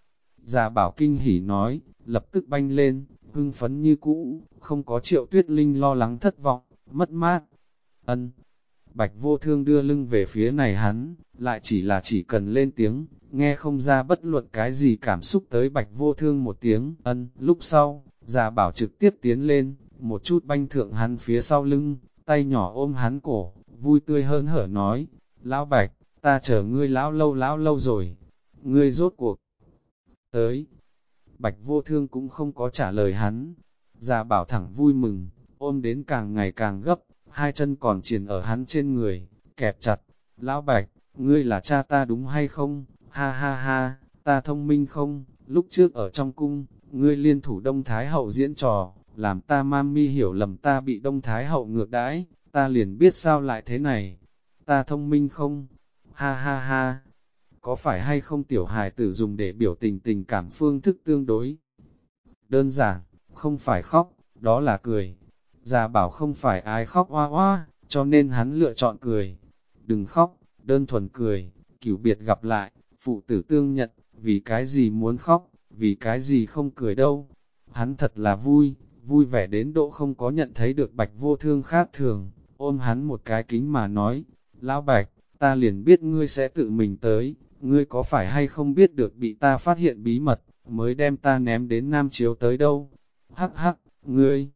Già Bảo kinh hỉ nói, lập tức banh lên, hưng phấn như cũ, không có Triệu Tuyết Linh lo lắng thất vọng, mất mát. Ân. Bạch Vô Thương đưa lưng về phía này hắn, lại chỉ cần lên tiếng, nghe không ra bất luận cái gì cảm xúc tới Bạch Vô Thương một tiếng, ân. Lúc sau, Già Bảo trực tiếp tiến lên, một chút banh thượng hắn phía sau lưng, tay nhỏ ôm hắn cổ, vui tươi hớn hở nói, Lão Bạch, ta chờ ngươi lão lâu rồi, ngươi rốt cuộc tới. Bạch Vô Thương cũng không có trả lời hắn, Già Bảo thẳng vui mừng, ôm đến càng ngày càng gấp, hai chân còn triền ở hắn trên người, kẹp chặt, Lão Bạch, ngươi là cha ta đúng hay không, ha ha ha, ta thông minh không, lúc trước ở trong cung, ngươi liên thủ Đông Thái Hậu diễn trò, làm ta mami hiểu lầm ta bị Đông Thái Hậu ngược đãi, ta liền biết sao lại thế này, ta thông minh không, ha ha ha, có phải hay không tiểu hài tử dùng để biểu tình tình cảm phương thức tương đối đơn giản, không phải khóc, đó là cười. Già Bảo không phải ai khóc oa oa, cho nên hắn lựa chọn cười. Đừng khóc, đơn thuần cười, cửu biệt gặp lại, phụ tử tương nhận, vì cái gì muốn khóc, vì cái gì không cười đâu. Hắn thật là vui, vui vẻ đến độ không có nhận thấy được Bạch Vô Thương khác thường, ôm hắn một cái kính mà nói, Lão Bạch, ta liền biết ngươi sẽ tự mình tới, ngươi có phải hay không biết được bị ta phát hiện bí mật, mới đem ta ném đến Nam Chiếu tới đâu. Hắc hắc, ngươi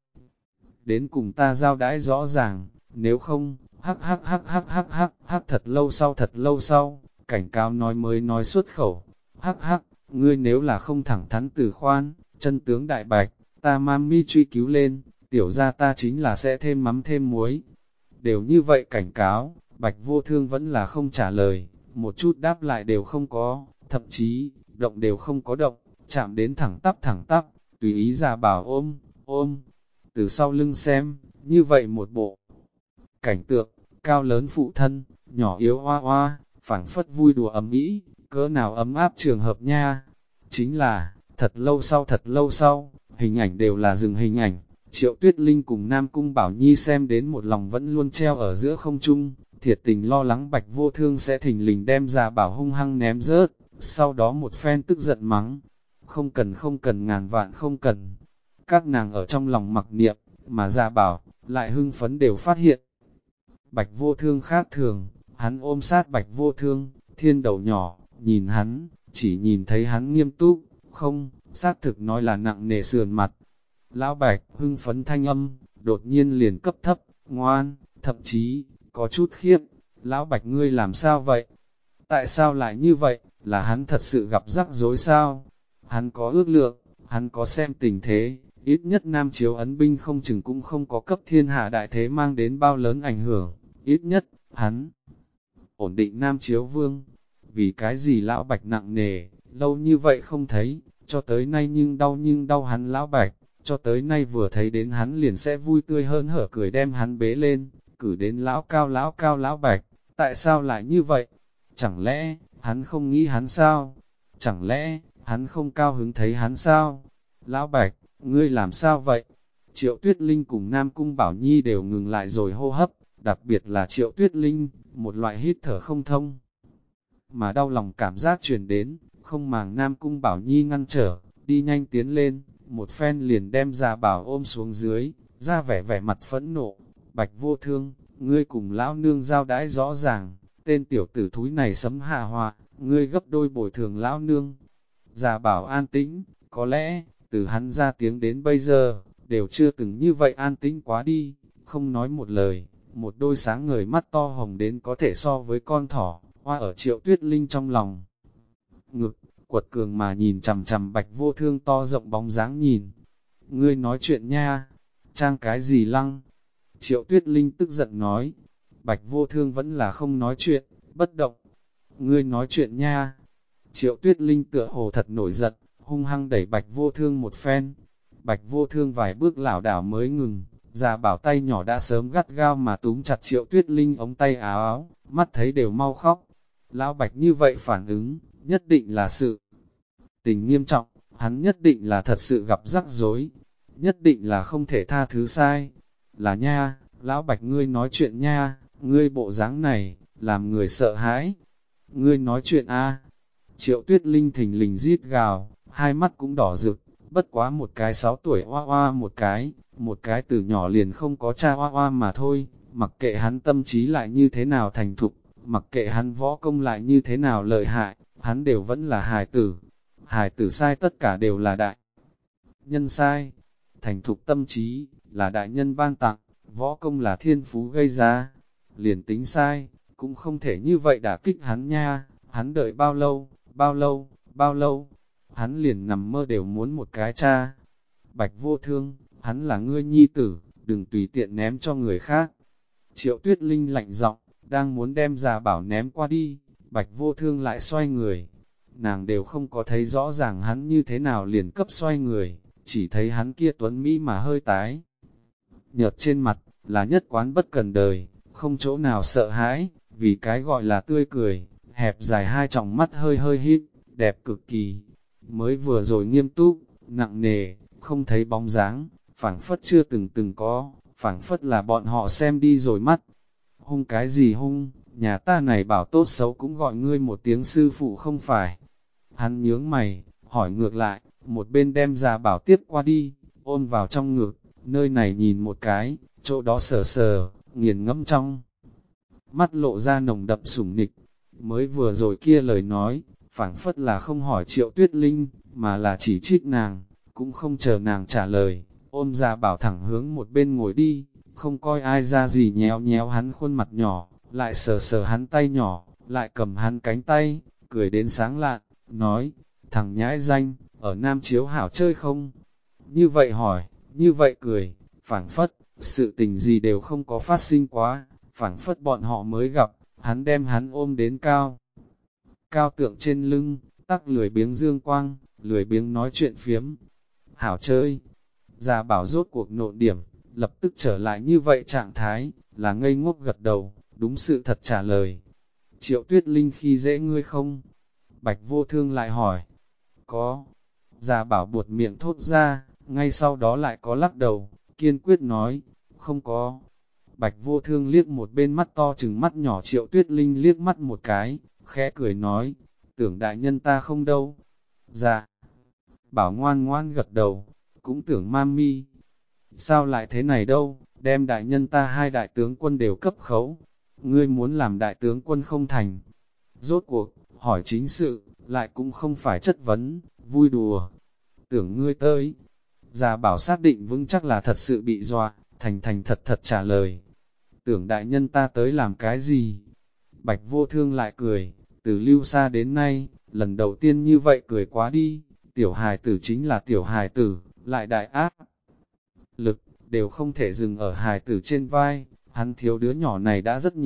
đến cùng ta giao đãi rõ ràng, nếu không, hắc hắc hắc hắc hắc hắc hắc thật lâu sau, cảnh cáo mới nói xuất khẩu, hắc hắc, ngươi nếu là không thẳng thắn từ khoan, chân tướng đại bạch, ta mami truy cứu lên, tiểu ra ta chính là sẽ thêm mắm thêm muối. Đều như vậy cảnh cáo, Bạch Vô Thương vẫn là không trả lời, một chút đáp lại đều không có, thậm chí, động đều không có động, chạm đến thẳng tắp, tùy ý Già Bảo ôm, từ sau lưng xem, như vậy một bộ cảnh tượng, cao lớn phụ thân, nhỏ yếu oa oa, phảng phất vui đùa ấm ý, cỡ nào ấm áp trường hợp nha. Chính là, thật lâu sau, hình ảnh đều là dừng hình ảnh, Triệu Tuyết Linh cùng Nam Cung Bảo Nhi xem đến một lòng vẫn luôn treo ở giữa không trung, thiệt tình lo lắng Bạch Vô Thương sẽ thình lình đem Già Bảo hung hăng ném rớt, sau đó một phen tức giận mắng, không cần ngàn vạn không cần. Các nàng ở trong lòng mặc niệm, mà Già Bảo, lại hưng phấn đều phát hiện. Bạch Vô Thương khác thường, hắn ôm sát Bạch Vô Thương, thiên đầu nhỏ, nhìn hắn, chỉ nhìn thấy hắn nghiêm túc, không, xác thực nói là nặng nề sườn mặt. Lão Bạch, hưng phấn thanh âm, đột nhiên liền cấp thấp, ngoan, thậm chí, có chút khiếp. Lão Bạch ngươi làm sao vậy? Tại sao lại như vậy? Là hắn thật sự gặp rắc rối sao? Hắn có ước lượng, hắn có xem tình thế, ít nhất Nam Chiếu ấn binh không chừng cũng không có cấp thiên hạ đại thế mang đến bao lớn ảnh hưởng, ít nhất, hắn ổn định Nam Chiếu vương. Vì cái gì Lão Bạch nặng nề, lâu như vậy không thấy, cho tới nay nhưng đau hắn Lão Bạch, cho tới nay vừa thấy đến hắn liền sẽ vui tươi hơn hở cười đem hắn bế lên, cử đến Lão cao Lão Bạch, tại sao lại như vậy? Chẳng lẽ, hắn không nghĩ hắn sao? Chẳng lẽ, hắn không cao hứng thấy hắn sao? Lão Bạch, ngươi làm sao vậy? Triệu Tuyết Linh cùng Nam Cung Bảo Nhi đều ngừng lại rồi hô hấp, đặc biệt là Triệu Tuyết Linh, một loại hít thở không thông. Mà đau lòng cảm giác truyền đến, không màng Nam Cung Bảo Nhi ngăn trở, đi nhanh tiến lên, một phen liền đem Già Bảo ôm xuống dưới, ra vẻ mặt phẫn nộ. Bạch Vô Thương, ngươi cùng lão nương giao đãi rõ ràng, tên tiểu tử thúi này sấm hạ họa, ngươi gấp đôi bồi thường lão nương. Già Bảo an tĩnh, có lẽ, từ hắn ra tiếng đến bây giờ, đều chưa từng như vậy an tĩnh quá đi, không nói một lời, một đôi sáng ngời mắt to hồng đến có thể so với con thỏ, hoa ở Triệu Tuyết Linh trong lòng. Ngực, quật cường mà nhìn chằm chằm Bạch Vô Thương to rộng bóng dáng nhìn. Ngươi nói chuyện nha, trang cái gì lăng? Triệu Tuyết Linh tức giận nói. Bạch Vô Thương vẫn là không nói chuyện, bất động. Ngươi nói chuyện nha. Triệu Tuyết Linh tựa hồ thật nổi giận, hung hăng đẩy Bạch Vô Thương một phen. Bạch Vô Thương vài bước lảo đảo mới ngừng, Già Bảo tay nhỏ đã sớm gắt gao mà túm chặt Triệu Tuyết Linh ống tay áo, mắt thấy đều mau khóc. Lão Bạch như vậy phản ứng, nhất định là sự tình nghiêm trọng, hắn nhất định là thật sự gặp rắc rối, nhất định là không thể tha thứ sai. Là nha, Lão Bạch ngươi nói chuyện nha, ngươi bộ dáng này, làm người sợ hãi. Ngươi nói chuyện a. Triệu Tuyết Linh thình lình rít gào, hai mắt cũng đỏ rực, bất quá một cái 6 tuổi hoa hoa một cái từ nhỏ liền không có cha hoa hoa mà thôi, mặc kệ hắn tâm trí lại như thế nào thành thục, mặc kệ hắn võ công lại như thế nào lợi hại, hắn đều vẫn là hài tử. Hài tử sai tất cả đều là đại nhân sai, thành thục tâm trí, là đại nhân ban tặng, võ công là thiên phú gây ra, liền tính sai, cũng không thể như vậy đả kích hắn nha, hắn đợi bao lâu, bao lâu, hắn liền nằm mơ đều muốn một cái cha. Bạch Vô Thương, hắn là ngươi nhi tử, đừng tùy tiện ném cho người khác. Triệu Tuyết Linh lạnh giọng, đang muốn đem Già Bảo ném qua đi, Bạch Vô Thương lại xoay người. Nàng đều không có thấy rõ ràng hắn như thế nào liền cấp xoay người, chỉ thấy hắn kia tuấn Mỹ mà hơi tái. Nhợt trên mặt, là nhất quán bất cần đời, không chỗ nào sợ hãi, vì cái gọi là tươi cười, hẹp dài hai tròng mắt hơi hơi hít, đẹp cực kỳ. Mới vừa rồi nghiêm túc, nặng nề, không thấy bóng dáng, phảng phất chưa từng có, phảng phất là bọn họ xem đi rồi mắt. Hung cái gì hung, nhà ta này bảo tốt xấu cũng gọi ngươi một tiếng sư phụ không phải. Hắn nhướng mày, hỏi ngược lại, một bên đem Già Bảo tiếp qua đi, ôm vào trong ngực, nơi này nhìn một cái, chỗ đó sờ sờ, nghiền ngẫm trong. Mắt lộ ra nồng đậm sủng nịch, mới vừa rồi kia lời nói, phảng phất là không hỏi Triệu Tuyết Linh, mà là chỉ trích nàng, cũng không chờ nàng trả lời, ôm Già Bảo thẳng hướng một bên ngồi đi, không coi ai ra gì nhéo nhéo hắn khuôn mặt nhỏ, lại sờ sờ hắn tay nhỏ, lại cầm hắn cánh tay, cười đến sáng lạn, nói, thằng nhãi danh, ở Nam Chiếu hảo chơi không? Như vậy hỏi, như vậy cười, phảng phất, sự tình gì đều không có phát sinh quá, phảng phất bọn họ mới gặp, hắn đem hắn ôm đến cao. Cao tượng trên lưng, tắc lười biếng dương quang, lười biếng nói chuyện phiếm. Hảo chơi, Già Bảo rốt cuộc nộ điểm, lập tức trở lại như vậy trạng thái, là ngây ngốc gật đầu, đúng sự thật trả lời. Triệu Tuyết Linh khi dễ ngươi không? Bạch Vô Thương lại hỏi. Có. Già Bảo buột miệng thốt ra, ngay sau đó lại có lắc đầu, kiên quyết nói, không có. Bạch Vô Thương liếc một bên mắt to chừng mắt nhỏ Triệu Tuyết Linh liếc mắt một cái, khẽ cười nói, tưởng đại nhân ta không đâu. Dạ. Bảo ngoan ngoan gật đầu, cũng tưởng mami. Sao lại thế này đâu, đem đại nhân ta hai đại tướng quân đều cấp khấu. Ngươi muốn làm đại tướng quân không thành. Rốt cuộc, hỏi chính sự, lại cũng không phải chất vấn, vui đùa. Tưởng ngươi tới. Già Bảo xác định vững chắc là thật sự bị dọa, thành thật thật trả lời. Tưởng đại nhân ta tới làm cái gì? Bạch Vô Thương lại cười, từ lưu xa đến nay, lần đầu tiên như vậy cười quá đi, tiểu hài tử chính là tiểu hài tử, lại đại ác. Lực, đều không thể dừng ở hài tử trên vai, hắn thiếu đứa nhỏ này đã rất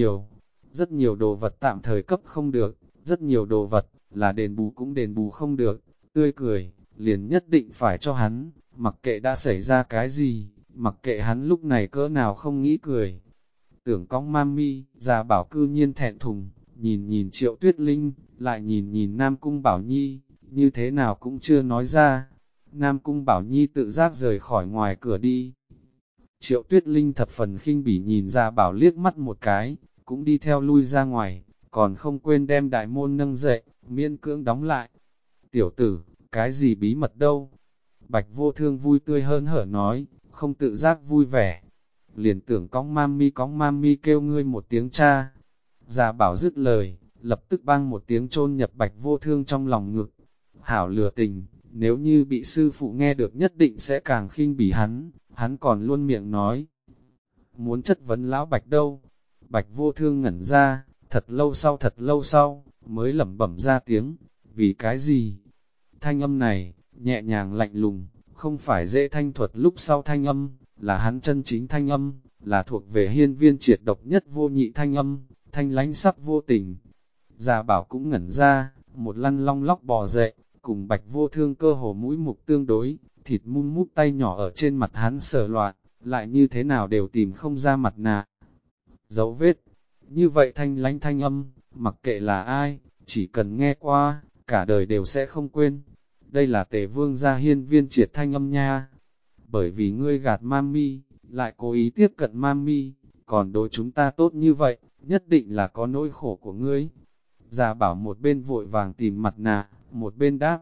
nhiều đồ vật tạm thời cấp không được, rất nhiều đồ vật, là đền bù cũng đền bù không được, tươi cười, liền nhất định phải cho hắn, mặc kệ đã xảy ra cái gì, mặc kệ hắn lúc này cỡ nào không nghĩ cười. Tưởng cong mami, Già Bảo cư nhiên thẹn thùng, nhìn Triệu Tuyết Linh, lại nhìn Nam Cung Bảo Nhi, như thế nào cũng chưa nói ra. Nam Cung Bảo Nhi tự giác rời khỏi ngoài cửa đi. Triệu Tuyết Linh thập phần khinh bỉ nhìn Già Bảo liếc mắt một cái, cũng đi theo lui ra ngoài, còn không quên đem đại môn nâng dậy, miễn cưỡng đóng lại. Tiểu tử, cái gì bí mật đâu? Bạch Vô Thương vui tươi hơn hở nói, không tự giác vui vẻ. Liền tưởng cõng mami kêu ngươi một tiếng cha. Già Bảo dứt lời, lập tức bang một tiếng chôn nhập Bạch Vô Thương trong lòng ngực. Hảo lừa tình, nếu như bị sư phụ nghe được nhất định sẽ càng khinh bỉ hắn còn luôn miệng nói. Muốn chất vấn lão Bạch đâu? Bạch Vô Thương ngẩn ra, thật lâu sau, mới lẩm bẩm ra tiếng, vì cái gì? Thanh âm này, nhẹ nhàng lạnh lùng, không phải dễ thanh thuật lúc sau thanh âm, là hắn chân chính thanh âm, là thuộc về Hiên Viên Triệt độc nhất vô nhị thanh âm, thanh lánh sắp vô tình. Già Bảo cũng ngẩn ra, một lăn long lóc bò dậy, cùng Bạch Vô Thương cơ hồ mũi mục tương đối, thịt mun mút tay nhỏ ở trên mặt hắn sờ loạn, lại như thế nào đều tìm không ra mặt nạ. Dấu vết, như vậy thanh lánh thanh âm, mặc kệ là ai, chỉ cần nghe qua, cả đời đều sẽ không quên. Đây là Tề Vương gia Hiên Viên Triệt thanh âm nha. Bởi vì ngươi gạt mami, lại cố ý tiếp cận mami, còn đối chúng ta tốt như vậy, nhất định là có nỗi khổ của ngươi. Già Bảo một bên vội vàng tìm mặt nạ, một bên đáp,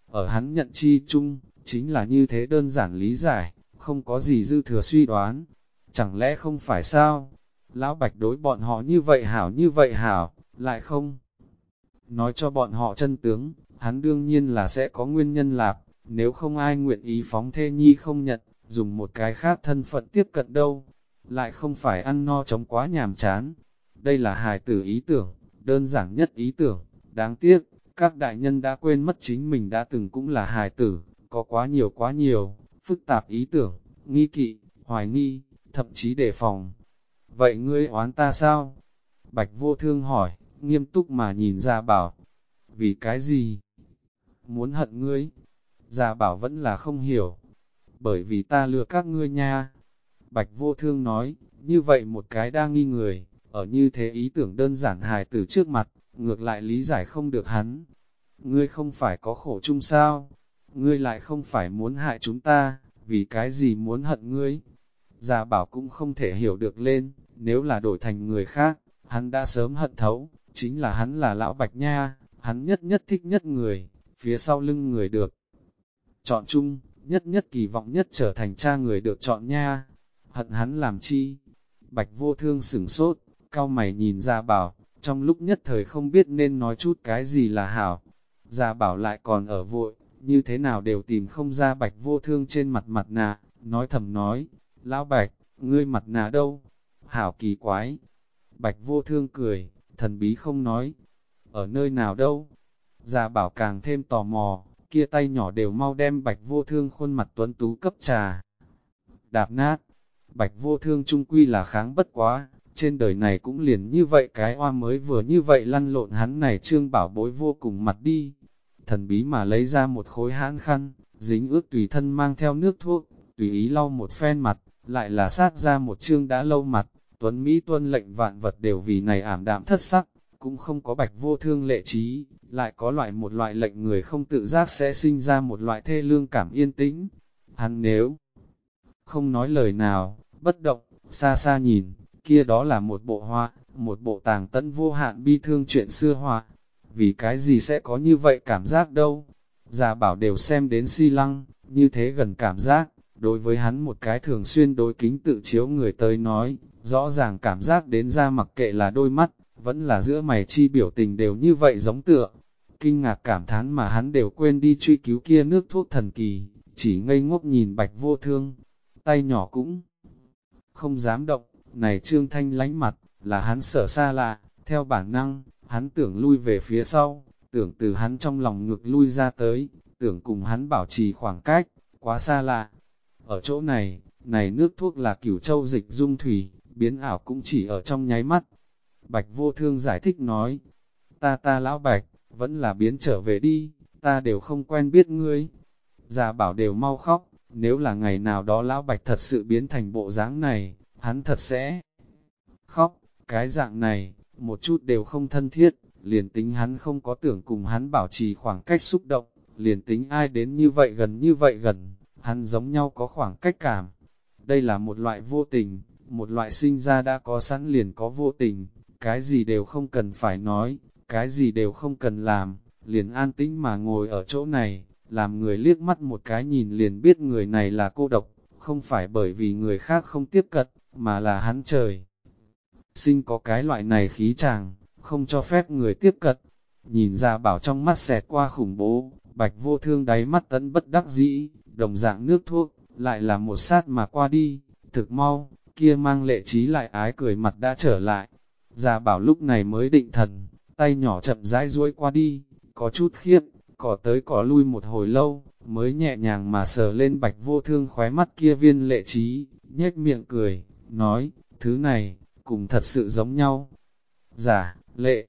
Ở hắn nhận chi chung, chính là như thế đơn giản lý giải, không có gì dư thừa suy đoán. Chẳng lẽ không phải sao? Lão Bạch đối bọn họ như vậy hảo, lại không nói cho bọn họ chân tướng, hắn đương nhiên là sẽ có nguyên nhân lạc, nếu không ai nguyện ý phóng thê nhi không nhận, dùng một cái khác thân phận tiếp cận đâu, lại không phải ăn no chống quá nhàm chán. Đây là hài tử ý tưởng, đơn giản nhất ý tưởng, đáng tiếc, các đại nhân đã quên mất chính mình đã từng cũng là hài tử, có quá nhiều, phức tạp ý tưởng, nghi kỵ, hoài nghi, thậm chí đề phòng. Vậy ngươi oán ta sao? Bạch Vô Thương hỏi, nghiêm túc mà nhìn Gia Bảo. Vì cái gì? Muốn hận ngươi? Gia Bảo vẫn là không hiểu. Bởi vì ta lừa các ngươi nha. Bạch Vô Thương nói, như vậy một cái đa nghi người, ở như thế ý tưởng đơn giản hài tử trước mặt, ngược lại lý giải không được hắn. Ngươi không phải có khổ chung sao? Ngươi lại không phải muốn hại chúng ta, vì cái gì muốn hận ngươi? Gia Bảo cũng không thể hiểu được lên, nếu là đổi thành người khác, hắn đã sớm hận thấu, chính là hắn là lão Bạch nha, hắn nhất thích nhất người, phía sau lưng người được chọn chung, nhất kỳ vọng nhất trở thành cha người được chọn nha. Hận hắn làm chi? Bạch Vô Thương sửng sốt, cau mày nhìn Gia Bảo, trong lúc nhất thời không biết nên nói chút cái gì là hảo. Gia Bảo lại còn ở vội, như thế nào đều tìm không ra Bạch Vô Thương trên mặt nạ, nói thầm nói, Lão Bạch, ngươi mặt nạ đâu? Hảo kỳ quái. Bạch Vô Thương cười, thần bí không nói. Ở nơi nào đâu? Gia Bảo càng thêm tò mò, kia tay nhỏ đều mau đem Bạch Vô Thương khuôn mặt tuấn tú cấp trà. Đạp nát, Bạch Vô Thương trung quy là kháng bất quá, trên đời này cũng liền như vậy cái oa mới vừa như vậy lăn lộn hắn này Trương Bảo Bối vô cùng mặt đi. Thần bí mà lấy ra một khối hãn khăn, dính ướt tùy thân mang theo nước thuốc, tùy ý lau một phen mặt, lại là sát ra một chương đã lâu mặt, Tuấn Mỹ tuân lệnh vạn vật đều vì này ảm đạm thất sắc, cũng không có Bạch Vô Thương lệ trí, lại có một loại lệnh người không tự giác sẽ sinh ra một loại thê lương cảm yên tĩnh. Hắn nếu không nói lời nào, bất động, xa xa nhìn, kia đó là một bộ họa, một bộ tàng tẫn vô hạn bi thương chuyện xưa họa. Vì cái gì sẽ có như vậy cảm giác đâu? Gia Bảo đều xem đến si lăng, như thế gần cảm giác, đối với hắn một cái thường xuyên đối kính tự chiếu người tới nói, rõ ràng cảm giác đến ra mặc kệ là đôi mắt, vẫn là giữa mày chi biểu tình đều như vậy giống tựa. Kinh ngạc cảm thán mà hắn đều quên đi truy cứu kia nước thuốc thần kỳ, chỉ ngây ngốc nhìn Bạch Vô Thương, tay nhỏ cũng không dám động, này Trương Thanh lánh mặt, là hắn sợ xa lạ, theo bản năng, hắn tưởng lui về phía sau, tưởng từ hắn trong lòng ngực lui ra tới, tưởng cùng hắn bảo trì khoảng cách, quá xa lạ. Ở chỗ này, này nước thuốc là Cửu Châu dịch dung thủy, biến ảo cũng chỉ ở trong nháy mắt. Bạch Vô Thương giải thích nói, ta lão Bạch, vẫn là biến trở về đi, ta đều không quen biết ngươi. Gia Bảo đều mau khóc, nếu là ngày nào đó lão Bạch thật sự biến thành bộ dáng này, hắn thật sẽ khóc, cái dạng này, một chút đều không thân thiết, liền tính hắn không có tưởng cùng hắn bảo trì khoảng cách xúc động, liền tính ai đến như vậy gần, hắn giống nhau có khoảng cách cảm. Đây là một loại vô tình, một loại sinh ra đã có sẵn liền có vô tình, cái gì đều không cần phải nói, cái gì đều không cần làm, liền an tĩnh mà ngồi ở chỗ này, làm người liếc mắt một cái nhìn liền biết người này là cô độc, không phải bởi vì người khác không tiếp cận, mà là hắn trời. Sinh có cái loại này khí chàng, không cho phép người tiếp cận. Nhìn ra Bảo trong mắt xẹt qua khủng bố, Bạch Vô Thương đáy mắt tấn bất đắc dĩ, đồng dạng nước thuốc, lại là một sát mà qua đi, thực mau, kia mang lệ trí lại ái cười mặt đã trở lại. Gia Bảo lúc này mới định thần, tay nhỏ chậm rãi duỗi qua đi, có chút khiếp, cỏ tới cỏ lui một hồi lâu, mới nhẹ nhàng mà sờ lên Bạch Vô Thương khóe mắt kia viên lệ trí, nhếch miệng cười, nói, thứ này, cùng thật sự giống nhau. Giả, lệ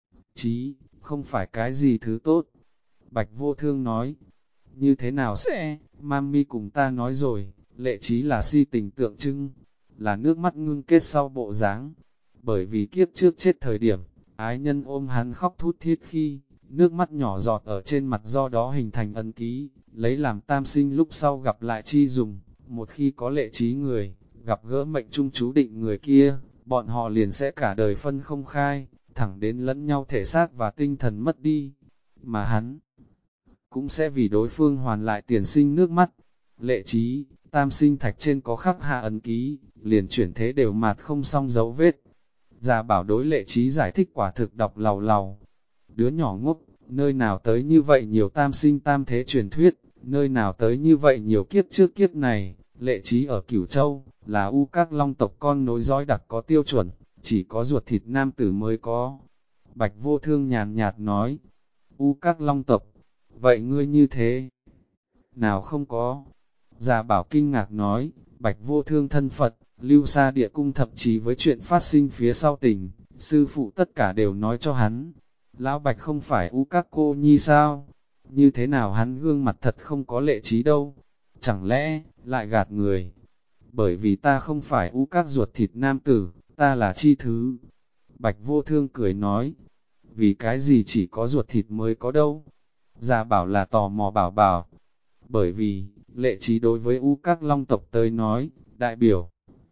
trí, không phải cái gì thứ tốt. Bạch Vô Thương nói, như thế nào sẽ, mami cùng ta nói rồi, lệ trí là si tình tượng trưng, là nước mắt ngưng kết sau bộ dáng. Bởi vì kiếp trước chết thời điểm, ái nhân ôm hắn khóc thút thít khi, nước mắt nhỏ giọt ở trên mặt do đó hình thành ấn ký, lấy làm tam sinh lúc sau gặp lại chi dùng. Một khi có lệ trí người, gặp gỡ mệnh trung chú định người kia, bọn họ liền sẽ cả đời phân không khai, thẳng đến lẫn nhau thể xác và tinh thần mất đi. Mà hắn, cũng sẽ vì đối phương hoàn lại tiền sinh nước mắt. Lệ Chí, tam sinh thạch trên có khắc hạ ấn ký, liền chuyển thế đều mạt không xong dấu vết. Gia Bảo đối Lệ Chí giải thích quả thực đọc lầu lầu. Đứa nhỏ ngốc, nơi nào tới như vậy nhiều tam sinh tam thế truyền thuyết, nơi nào tới như vậy nhiều kiếp trước kiếp này. Lệ Chí ở Cửu Châu, là U Các Long tộc con nối dõi đặc có tiêu chuẩn, chỉ có ruột thịt nam tử mới có. Bạch Vô Thương nhàn nhạt nói, U Các Long tộc, vậy ngươi như thế nào không có? Gia Bảo kinh ngạc nói, Bạch Vô Thương thân Phật, lưu xa địa cung thậm chí với chuyện phát sinh phía sau tình, sư phụ tất cả đều nói cho hắn. Lão Bạch không phải U Các cô nhi sao? Như thế nào hắn gương mặt thật không có Lệ Chí đâu? Chẳng lẽ, lại gạt người? Bởi vì ta không phải U Các ruột thịt nam tử, ta là chi thứ. Bạch Vô Thương cười nói, vì cái gì chỉ có ruột thịt mới có đâu? Gia Bảo là tò mò bảo, bởi vì, Lệ Chí đối với U Các Long tộc tới nói, đại biểu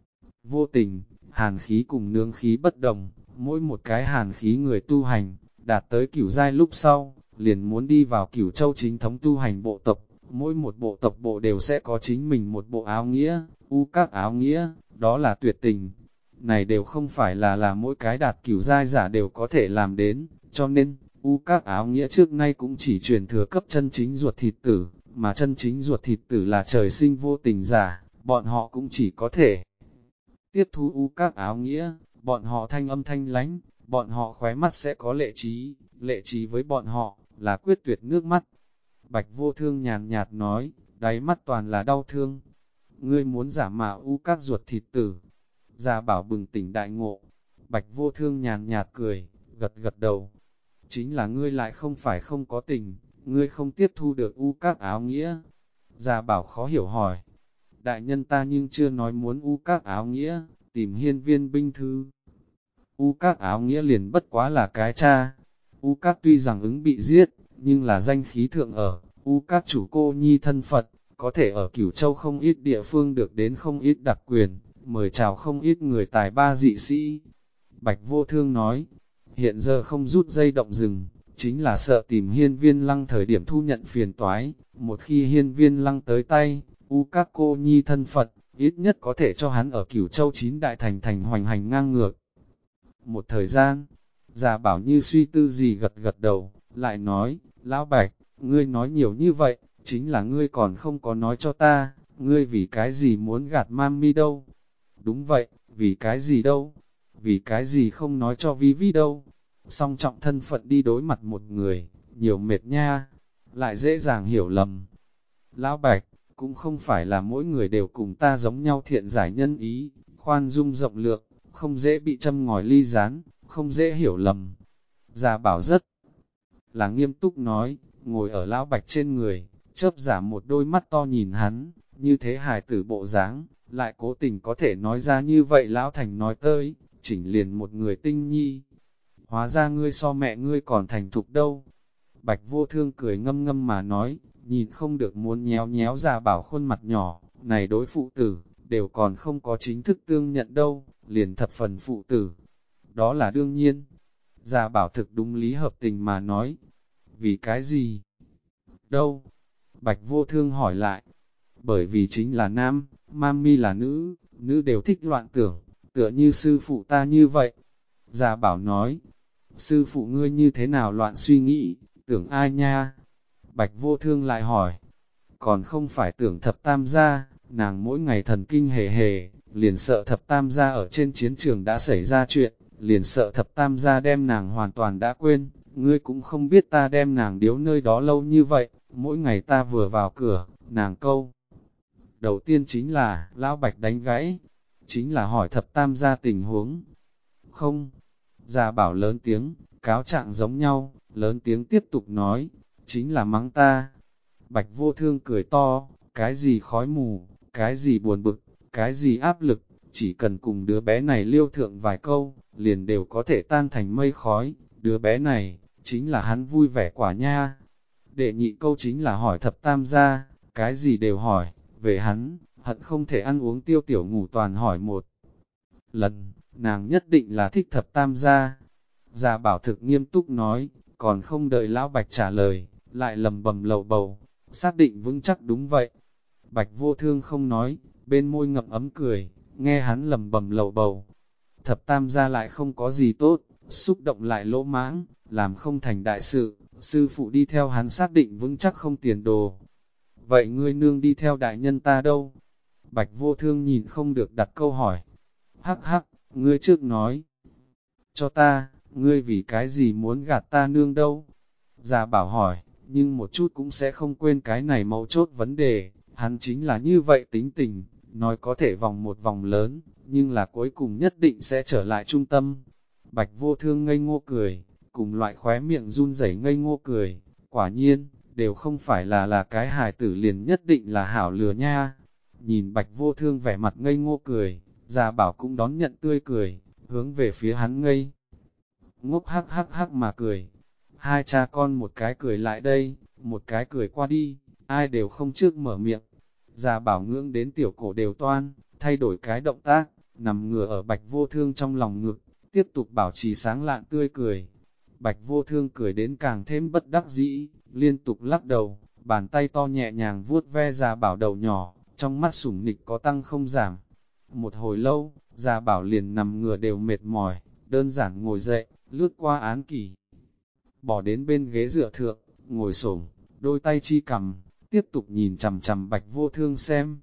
vô tình, hàn khí cùng nương khí bất đồng, mỗi một cái hàn khí người tu hành, đạt tới cửu giai lúc sau, liền muốn đi vào Cửu Châu chính thống tu hành bộ tộc, mỗi một bộ tộc bộ đều sẽ có chính mình một bộ áo nghĩa, U Các áo nghĩa, đó là tuyệt tình. Này đều không phải là mỗi cái đạt cửu giai giả đều có thể làm đến, cho nên, U Các áo nghĩa trước nay cũng chỉ truyền thừa cấp chân chính ruột thịt tử, mà chân chính ruột thịt tử là trời sinh vô tình giả, bọn họ cũng chỉ có thể tiếp thu U Các áo nghĩa, bọn họ thanh âm thanh lánh, bọn họ khóe mắt sẽ có lệ trí với bọn họ, là quyết tuyệt nước mắt. Bạch Vô Thương nhàn nhạt nói, đáy mắt toàn là đau thương. Ngươi muốn giả mạo U Các ruột thịt tử. Gia Bảo bừng tỉnh đại ngộ. Bạch Vô Thương nhàn nhạt cười, gật đầu. Chính là ngươi lại không phải không có tình, ngươi không tiếp thu được U Các áo nghĩa. Gia Bảo khó hiểu hỏi. Đại nhân ta nhưng chưa nói muốn U Các áo nghĩa, tìm hiên viên binh thư. U Các áo nghĩa liền bất quá là cái cha. U Các tuy rằng ứng bị giết, nhưng là danh khí thượng ở. U Các chủ cô nhi thân Phật, có thể ở Cửu Châu không ít địa phương được đến không ít đặc quyền, mời chào không ít người tài ba dị sĩ. Bạch Vô Thương nói, hiện giờ không rút dây động rừng, chính là sợ tìm hiên viên lăng thời điểm thu nhận phiền toái. Một khi hiên viên lăng tới tay, U Các cô nhi thân Phật, ít nhất có thể cho hắn ở Cửu Châu 9 đại thành hoành hành ngang ngược. Một thời gian, Gia Bảo như suy tư gì gật đầu, lại nói, Lão Bạch, ngươi nói nhiều như vậy, chính là ngươi còn không có nói cho ta, ngươi vì cái gì muốn gạt mami đâu? Đúng vậy, vì cái gì đâu? Vì cái gì không nói cho Vi Vi đâu? Song trọng thân phận đi đối mặt một người, nhiều mệt nha, lại dễ dàng hiểu lầm. Lão Bạch, cũng không phải là mỗi người đều cùng ta giống nhau thiện giải nhân ý, khoan dung rộng lượng, không dễ bị châm ngòi ly gián, không dễ hiểu lầm. Gia Bảo rất là nghiêm túc nói, ngồi ở Lão Bạch trên người, chớp giảm một đôi mắt to nhìn hắn, như thế hài tử bộ dáng, lại cố tình có thể nói ra như vậy. Lão Thành nói tới, chỉnh liền một người tinh nhi. Hóa ra ngươi so mẹ ngươi còn thành thục đâu. Bạch Vô Thương cười ngâm ngâm mà nói, nhìn không được muốn nhéo nhéo Gia Bảo khuôn mặt nhỏ, này đối phụ tử, đều còn không có chính thức tương nhận đâu, liền thập phần phụ tử. Đó là đương nhiên. Gia Bảo thực đúng lý hợp tình mà nói. Vì cái gì? Đâu? Bạch Vô Thương hỏi lại. Bởi vì chính là nam, mami là nữ, nữ đều thích loạn tưởng, tựa như sư phụ ta như vậy. Gia Bảo nói, sư phụ ngươi như thế nào loạn suy nghĩ, tưởng ai nha? Bạch Vô Thương lại hỏi, còn không phải tưởng thập tam gia, nàng mỗi ngày thần kinh hề hề, liền sợ thập tam gia ở trên chiến trường đã xảy ra chuyện, liền sợ thập tam gia đem nàng hoàn toàn đã quên, ngươi cũng không biết ta đem nàng điếu nơi đó lâu như vậy, mỗi ngày ta vừa vào cửa, nàng câu. Đầu tiên chính là, Lão Bạch đánh gãy, chính là hỏi thập tam gia tình huống. Không, Gia Bảo lớn tiếng, cáo trạng giống nhau, lớn tiếng tiếp tục nói, chính là mắng ta. Bạch Vô Thương cười to, cái gì khói mù, cái gì buồn bực, cái gì áp lực, chỉ cần cùng đứa bé này liêu thượng vài câu, liền đều có thể tan thành mây khói, đứa bé này, chính là hắn vui vẻ quả nha. Đệ nhị câu chính là hỏi thập tam gia, cái gì đều hỏi, về hắn, hận không thể ăn uống tiêu tiểu ngủ toàn hỏi một lần, nàng nhất định là thích thập tam gia. Gia Bảo thực nghiêm túc nói, còn không đợi Lão Bạch trả lời, lại lầm bầm lầu bầu, xác định vững chắc đúng vậy. Bạch Vô Thương không nói, bên môi ngậm ấm cười, nghe hắn lầm bầm lầu bầu. Thập tam gia lại không có gì tốt, xúc động lại lỗ mãng, làm không thành đại sự, sư phụ đi theo hắn xác định vững chắc không tiền đồ. Vậy ngươi nương đi theo đại nhân ta đâu? Bạch Vô Thương nhìn không được đặt câu hỏi. Hắc hắc, ngươi trước nói cho ta, ngươi vì cái gì muốn gạt ta nương đâu? Già bảo hỏi, nhưng một chút cũng sẽ không quên cái này mấu chốt vấn đề, hắn chính là như vậy tính tình, nói có thể vòng một vòng lớn, nhưng là cuối cùng nhất định sẽ trở lại trung tâm. Bạch Vô Thương ngây ngô cười, cùng loại khóe miệng run rẩy ngây ngô cười, quả nhiên, đều không phải là cái hài tử liền nhất định là hảo lừa nha. Nhìn Bạch Vô Thương vẻ mặt ngây ngô cười, già bảo cũng đón nhận tươi cười, hướng về phía hắn ngây. Ngốc hắc hắc hắc mà cười. Hai cha con một cái cười lại đây, một cái cười qua đi, ai đều không trước mở miệng. Già bảo ngưỡng đến tiểu cổ đều toan, thay đổi cái động tác, nằm ngửa ở Bạch Vô Thương trong lòng ngực, tiếp tục bảo trì sáng lạn tươi cười. Bạch Vô Thương cười đến càng thêm bất đắc dĩ, liên tục lắc đầu, bàn tay to nhẹ nhàng vuốt ve già bảo đầu nhỏ, trong mắt sủng nịch có tăng không giảm. Một hồi lâu, già bảo liền nằm ngửa đều mệt mỏi, đơn giản ngồi dậy, lướt qua án kỷ. Bỏ đến bên ghế dựa thượng, ngồi xổm, đôi tay chi cầm, tiếp tục nhìn chằm chằm Bạch Vô Thương xem.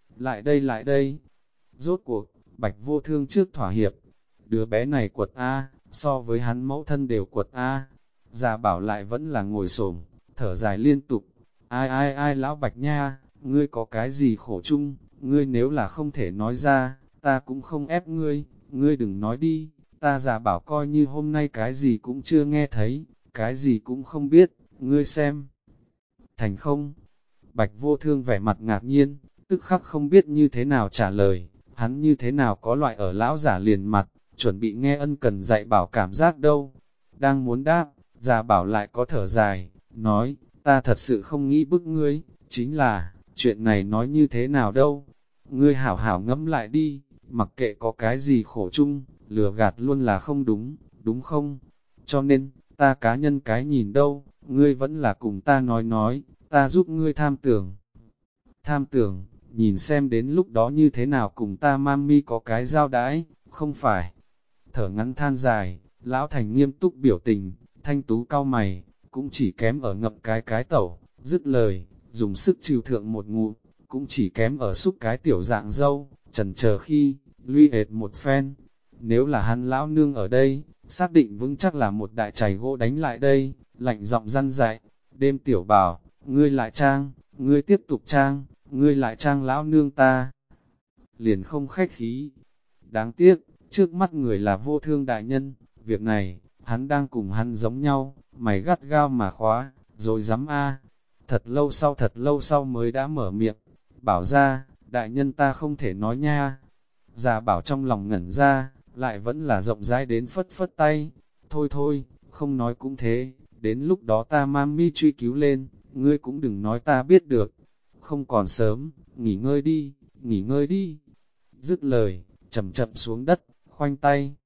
Lại đây. Rốt cuộc, Bạch Vô Thương trước thỏa hiệp. Đứa bé này quật A, so với hắn mẫu thân đều quật A. Già bảo lại vẫn là ngồi xổm, thở dài liên tục. Ai lão Bạch nha, ngươi có cái gì khổ chung, ngươi nếu là không thể nói ra, ta cũng không ép ngươi đừng nói đi, ta già bảo coi như hôm nay cái gì cũng chưa nghe thấy, cái gì cũng không biết, ngươi xem. Thành không? Bạch Vô Thương vẻ mặt ngạc nhiên, tức khắc không biết như thế nào trả lời, hắn như thế nào có loại ở lão giả liền mặt, chuẩn bị nghe ân cần dạy bảo cảm giác đâu. Đang muốn đáp, già bảo lại có thở dài, nói, ta thật sự không nghĩ bức ngươi, chính là, chuyện này nói như thế nào đâu. Ngươi hảo hảo ngẫm lại đi, mặc kệ có cái gì khổ chung, lừa gạt luôn là không đúng, đúng không? Cho nên, ta cá nhân cái nhìn đâu, ngươi vẫn là cùng ta nói, ta giúp ngươi tham tưởng. Tham tưởng, nhìn xem đến lúc đó như thế nào cùng ta mami có cái giao đãi, không phải. Thở ngắn than dài, lão thành nghiêm túc biểu tình, thanh tú cau mày, cũng chỉ kém ở ngậm cái tẩu, dứt lời, dùng sức trừ thượng một ngụm, cũng chỉ kém ở xúc cái tiểu dạng dâu, chần chờ khi, luy hệt một phen. Nếu là hắn lão nương ở đây, xác định vững chắc là một đại chày gỗ đánh lại đây, lạnh giọng răn dạy, đêm tiểu bảo, ngươi lại trang, ngươi tiếp tục trang, ngươi lại trang lão nương ta. Liền không khách khí. Đáng tiếc, trước mắt người là Vô Thương đại nhân, việc này, hắn đang cùng hắn giống nhau, mày gắt gao mà khóa, rồi dám a. Thật lâu sau mới đã mở miệng, bảo ra, đại nhân ta không thể nói nha. Già bảo trong lòng ngẩn ra, lại vẫn là rộng rãi đến phất phất tay. Thôi, không nói cũng thế, đến lúc đó ta mami truy cứu lên, ngươi cũng đừng nói ta biết được. Không còn sớm, nghỉ ngơi đi. Dứt lời, chậm chậm xuống đất, khoanh tay.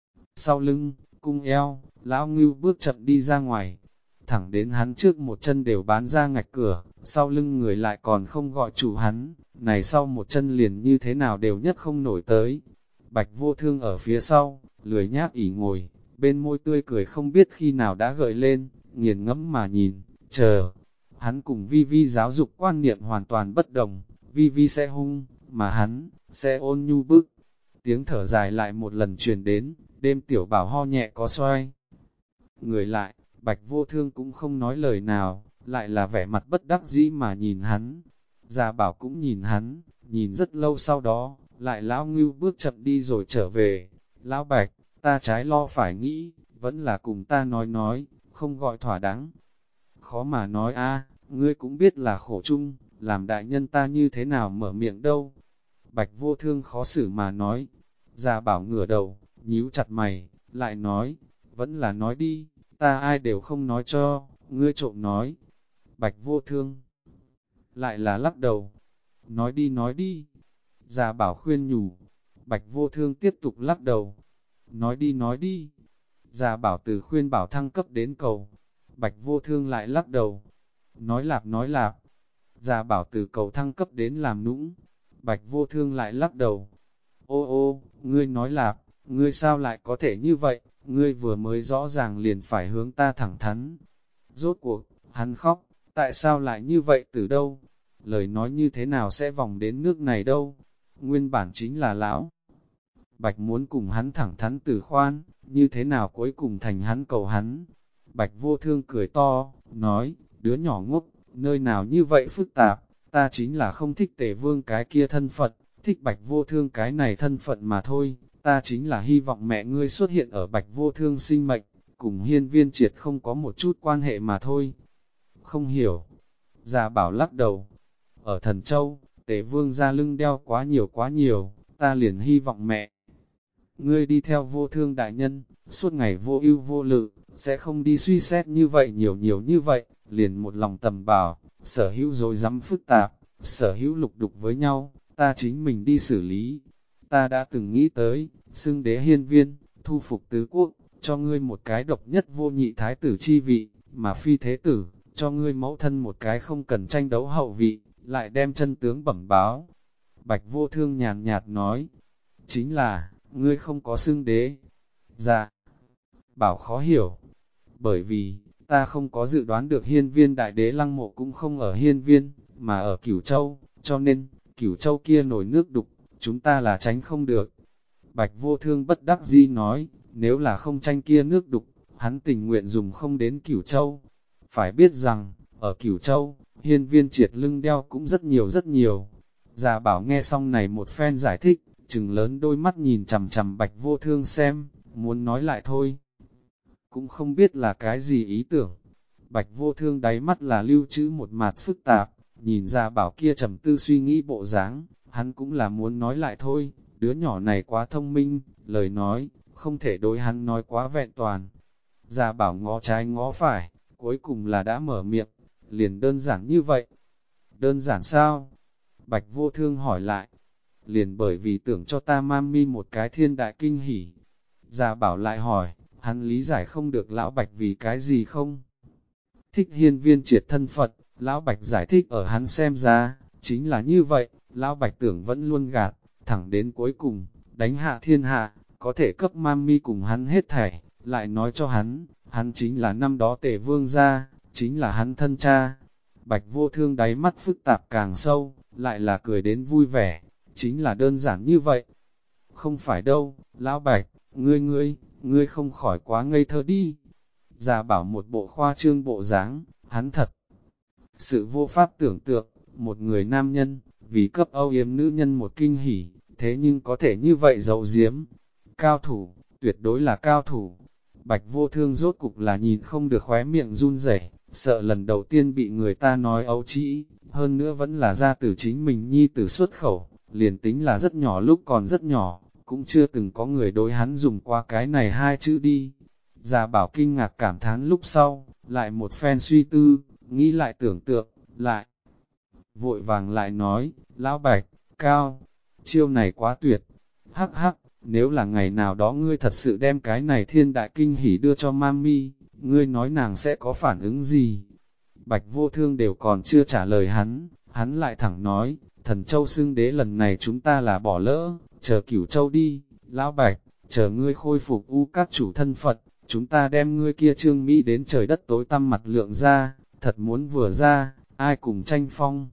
Sau lưng, cung eo, lão ngưu bước chậm đi ra ngoài. Thẳng đến hắn trước một chân đều bán ra ngạch cửa, sau lưng người lại còn không gọi chủ hắn, này sau một chân liền như thế nào đều nhất không nổi tới. Bạch Vô Thương ở phía sau, lười nhác ỉ ngồi, bên môi tươi cười không biết khi nào đã gợi lên, nghiền ngẫm mà nhìn, chờ. Hắn cùng Vi Vi giáo dục quan niệm hoàn toàn bất đồng, Vi Vi sẽ hung, mà hắn, sẽ ôn nhu bức. Tiếng thở dài lại một lần truyền đến, đêm tiểu bảo ho nhẹ có xoay. Người lại, Bạch Vô Thương cũng không nói lời nào, lại là vẻ mặt bất đắc dĩ mà nhìn hắn. Già bảo cũng nhìn hắn, nhìn rất lâu sau đó, lại lão ngưu bước chậm đi rồi trở về. Lão Bạch, ta trái lo phải nghĩ, vẫn là cùng ta nói, không gọi thỏa đáng. Khó mà nói a, ngươi cũng biết là khổ chung, làm đại nhân ta như thế nào mở miệng đâu. Bạch Vô Thương khó xử mà nói. Già bảo ngửa đầu, nhíu chặt mày, lại nói, vẫn là nói đi, ta ai đều không nói cho, ngươi trộm nói. Bạch Vô Thương lại là lắc đầu, nói đi. Già bảo khuyên nhủ, Bạch Vô Thương tiếp tục lắc đầu, nói đi. Già bảo từ khuyên bảo thăng cấp đến cầu, Bạch Vô Thương lại lắc đầu, nói lạp, Gia Bảo từ cầu thăng cấp đến làm nũng, Bạch Vô Thương lại lắc đầu. Ô ô, ngươi nói lạp, ngươi sao lại có thể như vậy, ngươi vừa mới rõ ràng liền phải hướng ta thẳng thắn. Rốt cuộc, hắn khóc, tại sao lại như vậy từ đâu? Lời nói như thế nào sẽ vòng đến nước này đâu? Nguyên bản chính là lão Bạch muốn cùng hắn thẳng thắn từ khoan, như thế nào cuối cùng thành hắn cầu hắn. Bạch Vô Thương cười to, nói, đứa nhỏ ngốc, nơi nào như vậy phức tạp, ta chính là không thích Tề Vương cái kia thân phận, thích Bạch Vô Thương cái này thân phận mà thôi, ta chính là hy vọng mẹ ngươi xuất hiện ở Bạch Vô Thương sinh mệnh, cùng Hiên Viên Triệt không có một chút quan hệ mà thôi. Không hiểu. Gia Bảo lắc đầu. Ở Thần Châu, Tề Vương ra lưng đeo quá nhiều, ta liền hy vọng mẹ ngươi đi theo Vô Thương đại nhân, suốt ngày vô ưu vô lự, sẽ không đi suy xét như vậy nhiều như vậy, liền một lòng tầm bảo, sở hữu rồi dám phức tạp, sở hữu lục đục với nhau, ta chính mình đi xử lý. Ta đã từng nghĩ tới, xưng đế hiên viên, thu phục tứ quốc, cho ngươi một cái độc nhất vô nhị thái tử chi vị, mà phi thế tử, cho ngươi mẫu thân một cái không cần tranh đấu hậu vị, lại đem chân tướng bẩm báo. Bạch Vô Thương nhàn nhạt nói, chính là, ngươi không có xưng đế. Dạ, Bảo khó hiểu, bởi vì, ta không có dự đoán được hiên viên đại đế lăng mộ cũng không ở hiên viên, mà ở Cửu Châu, cho nên, Cửu Châu kia nổi nước đục, chúng ta là tránh không được. Bạch Vô Thương bất đắc dĩ nói, nếu là không tranh kia nước đục, hắn tình nguyện dùng không đến Cửu Châu. Phải biết rằng, ở Cửu Châu, hiên viên triệt lưng đeo cũng rất nhiều. Già Bảo nghe xong này một phen giải thích, trừng lớn đôi mắt nhìn chằm chằm Bạch Vô Thương xem, muốn nói lại thôi. Cũng không biết là cái gì ý tưởng. Bạch Vô Thương đáy mắt là lưu trữ một mặt phức tạp, nhìn Già Bảo kia trầm tư suy nghĩ bộ dáng, hắn cũng là muốn nói lại thôi, đứa nhỏ này quá thông minh, lời nói, không thể đối hắn nói quá vẹn toàn. Già Bảo ngó trái ngó phải, cuối cùng là đã mở miệng, liền đơn giản như vậy. Đơn giản sao? Bạch Vô Thương hỏi lại. Liền bởi vì tưởng cho ta mami một cái thiên đại kinh hỉ. Già Bảo lại hỏi, hắn lý giải không được lão Bạch vì cái gì không? Thích hiên viên triệt thân Phật, lão Bạch giải thích ở hắn xem ra, chính là như vậy, lão Bạch tưởng vẫn luôn gạt, thẳng đến cuối cùng, đánh hạ thiên hạ, có thể cấp mami cùng hắn hết thảy, lại nói cho hắn chính là năm đó Tề Vương gia, chính là hắn thân cha. Bạch Vô Thương đáy mắt phức tạp càng sâu, lại là cười đến vui vẻ, chính là đơn giản như vậy. Không phải đâu, lão Bạch, ngươi không khỏi quá ngây thơ đi. Già Bảo một bộ khoa trương bộ dáng, hắn thật sự vô pháp tưởng tượng, một người nam nhân, vì cấp âu yếm nữ nhân một kinh hỉ, thế nhưng có thể như vậy giấu giếm. Cao thủ, tuyệt đối là cao thủ. Bạch Vô Thương rốt cục là nhìn không được khóe miệng run rẩy, sợ lần đầu tiên bị người ta nói ấu trĩ, hơn nữa vẫn là ra từ chính mình nhi tử xuất khẩu, liền tính là rất nhỏ lúc còn rất nhỏ, cũng chưa từng có người đối hắn dùng qua cái này hai chữ đi. Già Bảo kinh ngạc cảm thán lúc sau, lại một phen suy tư, nghĩ lại tưởng tượng, lại vội vàng lại nói, lão Bạch, cao, chiêu này quá tuyệt, hắc hắc, nếu là ngày nào đó ngươi thật sự đem cái này thiên đại kinh hỉ đưa cho mami, ngươi nói nàng sẽ có phản ứng gì? Bạch Vô Thương đều còn chưa trả lời hắn lại thẳng nói, Thần Châu xưng đế lần này chúng ta là bỏ lỡ, chờ Cửu Châu đi, lão Bạch, chờ ngươi khôi phục u các chủ thân Phật, chúng ta đem ngươi kia trương Mỹ đến trời đất tối tăm mặt lượng ra, thật muốn vừa ra, ai cùng tranh phong?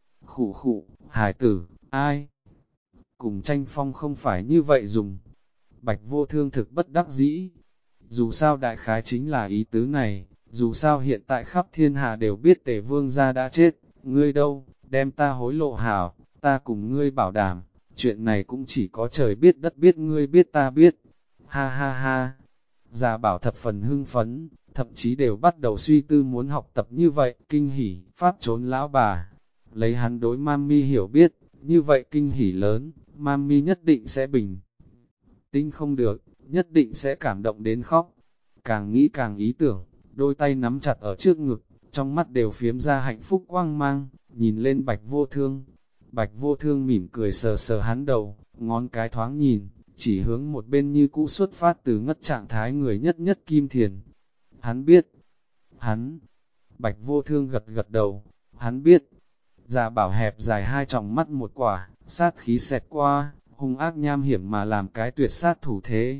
Khụ, hài tử, ai? Cùng tranh phong không phải như vậy dùng. Bạch Vô Thương thực bất đắc dĩ. Dù sao đại khái chính là ý tứ này, dù sao hiện tại khắp thiên hạ đều biết Tề Vương gia đã chết, ngươi đâu, đem ta hối lộ hảo, ta cùng ngươi bảo đảm, chuyện này cũng chỉ có trời biết đất biết ngươi biết ta biết. Ha ha ha. Già Bảo thập phần hưng phấn, thậm chí đều bắt đầu suy tư muốn học tập như vậy, kinh hỉ, pháp trốn lão bà. Lấy hắn đối mami hiểu biết, như vậy kinh hỉ lớn, mami nhất định sẽ bình tĩnh không được, nhất định sẽ cảm động đến khóc. Càng nghĩ càng ý tưởng, đôi tay nắm chặt ở trước ngực, trong mắt đều phiếm ra hạnh phúc quang mang, nhìn lên Bạch Vô Thương. Bạch Vô Thương mỉm cười sờ sờ hắn đầu, ngón cái thoáng nhìn, chỉ hướng một bên như cũ xuất phát từ ngất trạng thái người nhất nhất Kim Thiền. Hắn biết, hắn Bạch Vô Thương gật gật đầu, hắn biết. Gia Bảo hẹp dài hai tròng mắt một quả, sát khí xẹt qua, hung ác nham hiểm mà làm cái tuyệt sát thủ thế.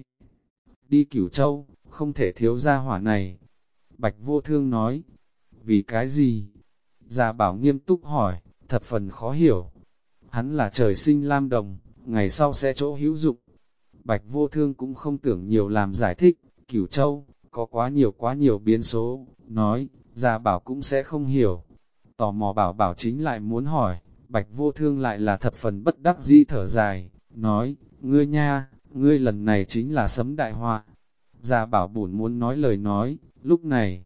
Đi Cửu Châu, không thể thiếu gia hỏa này. Bạch Vô Thương nói, vì cái gì? Gia Bảo nghiêm túc hỏi, thập phần khó hiểu. Hắn là trời sinh lam đồng, ngày sau sẽ chỗ hữu dụng. Bạch Vô Thương cũng không tưởng nhiều làm giải thích, Cửu Châu, có quá nhiều biến số, nói, Gia Bảo cũng sẽ không hiểu. Tò mò bảo chính lại muốn hỏi, Bạch Vô Thương lại là thập phần bất đắc dĩ thở dài, nói, ngươi nha, ngươi lần này chính là sấm đại họa. Gia Bảo buồn muốn nói lời nói, lúc này,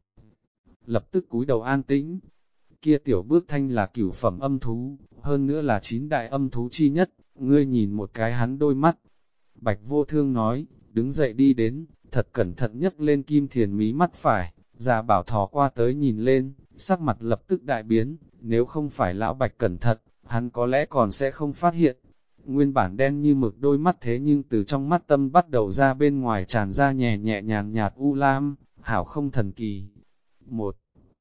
lập tức cúi đầu an tĩnh. Kia tiểu bước thanh là cửu phẩm âm thú, hơn nữa là 9 đại âm thú chi nhất, ngươi nhìn một cái hắn đôi mắt. Bạch Vô Thương nói, đứng dậy đi đến, thật cẩn thận nhấc lên Kim Thiền mí mắt phải, Gia Bảo thò qua tới nhìn lên, sắc mặt lập tức đại biến, nếu không phải lão Bạch cẩn thận, hắn có lẽ còn sẽ không phát hiện. Nguyên bản đen như mực đôi mắt thế nhưng từ trong mắt tâm bắt đầu ra bên ngoài tràn ra nhẹ nhẹ nhàng nhạt u lam, hảo không thần kỳ. Một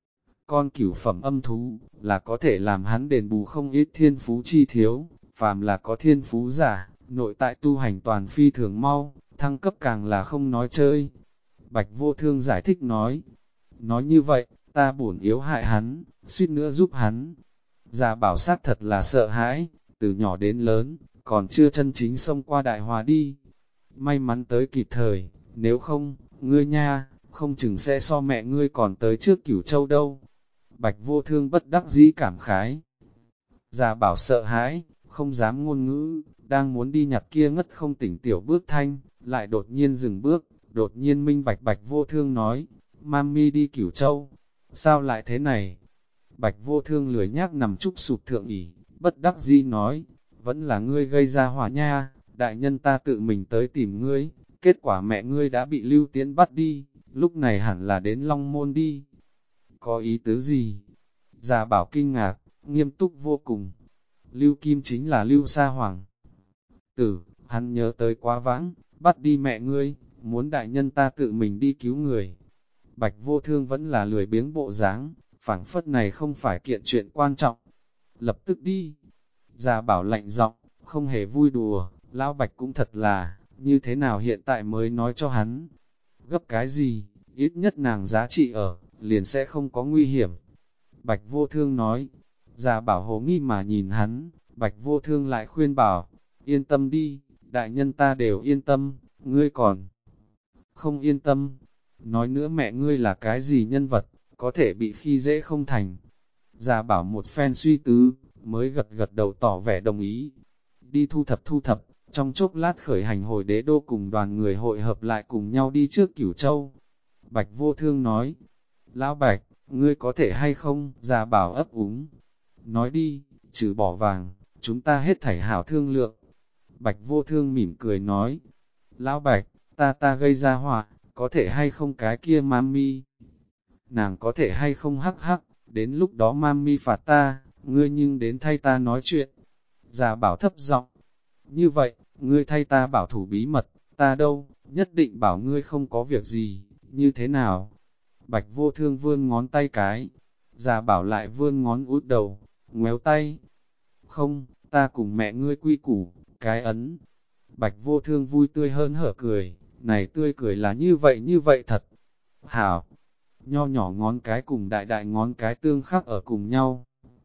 con cửu phẩm âm thú, là có thể làm hắn đền bù không ít thiên phú chi thiếu, phàm là có thiên phú giả, nội tại tu hành toàn phi thường mau, thăng cấp càng là không nói chơi. Bạch Vô Thương giải thích nói như vậy, ta bổn yếu hại hắn, suýt nữa giúp hắn. Gia Bảo sát thật là sợ hãi, từ nhỏ đến lớn, còn chưa chân chính xông qua đại hòa đi. May mắn tới kịp thời, nếu không, ngươi nha, không chừng sẽ so mẹ ngươi còn tới trước Cửu Châu đâu. Bạch Vô Thương bất đắc dĩ cảm khái. Gia Bảo sợ hãi, không dám ngôn ngữ, đang muốn đi nhặt kia ngất không tỉnh tiểu bước thanh, lại đột nhiên dừng bước, đột nhiên minh bạch Bạch Vô Thương nói, Mami đi Cửu Châu, sao lại thế này? Bạch Vô Thương lười nhác nằm trúc sụp thượng ỉ, bất đắc dĩ nói, vẫn là ngươi gây ra hỏa nha, đại nhân ta tự mình tới tìm ngươi, kết quả mẹ ngươi đã bị Lưu Tiễn bắt đi, lúc này hẳn là đến Long Môn đi. Có ý tứ gì? Gia Bảo kinh ngạc, nghiêm túc vô cùng. Lưu Kim chính là Lưu Sa Hoàng tử, hắn nhớ tới quá vãng, bắt đi mẹ ngươi, muốn đại nhân ta tự mình đi cứu người. Bạch Vô Thương vẫn là lười biếng bộ dáng, phảng phất này không phải kiện chuyện quan trọng. Lập tức đi. Gia Bảo lạnh giọng, không hề vui đùa, lão Bạch cũng thật là, như thế nào hiện tại mới nói cho hắn. Gấp cái gì, ít nhất nàng giá trị ở, liền sẽ không có nguy hiểm. Bạch Vô Thương nói, Gia Bảo hồ nghi mà nhìn hắn, Bạch Vô Thương lại khuyên bảo, yên tâm đi, đại nhân ta đều yên tâm, ngươi còn không yên tâm. Nói nữa mẹ ngươi là cái gì nhân vật, có thể bị khi dễ không thành. Gia Bảo một phen suy tứ, mới gật gật đầu tỏ vẻ đồng ý. Đi thu thập, trong chốc lát khởi hành hồi đế đô cùng đoàn người hội hợp lại cùng nhau đi trước Cửu Châu. Bạch Vô Thương nói, Lão Bạch, ngươi có thể hay không? Gia Bảo ấp úng. Nói đi, trừ bỏ vàng, chúng ta hết thảy hảo thương lượng. Bạch Vô Thương mỉm cười nói, Lão Bạch, ta gây ra họa, có thể hay không cái kia mami? Nàng có thể hay không hắc hắc, đến lúc đó mami phạt ta, ngươi nhưng đến thay ta nói chuyện. Gia Bảo thấp giọng, như vậy, ngươi thay ta bảo thủ bí mật, ta đâu, nhất định bảo ngươi không có việc gì, như thế nào? Bạch Vô Thương vươn ngón tay cái, Gia Bảo lại vươn ngón út đầu, ngoéo tay. Không, ta cùng mẹ ngươi quy củ, cái ấn. Bạch Vô Thương vui tươi hơn hở cười, này tươi cười là như vậy thật. Hảo, nho nhỏ ngón cái cùng đại đại ngón cái tương khắc ở cùng nhau.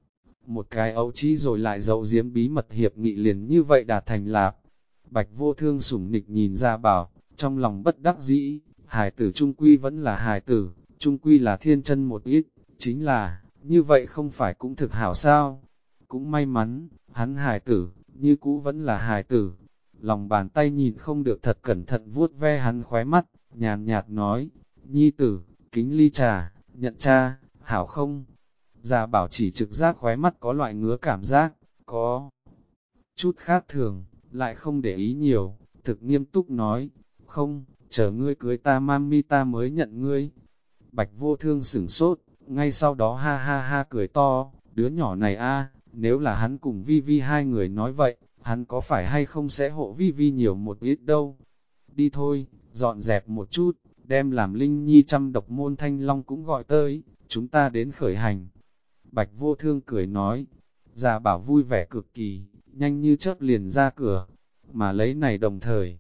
Một cái ấu trí rồi lại giấu giếm bí mật hiệp nghị liền như vậy đạt thành lạp. Bạch Vô Thương sủng nịch nhìn Gia Bảo, trong lòng bất đắc dĩ, hài tử trung quy vẫn là hài tử, trung quy là thiên chân một ít, chính là, như vậy không phải cũng thực hảo sao? Cũng may mắn, hắn hài tử, như cũ vẫn là hài tử. Lòng bàn tay nhìn không được thật cẩn thận vuốt ve hắn khóe mắt, nhàn nhạt nói, Nhi tử, kính ly trà, nhận cha, hảo không? Gia Bảo chỉ trực giác khóe mắt có loại ngứa cảm giác, có chút khác thường, lại không để ý nhiều, thực nghiêm túc nói, không, chờ ngươi cưới ta mami ta mới nhận ngươi. Bạch Vô Thương sửng sốt, ngay sau đó ha ha ha cười to, đứa nhỏ này a, nếu là hắn cùng Vi Vi hai người nói vậy, hắn có phải hay không sẽ hộ Vi Vi nhiều một ít đâu. Đi thôi, dọn dẹp một chút, đem làm Linh Nhi trăm độc môn thanh long cũng gọi tới, chúng ta đến khởi hành. Bạch Vô Thương cười nói, Gia Bảo vui vẻ cực kỳ, nhanh như chớp liền ra cửa, mà lấy này đồng thời.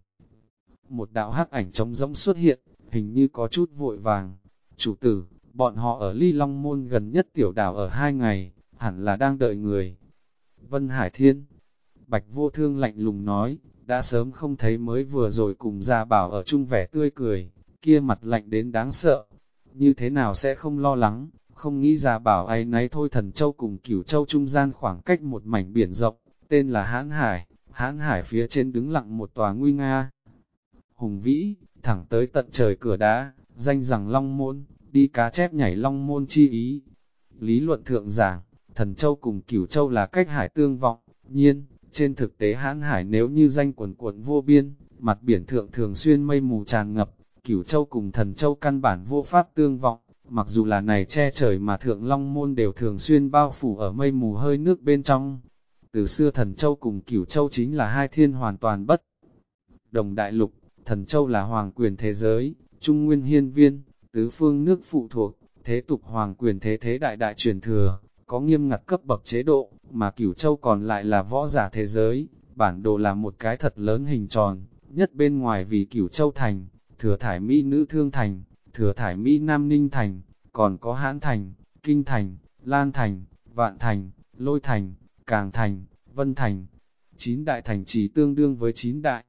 Một đạo hắc ảnh trống rỗng xuất hiện, hình như có chút vội vàng. Chủ tử, bọn họ ở Ly Long Môn gần nhất tiểu đảo ở 2 ngày, hẳn là đang đợi người. Vân Hải Thiên, Bạch Vô Thương lạnh lùng nói, đã sớm không thấy mới vừa rồi cùng Gia Bảo ở chung vẻ tươi cười, kia mặt lạnh đến đáng sợ. Như thế nào sẽ không lo lắng, không nghĩ Gia Bảo ấy nấy thôi. Thần Châu cùng Cửu Châu trung gian khoảng cách một mảnh biển rộng, tên là Hãn Hải phía trên đứng lặng một tòa nguy nga. Hùng vĩ, thẳng tới tận trời cửa đá, danh rằng Long Môn, đi cá chép nhảy Long Môn chi ý. Lý luận thượng giảng, Thần Châu cùng Cửu Châu là cách hải tương vọng, nhiên, trên thực tế Hãn Hải nếu như danh quần cuộn vô biên, mặt biển thượng thường xuyên mây mù tràn ngập, Cửu Châu cùng Thần Châu căn bản vô pháp tương vọng, mặc dù là này che trời mà thượng Long Môn đều thường xuyên bao phủ ở mây mù hơi nước bên trong. Từ xưa Thần Châu cùng Cửu Châu chính là hai thiên hoàn toàn bất đồng đại lục, Thần Châu là hoàng quyền thế giới, trung nguyên hiên viên, tứ phương nước phụ thuộc, thế tục hoàng quyền thế đại đại truyền thừa, có nghiêm ngặt cấp bậc chế độ, mà Cửu Châu còn lại là võ giả thế giới, bản đồ là một cái thật lớn hình tròn, nhất bên ngoài vì Cửu Châu thành, Thừa Thải Mỹ Nữ Thương thành, Thừa Thải Mỹ Nam Ninh thành, còn có Hãn thành, Kinh thành, Lan thành, Vạn thành, Lôi thành, Càng thành, Vân thành. 9 đại thành trì tương đương với 9 đại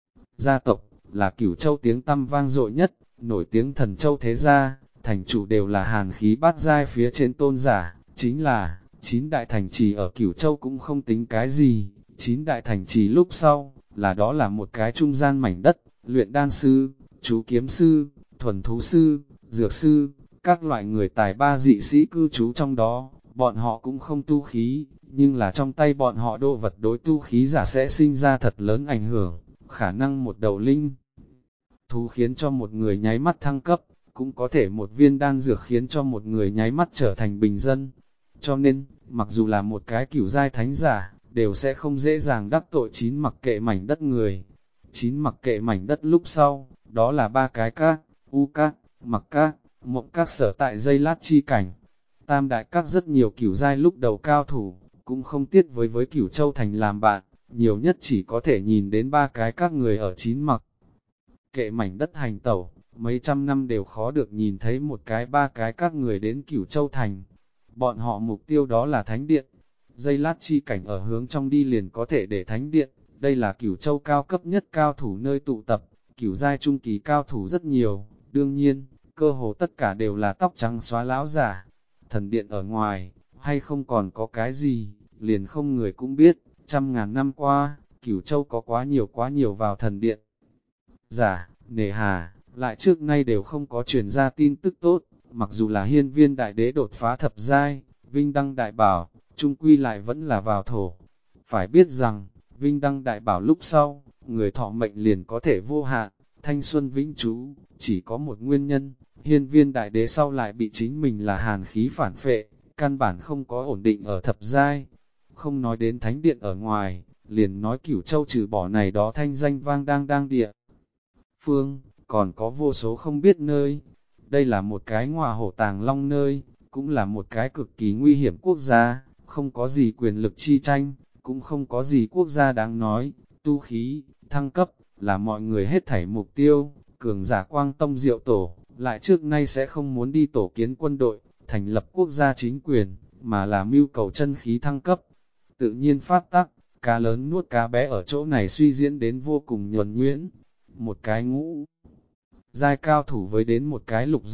gia tộc, là Cửu Châu tiếng tăm vang dội nhất, nổi tiếng Thần Châu thế gia, thành chủ đều là hàn khí bát giai phía trên tôn giả, chính là 9 đại thành trì ở Cửu Châu cũng không tính cái gì. 9 đại thành trì lúc sau, đó là một cái trung gian mảnh đất, luyện đan sư, chú kiếm sư, thuần thú sư, dược sư, các loại người tài ba dị sĩ cư trú trong đó. Bọn họ cũng không tu khí, nhưng là trong tay bọn họ đồ vật đối tu khí giả sẽ sinh ra thật lớn ảnh hưởng, khả năng một đầu linh thú khiến cho một người nháy mắt thăng cấp, cũng có thể một viên đan dược khiến cho một người nháy mắt trở thành bình dân. Cho nên, mặc dù là một cái cửu giai thánh giả, đều sẽ không dễ dàng đắc tội 9 mặc kệ mảnh đất người. 9 mặc kệ mảnh đất lúc sau, đó là 3 cái các, u các, mặc các, mộng các sở tại Dây Lát chi cảnh. Tam đại các rất nhiều cửu giai lúc đầu cao thủ, cũng không tiếc với Cửu Châu thành làm bạn, nhiều nhất chỉ có thể nhìn đến 3 cái các người ở 9 mặc kệ mảnh đất hành tẩu, mấy trăm năm đều khó được nhìn thấy một cái 3 cái các người đến Cửu Châu thành. Bọn họ mục tiêu đó là thánh điện. Dây Lát chi cảnh ở hướng trong đi liền có thể để thánh điện, đây là Cửu Châu cao cấp nhất cao thủ nơi tụ tập, cửu giai trung kỳ cao thủ rất nhiều, đương nhiên, cơ hồ tất cả đều là tóc trắng xóa lão giả. Thần điện ở ngoài, hay không còn có cái gì, liền không người cũng biết, trăm ngàn năm qua, Cửu Châu có quá nhiều vào thần điện. Giả, nề hà, lại trước nay đều không có truyền ra tin tức tốt, mặc dù là hiên viên đại đế đột phá thập giai, vinh đăng đại bảo, trung quy lại vẫn là vào thổ. Phải biết rằng, vinh đăng đại bảo lúc sau, người thọ mệnh liền có thể vô hạn, thanh xuân vĩnh trú, chỉ có một nguyên nhân, hiên viên đại đế sau lại bị chính mình là hàn khí phản phệ, căn bản không có ổn định ở thập giai. Không nói đến thánh điện ở ngoài, liền nói Cửu Châu trừ bỏ này đó thanh danh vang đang địa phương, còn có vô số không biết nơi. Đây là một cái ngọa hổ tàng long nơi, cũng là một cái cực kỳ nguy hiểm quốc gia, không có gì quyền lực chi tranh, cũng không có gì quốc gia đáng nói, tu khí, thăng cấp, là mọi người hết thảy mục tiêu, cường giả quang tông diệu tổ, lại trước nay sẽ không muốn đi tổ kiến quân đội, thành lập quốc gia chính quyền, mà là mưu cầu chân khí thăng cấp. Tự nhiên pháp tắc, cá lớn nuốt cá bé ở chỗ này suy diễn đến vô cùng nhuần nhuyễn. Một cái ngũ giai cao thủ với đến một cái lục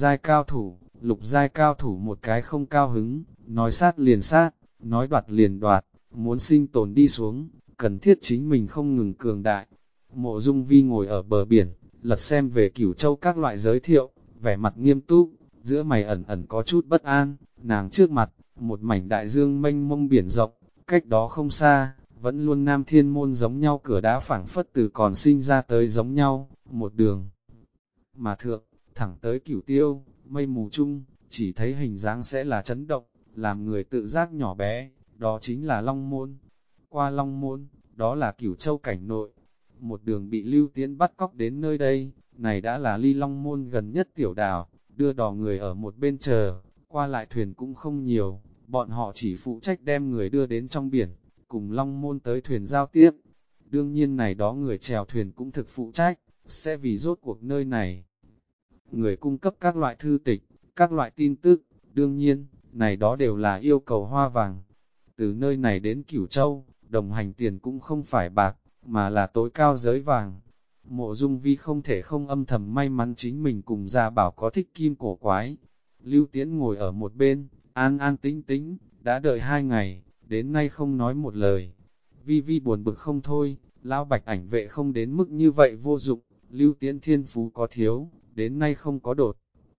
giai cao thủ một cái không cao hứng, nói sát liền sát, nói đoạt liền đoạt, muốn sinh tồn đi xuống, cần thiết chính mình không ngừng cường đại. Mộ Dung Vi ngồi ở bờ biển, lật xem về Cửu Châu các loại giới thiệu, vẻ mặt nghiêm túc, giữa mày ẩn ẩn có chút bất an, nàng trước mặt, một mảnh đại dương mênh mông biển rộng, cách đó không xa, vẫn luôn Nam Thiên Môn giống nhau cửa đá phảng phất từ còn sinh ra tới giống nhau, một đường mà thượng, thẳng tới Cửu Tiêu, mây mù chung, chỉ thấy hình dáng sẽ là chấn động, làm người tự giác nhỏ bé, đó chính là Long Môn. Qua Long Môn, đó là Cửu Châu cảnh nội, một đường bị Lưu Tiễn bắt cóc đến nơi đây, này đã là ly Long Môn gần nhất tiểu đảo, đưa đò người ở một bên chờ, qua lại thuyền cũng không nhiều, bọn họ chỉ phụ trách đem người đưa đến trong biển, cùng Long Môn tới thuyền giao tiếp. Đương nhiên này đó người chèo thuyền cũng thực phụ trách, sẽ vì rốt cuộc nơi này. Người cung cấp các loại thư tịch, các loại tin tức, đương nhiên, này đó đều là yêu cầu hoa vàng. Từ nơi này đến Cửu Châu, đồng hành tiền cũng không phải bạc, mà là tối cao giới vàng. Mộ Dung Vi không thể không âm thầm may mắn chính mình cùng Gia Bảo có thích kim cổ quái. Lưu Tiễn ngồi ở một bên, an an tĩnh tĩnh, đã đợi 2 ngày, đến nay không nói một lời. Vi Vi buồn bực không thôi, lão Bạch ảnh vệ không đến mức như vậy vô dụng, Lưu Tiễn thiên phú có thiếu, đến nay không có đột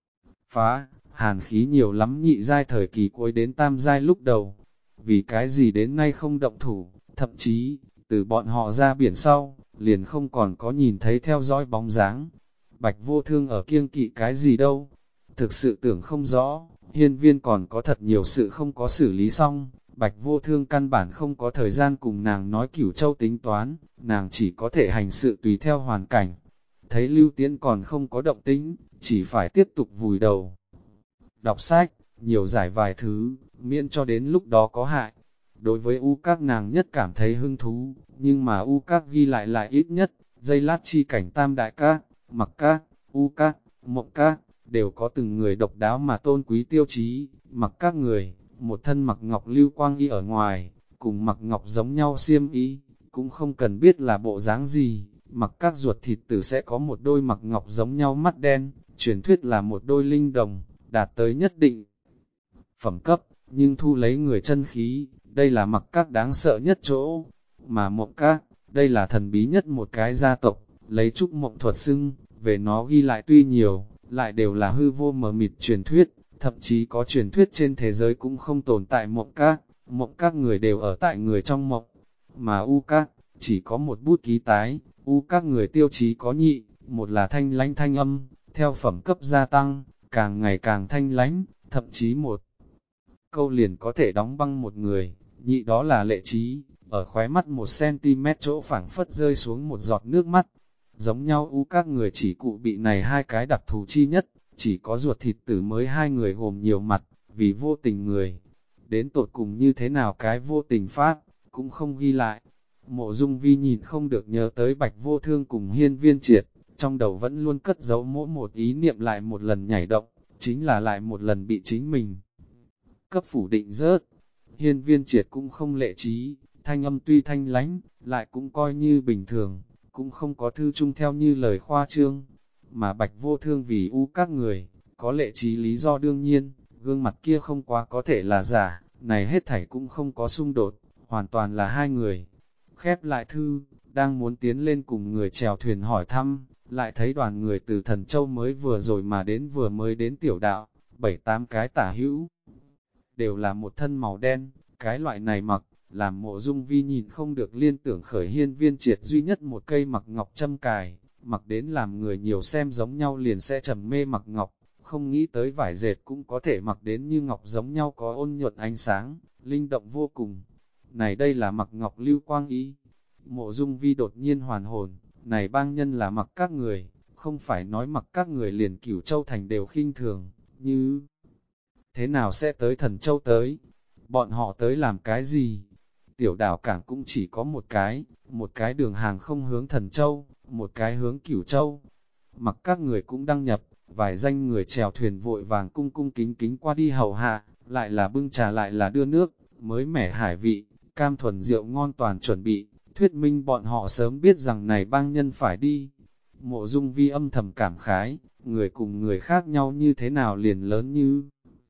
phá, hàn khí nhiều lắm nhị giai thời kỳ cuối đến tam giai lúc đầu. Vì cái gì đến nay không động thủ, thậm chí, từ bọn họ ra biển sau, liền không còn có nhìn thấy theo dõi bóng dáng. Bạch Vô Thương ở kiêng kỵ cái gì đâu, thực sự tưởng không rõ, hiên viên còn có thật nhiều sự không có xử lý xong. Bạch Vô Thương căn bản không có thời gian cùng nàng nói Cửu Châu tính toán, nàng chỉ có thể hành sự tùy theo hoàn cảnh. Thấy Lưu Tiễn còn không có động tĩnh, chỉ phải tiếp tục vùi đầu. Đọc sách, nhiều giải vài thứ, miễn cho đến lúc đó có hại. Đối với U Các nàng nhất cảm thấy hứng thú, nhưng mà U Các ghi lại ít nhất, dây lát chi cảnh tam đại các, mặc các, U Các, mộng các, đều có từng người độc đáo mà tôn quý tiêu chí. Mặc các người, một thân mặc ngọc lưu quang y ở ngoài, cùng mặc ngọc giống nhau xiêm y, cũng không cần biết là bộ dáng gì. Mặc các ruột thịt tử sẽ có một đôi mặc ngọc giống nhau mắt đen, truyền thuyết là một đôi linh đồng, đạt tới nhất định phẩm cấp, nhưng thu lấy người chân khí, đây là mặc các đáng sợ nhất chỗ. Mà mộng các, đây là thần bí nhất một cái gia tộc, lấy trúc mộng thuật xưng, về nó ghi lại tuy nhiều, lại đều là hư vô mờ mịt truyền thuyết, thậm chí có truyền thuyết trên thế giới cũng không tồn tại mộng các người đều ở tại người trong mộng, mà U các, chỉ có một bút ký tái. U các người tiêu chí có nhị, một là thanh lãnh thanh âm, theo phẩm cấp gia tăng, càng ngày càng thanh lãnh, thậm chí một câu liền có thể đóng băng một người. Nhị đó là lệ trí, ở khóe mắt 1 cm chỗ phảng phất rơi xuống một giọt nước mắt. Giống nhau U các người chỉ cụ bị này hai cái đặc thù chi nhất, chỉ có ruột thịt tử mới hai người gồm nhiều mặt, vì vô tình người. Đến tột cùng như thế nào cái vô tình pháp, cũng không ghi lại. Mộ Dung Vi nhìn không được nhớ tới Bạch Vô Thương cùng Hiên Viên Triệt, trong đầu vẫn luôn cất giấu mỗi một ý niệm lại một lần nhảy động, chính là lại một lần bị chính mình cấp phủ định rớt. Hiên Viên Triệt cũng không lệ trí, thanh âm tuy thanh lánh, lại cũng coi như bình thường, cũng không có thư chung theo như lời khoa trương. Mà Bạch Vô Thương vì U các người, có lệ trí lý do đương nhiên, gương mặt kia không quá có thể là giả, này hết thảy cũng không có xung đột, hoàn toàn là hai người. Khép lại thư, đang muốn tiến lên cùng người chèo thuyền hỏi thăm, lại thấy đoàn người từ Thần Châu mới vừa rồi mà đến vừa mới đến tiểu đạo, 7-8 cái tả hữu. Đều là một thân màu đen, cái loại này mặc, làm Mộ Dung Vi nhìn không được liên tưởng khởi Hiên Viên Triệt duy nhất một cây mặc ngọc châm cài, mặc đến làm người nhiều xem giống nhau liền sẽ trầm mê mặc ngọc, không nghĩ tới vải dệt cũng có thể mặc đến như ngọc giống nhau có ôn nhuận ánh sáng, linh động vô cùng. Này đây là mặc ngọc lưu quang ý. Mộ Dung Vi đột nhiên hoàn hồn, này bang nhân là mặc các người, không phải nói mặc các người liền Cửu Châu thành đều khinh thường, như thế nào sẽ tới Thần Châu tới? Bọn họ tới làm cái gì? Tiểu đảo cảng cũng chỉ có một cái đường hàng không hướng Thần Châu, một cái hướng Cửu Châu. Mặc các người cũng đăng nhập, vài danh người chèo thuyền vội vàng cung cung kính kính qua đi hầu hạ, lại là bưng trà lại là đưa nước, mới mẻ hải vị, cam thuần rượu ngon toàn chuẩn bị, thuyết minh bọn họ sớm biết rằng này bang nhân phải đi. Mộ Dung Vi âm thầm cảm khái, người cùng người khác nhau như thế nào liền lớn như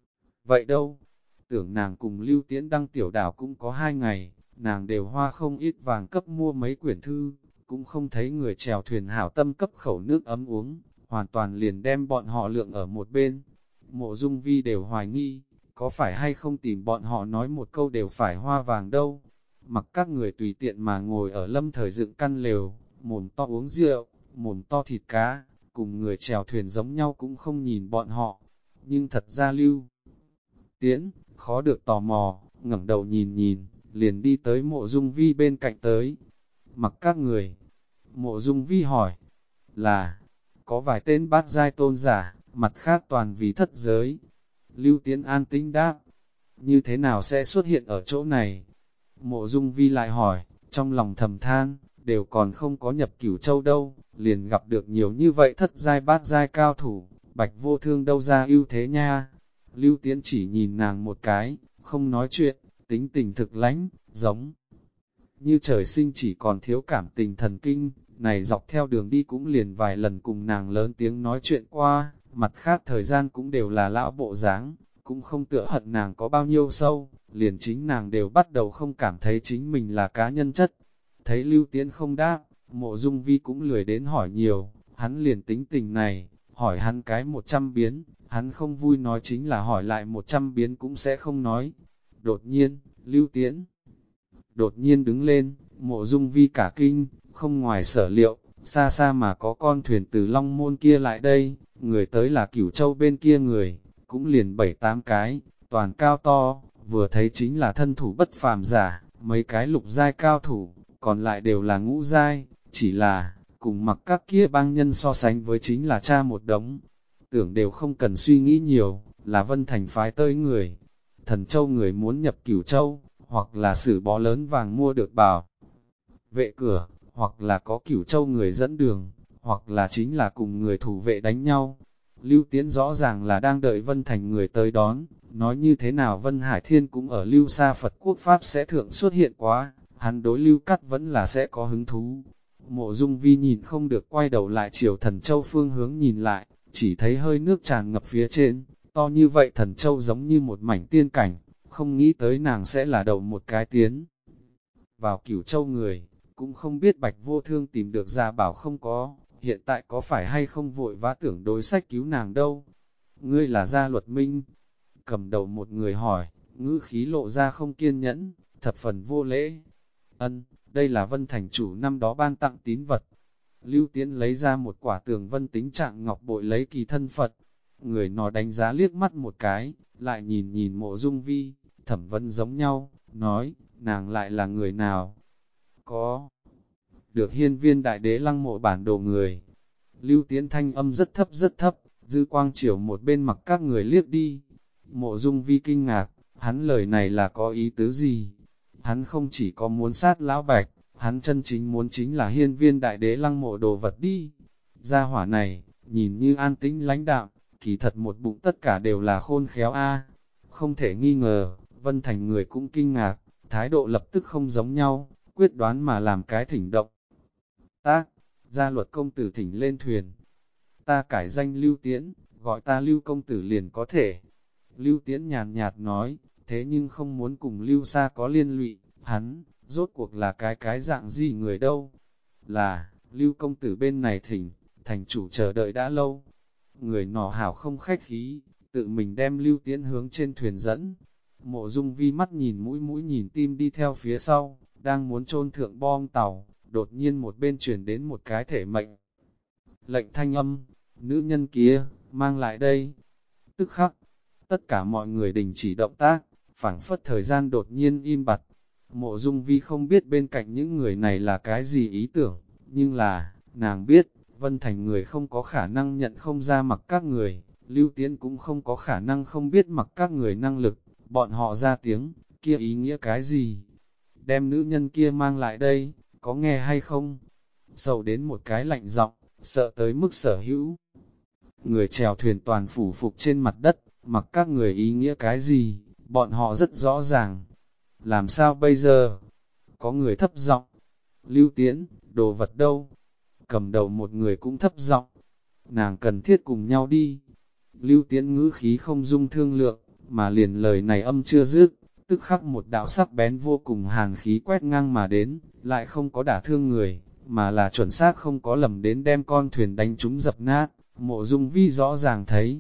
vậy đâu. Tưởng nàng cùng Lưu Tiễn đăng tiểu đảo cũng có 2 ngày, nàng đều hoa không ít vàng cấp mua mấy quyển thư, cũng không thấy người chèo thuyền hảo tâm cấp khẩu nước ấm uống, hoàn toàn liền đem bọn họ lượng ở một bên. Mộ Dung Vi đều hoài nghi, có phải hay không tìm bọn họ nói một câu đều phải hoa vàng đâu. Mặc các người tùy tiện mà ngồi ở lâm thời dựng căn lều, mồm to uống rượu, mồm to thịt cá, cùng người chèo thuyền giống nhau cũng không nhìn bọn họ. Nhưng thật ra Lưu Tiễn, khó được tò mò, ngẩng đầu nhìn nhìn, liền đi tới Mộ Dung Vi bên cạnh tới. Mặc các người, Mộ Dung Vi hỏi, là, có vài tên bát giai tôn giả, mặt khác toàn vì thất giới. Lưu Tiễn an tĩnh đáp, như thế nào sẽ xuất hiện ở chỗ này? Mộ Dung Vi lại hỏi, trong lòng thầm than, đều còn không có nhập Cửu Châu đâu, liền gặp được nhiều như vậy thất giai bát giai cao thủ, Bạch Vô Thương đâu ra ưu thế nha. Lưu Tiễn chỉ nhìn nàng một cái, không nói chuyện, tính tình thực lãnh, giống như trời sinh chỉ còn thiếu cảm tình thần kinh, này dọc theo đường đi cũng liền vài lần cùng nàng lớn tiếng nói chuyện qua, mặt khác thời gian cũng đều là lão bộ dáng, cũng không tựa hận nàng có bao nhiêu sâu, liền chính nàng đều bắt đầu không cảm thấy chính mình là cá nhân chất. Thấy Lưu Tiễn không đáp, Mộ Dung Vi cũng lười đến hỏi nhiều, hắn liền tính tình này, hỏi hắn cái 100 biến, hắn không vui nói chính là hỏi lại 100 biến cũng sẽ không nói. Đột nhiên, Lưu Tiễn đột nhiên đứng lên, Mộ Dung Vi cả kinh, không ngoài sở liệu, xa xa mà có con thuyền từ Long Môn kia lại đây, người tới là Cửu Châu bên kia người, cũng liền 7-8 cái, toàn cao to, vừa thấy chính là thân thủ bất phàm giả, mấy cái lục giai cao thủ, còn lại đều là ngũ giai, chỉ là, cùng mặc các kia bang nhân so sánh với chính là cha một đống, tưởng đều không cần suy nghĩ nhiều, là Vân Thành phái tới người, Thần Châu người muốn nhập Cửu Châu, hoặc là sử bó lớn vàng mua được bảo vệ cửa, hoặc là có Cửu Châu người dẫn đường, hoặc là chính là cùng người thủ vệ đánh nhau. Lưu Tiễn rõ ràng là đang đợi Vân Thành người tới đón, nói như thế nào Vân Hải Thiên cũng ở Lưu Sa Phật Quốc Pháp sẽ thượng xuất hiện quá, hắn đối Lưu Cắt vẫn là sẽ có hứng thú. Mộ Dung Vi nhìn không được quay đầu lại chiều Thần Châu phương hướng nhìn lại, chỉ thấy hơi nước tràn ngập phía trên, to như vậy Thần Châu giống như một mảnh tiên cảnh, không nghĩ tới nàng sẽ là đầu một cái tiến. Vào Cửu Châu người, cũng không biết Bạch Vô Thương tìm được ra bảo không có, hiện tại có phải hay không vội vã tưởng đối sách cứu nàng đâu. Ngươi là Gia Luật Minh. Cầm đầu một người hỏi, ngữ khí lộ ra không kiên nhẫn, thập phần vô lễ. Ân, đây là Vân Thành chủ năm đó ban tặng tín vật. Lưu Tiễn lấy ra một quả tường vân tính trạng ngọc bội lấy kỳ thân Phật. Người nọ đánh giá liếc mắt một cái, lại nhìn nhìn Mộ Dung Vi, Thẩm Vân giống nhau, nói, nàng lại là người nào? Có được hiên viên đại đế lăng mộ bản đồ người. Lưu Tiễn thanh âm rất thấp, dư quang chiều một bên mặc các người liếc đi. Mộ Dung Vi kinh ngạc, hắn lời này là có ý tứ gì? Hắn không chỉ có muốn sát lão Bạch, hắn chân chính muốn chính là hiên viên đại đế lăng mộ đồ vật đi. Gia hỏa này, nhìn như an tĩnh lãnh đạm, kỳ thật một bụng tất cả đều là khôn khéo a. Không thể nghi ngờ, Vân Thành người cũng kinh ngạc, thái độ lập tức không giống nhau, quyết đoán mà làm cái thỉnh động. Tác, Gia Luật công tử thỉnh lên thuyền. Ta cải danh Lưu Tiễn, gọi ta Lưu công tử liền có thể. Lưu Tiễn nhàn nhạt nói, thế nhưng không muốn cùng Lưu Sa có liên lụy, hắn, rốt cuộc là cái dạng gì người đâu. Là, Lưu công tử bên này thỉnh, thành chủ chờ đợi đã lâu. Người nọ hảo không khách khí, tự mình đem Lưu Tiễn hướng trên thuyền dẫn. Mộ Dung Vi mắt nhìn mũi nhìn tim đi theo phía sau, đang muốn chôn thượng bom tàu, đột nhiên một bên truyền đến một cái thể mệnh. Lệnh thanh âm, nữ nhân kia, mang lại đây. Tức khắc, tất cả mọi người đình chỉ động tác, phảng phất thời gian đột nhiên im bặt. Mộ Dung Vi không biết bên cạnh những người này là cái gì ý tưởng, nhưng là, nàng biết, Vân Thành người không có khả năng nhận không ra mặc các người, Lưu Tiễn cũng không có khả năng không biết mặc các người năng lực, bọn họ ra tiếng, kia ý nghĩa cái gì? Đem nữ nhân kia mang lại đây, có nghe hay không? Sầu đến một cái lạnh giọng, sợ tới mức sở hữu. Người chèo thuyền toàn phủ phục trên mặt đất, mặc các người ý nghĩa cái gì, bọn họ rất rõ ràng. Làm sao bây giờ? Có người thấp giọng. Lưu Tiễn, đồ vật đâu? Cầm đầu một người cũng thấp giọng. Nàng cần thiết cùng nhau đi. Lưu Tiễn ngữ khí không dung thương lượng, mà liền lời này âm chưa dứt, tức khắc một đạo sắc bén vô cùng hàn khí quét ngang mà đến, lại không có đả thương người, mà là chuẩn xác không có lầm đến đem con thuyền đánh trúng dập nát. Mộ Dung Vi rõ ràng thấy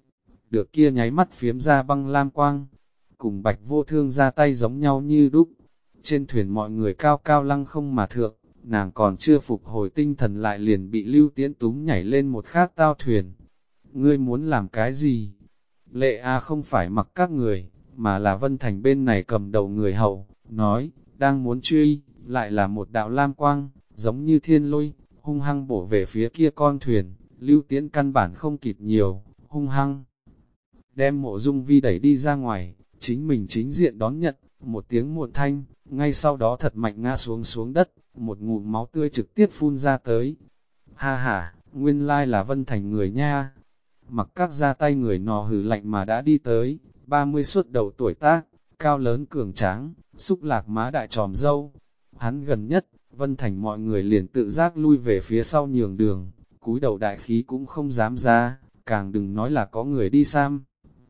được kia nháy mắt phiếm ra băng lam quang, cùng Bạch Vô Thương ra tay giống nhau như đúc. Trên thuyền mọi người cao cao lăng không mà thượng, nàng còn chưa phục hồi tinh thần lại liền bị Lưu Tiễn túm nhảy lên một khác tao thuyền. Ngươi muốn làm cái gì? Lệ A không phải mặc các người, mà là Vân Thành bên này cầm đầu người hầu, nói, đang muốn truy, lại là một đạo lam quang, giống như thiên lôi, hung hăng bổ về phía kia con thuyền. Lưu Tiễn căn bản không kịp nhiều, hung hăng đem Mộ Dung Vi đẩy đi ra ngoài, chính mình chính diện đón nhận, một tiếng muộn thanh, ngay sau đó thật mạnh ngã xuống đất, một ngụm máu tươi trực tiếp phun ra tới. Ha ha, nguyên lai là Vân Thành người nha. Mặc các ra tay người nọ hừ lạnh mà đã đi tới, 30 suốt đầu tuổi tác, cao lớn cường tráng, xúc lạc má đại tròm dâu. Hắn gần nhất, Vân Thành mọi người liền tự giác lui về phía sau nhường đường, cúi đầu đại khí cũng không dám ra, càng đừng nói là có người đi sam.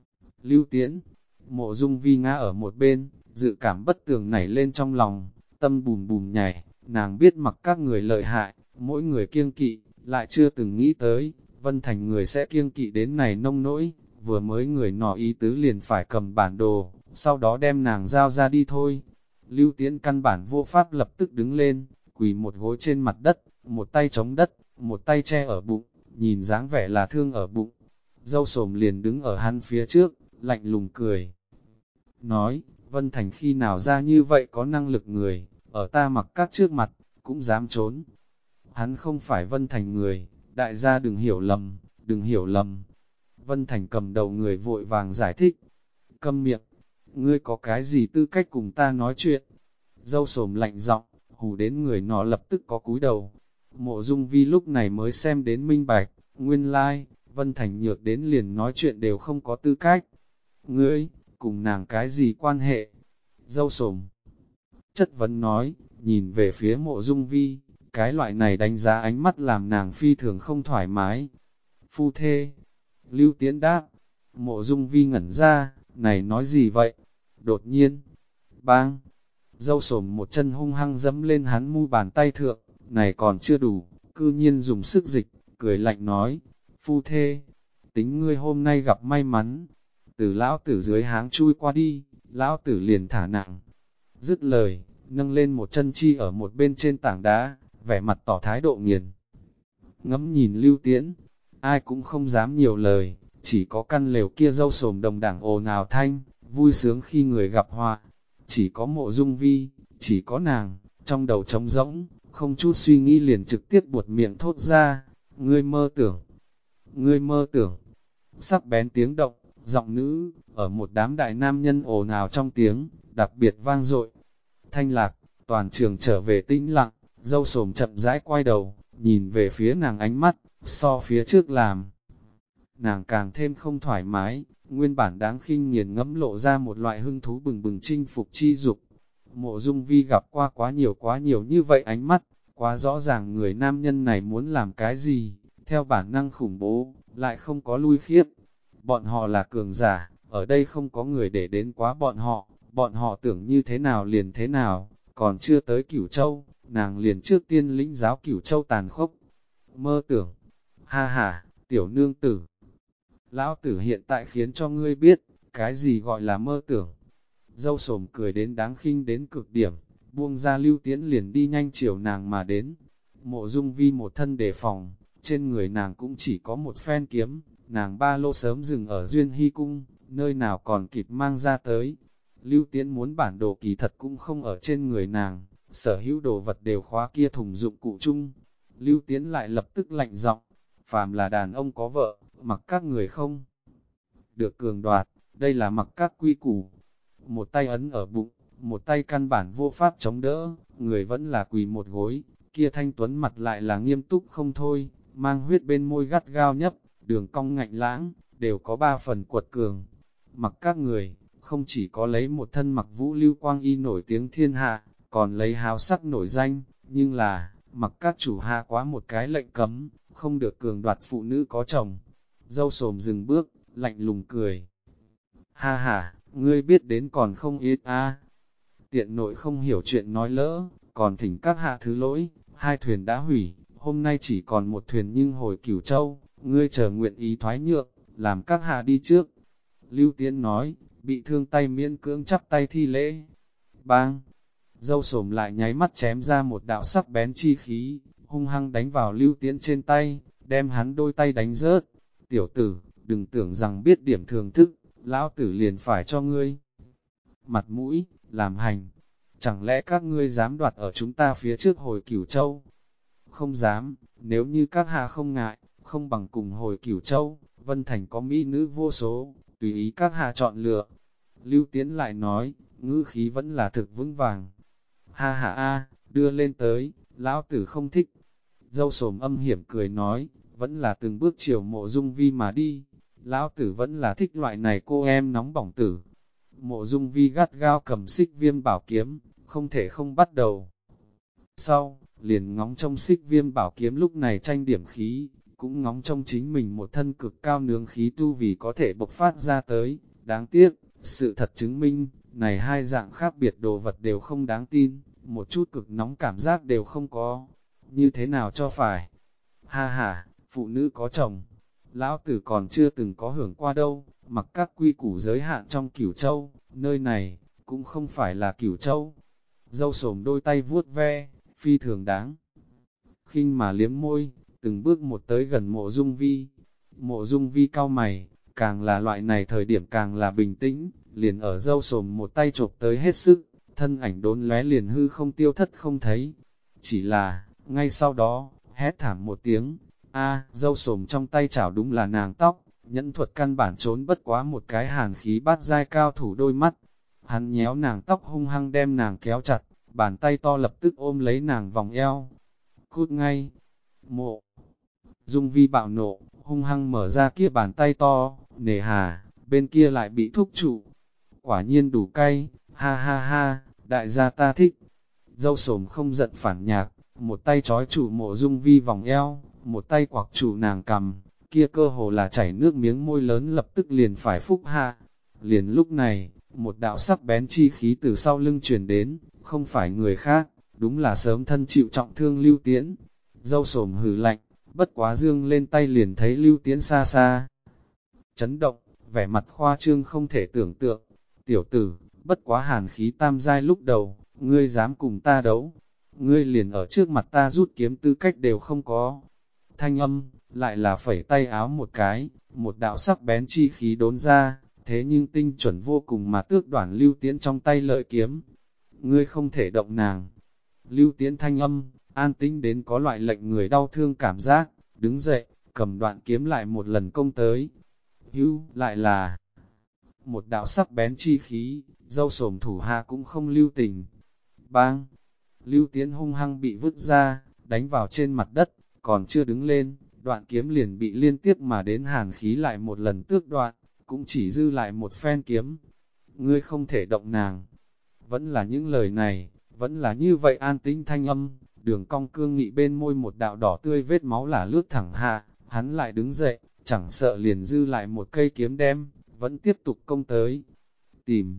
Lưu Tiễn, Mộ Dung Vi ngã ở một bên, dự cảm bất tường nảy lên trong lòng, tâm bùm bùm nhảy, nàng biết mặc các người lợi hại, mỗi người kiêng kỵ, lại chưa từng nghĩ tới, Vân Thành người sẽ kiêng kỵ đến này nông nỗi, vừa mới người nọ ý tứ liền phải cầm bản đồ, sau đó đem nàng giao ra đi thôi. Lưu Tiễn căn bản vô pháp lập tức đứng lên, quỳ một gối trên mặt đất, một tay chống đất, một tay che ở bụng, nhìn dáng vẻ là thương ở bụng. Dâu Sồm liền đứng ở hắn phía trước, lạnh lùng cười. Nói, Vân Thành khi nào ra như vậy có năng lực người, ở ta mặc các trước mặt, cũng dám trốn. Hắn không phải Vân Thành người, đại gia đừng hiểu lầm, đừng hiểu lầm. Vân Thành cầm đầu người vội vàng giải thích. Câm miệng, ngươi có cái gì tư cách cùng ta nói chuyện? Dâu Sồm lạnh giọng, hù đến người nọ lập tức có cúi đầu. Mộ Dung Vi lúc này mới xem đến minh bạch, nguyên lai, Vân Thành nhược đến liền nói chuyện đều không có tư cách. Ngươi, cùng nàng cái gì quan hệ? Dâu Sồm chất vấn nói, nhìn về phía Mộ Dung Vi, cái loại này đánh giá ánh mắt làm nàng phi thường không thoải mái. Phu thê, Lưu Tiễn đáp, Mộ Dung Vi ngẩn ra, này nói gì vậy? Đột nhiên, bang, dâu Sồm một chân hung hăng dẫm lên hắn mu bàn tay thượng, này còn chưa đủ, cư nhiên dùng sức dịch, cười lạnh nói, phu thê, tính ngươi hôm nay gặp may mắn, từ lão tử dưới háng chui qua đi, lão tử liền thả nặng. Dứt lời, nâng lên một chân chi ở một bên trên tảng đá, vẻ mặt tỏ thái độ nghiền. Ngẫm nhìn Lưu Tiễn, ai cũng không dám nhiều lời, chỉ có căn lều kia dâu Sồm đồng đảng ồn ào thanh, vui sướng khi người gặp họa. Chỉ có Mộ Dung Vi, chỉ có nàng, trong đầu trống rỗng, không chút suy nghĩ liền trực tiếp buột miệng thốt ra, ngươi mơ tưởng, ngươi mơ tưởng. Sắc bén tiếng động, giọng nữ, ở một đám đại nam nhân ồn ào trong tiếng, đặc biệt vang dội. Thanh lạc, toàn trường trở về tĩnh lặng, dâu Sồm chậm rãi quay đầu, nhìn về phía nàng ánh mắt, so phía trước làm. Nàng càng thêm không thoải mái, nguyên bản đáng khinh nghiền ngẫm lộ ra một loại hưng thú bừng bừng chinh phục chi dục. Mộ Dung Vi gặp qua quá nhiều như vậy ánh mắt, quá rõ ràng người nam nhân này muốn làm cái gì, theo bản năng khủng bố, lại không có lui khiếp. Bọn họ là cường giả, ở đây không có người để đến quá bọn họ tưởng như thế nào liền thế nào, còn chưa tới Cửu Châu, nàng liền trước tiên lĩnh giáo Cửu Châu tàn khốc. Mơ tưởng, ha ha, tiểu nương tử. Lão tử hiện tại khiến cho ngươi biết, cái gì gọi là mơ tưởng. Dâu Sồm cười đến đáng khinh đến cực điểm, buông ra Lưu Tiễn liền đi nhanh chiều nàng mà đến. Mộ Dung Vi một thân đề phòng, trên người nàng cũng chỉ có một phen kiếm, nàng ba lô sớm dừng ở Duyên Hy Cung, nơi nào còn kịp mang ra tới. Lưu Tiễn muốn bản đồ kỳ thật cũng không ở trên người nàng, sở hữu đồ vật đều khóa kia thùng dụng cụ chung. Lưu Tiễn lại lập tức lạnh giọng, phàm là đàn ông có vợ, mặc các người không được cường đoạt, đây là mặc các quy củ. Một tay ấn ở bụng, một tay căn bản vô pháp chống đỡ, người vẫn là quỳ một gối, kia thanh tuấn mặt lại là nghiêm túc không thôi, mang huyết bên môi gắt gao nhấp, đường cong ngạnh lãng, đều có 3 phần quật cường. Mặc các người, không chỉ có lấy một thân mặc vũ lưu quang y nổi tiếng thiên hạ, còn lấy hào sắc nổi danh, nhưng là, mặc các chủ hạ quá một cái lệnh cấm, không được cường đoạt phụ nữ có chồng. Dâu Sồm dừng bước, lạnh lùng cười. Ha ha, ngươi biết đến còn không ít a. Tiện nội không hiểu chuyện nói lỡ, còn thỉnh các hạ thứ lỗi, 2 thuyền đã hủy, hôm nay chỉ còn một thuyền nhưng hồi Cửu Châu, ngươi chờ nguyện ý thoái nhượng, làm các hạ đi trước. Lưu Tiễn nói, bị thương tay miễn cưỡng chắp tay thi lễ. Bang! Dâu Sồm lại nháy mắt chém ra một đạo sắc bén chi khí, hung hăng đánh vào Lưu Tiễn trên tay, đem hắn đôi tay đánh rớt. Tiểu tử, đừng tưởng rằng biết điểm thường thức, lão tử liền phải cho ngươi mặt mũi, làm hành. Chẳng lẽ các ngươi dám đoạt ở chúng ta phía trước hồi Cửu Châu? Không dám, nếu như các hạ không ngại, không bằng cùng hồi Cửu Châu, Vân Thành có mỹ nữ vô số, tùy ý các hạ chọn lựa. Lưu Tiễn lại nói, ngữ khí vẫn là thực vững vàng. Ha ha a, đưa lên tới, lão tử không thích. Dâu xồm âm hiểm cười nói, vẫn là từng bước chiều Mộ Dung Vi mà đi. Lão tử vẫn là thích loại này cô em nóng bỏng tử. Mộ Dung Vi gắt gao cầm xích viêm bảo kiếm, không thể không bắt đầu. Sau, liền ngóng trong xích viêm bảo kiếm lúc này tranh điểm khí, cũng ngóng trong chính mình một thân cực cao nướng khí tu vì có thể bộc phát ra tới. Đáng tiếc, sự thật chứng minh, này hai dạng khác biệt đồ vật đều không đáng tin, một chút cực nóng cảm giác đều không có. Như thế nào cho phải? Ha ha, phụ nữ có chồng, lão tử còn chưa từng có hưởng qua đâu, mặc các quy củ giới hạn trong Cửu Châu, nơi này, cũng không phải là Cửu Châu. Dâu xồm đôi tay vuốt ve, phi thường đáng. Khinh mà liếm môi, từng bước một tới gần Mộ Dung Vi. Mộ Dung Vi cau mày, càng là loại này thời điểm càng là bình tĩnh, liền ở dâu xồm một tay chộp tới hết sức, thân ảnh đốn lóe liền hư không tiêu thất không thấy. Chỉ là, ngay sau đó, hét thảm một tiếng, dâu xồm trong tay chảo đúng là nàng tóc, nhẫn thuật căn bản trốn bất quá một cái hàn khí bát giai cao thủ đôi mắt. Hắn nhéo nàng tóc hung hăng đem nàng kéo chặt, bàn tay to lập tức ôm lấy nàng vòng eo. Cút ngay! Mộ Dung Vi bạo nộ, hung hăng mở ra kia bàn tay to, nề hà, bên kia lại bị thúc trụ. Quả nhiên đủ cay, ha ha ha, đại gia ta thích. Dâu xồm không giận phản nhạc, một tay trói trụ Mộ Dung Vi vòng eo, một tay quặc trụ nàng cầm, kia cơ hồ là chảy nước miếng môi lớn lập tức liền phải phúc hạ. Liền lúc này, một đạo sắc bén chi khí từ sau lưng truyền đến, không phải người khác, đúng là sớm thân chịu trọng thương Lưu Tiễn. Dâu xồm hừ lạnh, bất quá dương lên tay liền thấy Lưu Tiễn xa xa. Chấn động, vẻ mặt khoa trương không thể tưởng tượng. Tiểu tử, bất quá hàn khí tam giai lúc đầu, ngươi dám cùng ta đấu. Ngươi liền ở trước mặt ta rút kiếm tư cách đều không có. Thanh âm, lại là phẩy tay áo một cái, một đạo sắc bén chi khí đốn ra, thế nhưng tinh chuẩn vô cùng mà tước đoản Lưu Tiễn trong tay lợi kiếm. Ngươi không thể động nàng. Lưu Tiễn thanh âm, an tĩnh đến có loại lệnh người đau thương cảm giác, đứng dậy, cầm đoạn kiếm lại một lần công tới. Lại là một đạo sắc bén chi khí, dâu xồm thủ hạ cũng không lưu tình. Bang! Lưu Tiễn hung hăng bị vứt ra, đánh vào trên mặt đất, còn chưa đứng lên, đoạn kiếm liền bị liên tiếp mà đến hàn khí lại một lần tước đoạn, cũng chỉ dư lại một phen kiếm. Ngươi không thể động nàng. Vẫn là những lời này, vẫn là như vậy an tĩnh thanh âm, đường cong cương nghị bên môi một đạo đỏ tươi vết máu là lướt thẳng hạ, hắn lại đứng dậy, chẳng sợ liền dư lại một cây kiếm đem, vẫn tiếp tục công tới. Tìm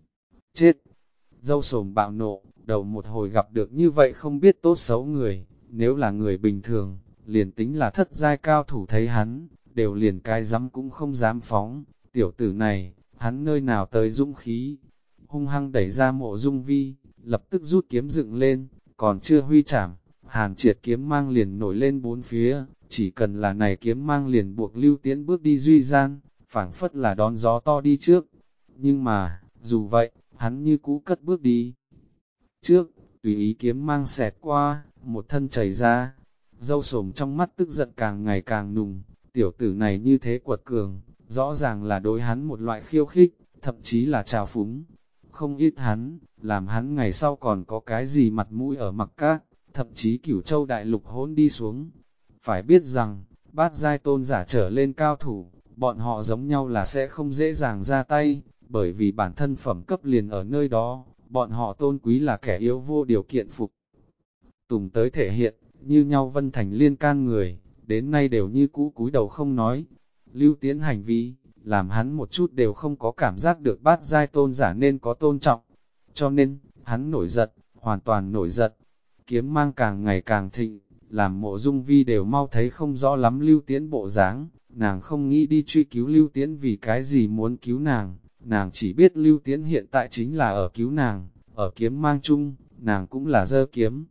chết! Dâu xồm bạo nộ, đầu một hồi gặp được như vậy không biết tốt xấu người, nếu là người bình thường, liền tính là thất giai cao thủ thấy hắn, đều liền cái dám cũng không dám phóng. Tiểu tử này, hắn nơi nào tới dũng khí, hung hăng đẩy ra Mộ Dung Vi, lập tức rút kiếm dựng lên, còn chưa huy chảm, hàn triệt kiếm mang liền nổi lên bốn phía, chỉ cần là này kiếm mang liền buộc Lưu Tiễn bước đi duy gian, phảng phất là đón gió to đi trước. Nhưng mà, dù vậy, hắn như cũ cất bước đi trước, tùy ý kiếm mang xẹt qua, một thân chảy ra. Dâu xồm trong mắt tức giận càng ngày càng nùng, tiểu tử này như thế quật cường, rõ ràng là đối hắn một loại khiêu khích, thậm chí là trào phúng. Không ít hắn, làm hắn ngày sau còn có cái gì mặt mũi ở Mặc Các, thậm chí Cửu Châu đại lục hỗn đi xuống. Phải biết rằng, bát giai tôn giả trở lên cao thủ, bọn họ giống nhau là sẽ không dễ dàng ra tay, bởi vì bản thân phẩm cấp liền ở nơi đó, bọn họ tôn quý là kẻ yếu vô điều kiện phục. Tùng tới thể hiện, như nhau Vân Thành liên can người, đến nay đều như cũ cúi đầu không nói. Lưu Tiễn hành vi, làm hắn một chút đều không có cảm giác được bát giai tôn giả nên có tôn trọng. Cho nên, hắn nổi giận, hoàn toàn nổi giận. Kiếm mang càng ngày càng thịnh, làm Mộ Dung Vi đều mau thấy không rõ lắm Lưu Tiễn bộ dáng. Nàng không nghĩ đi truy cứu Lưu Tiễn vì cái gì muốn cứu nàng. Nàng chỉ biết Lưu Tiễn hiện tại chính là ở cứu nàng, ở kiếm mang chung, nàng cũng là giơ kiếm.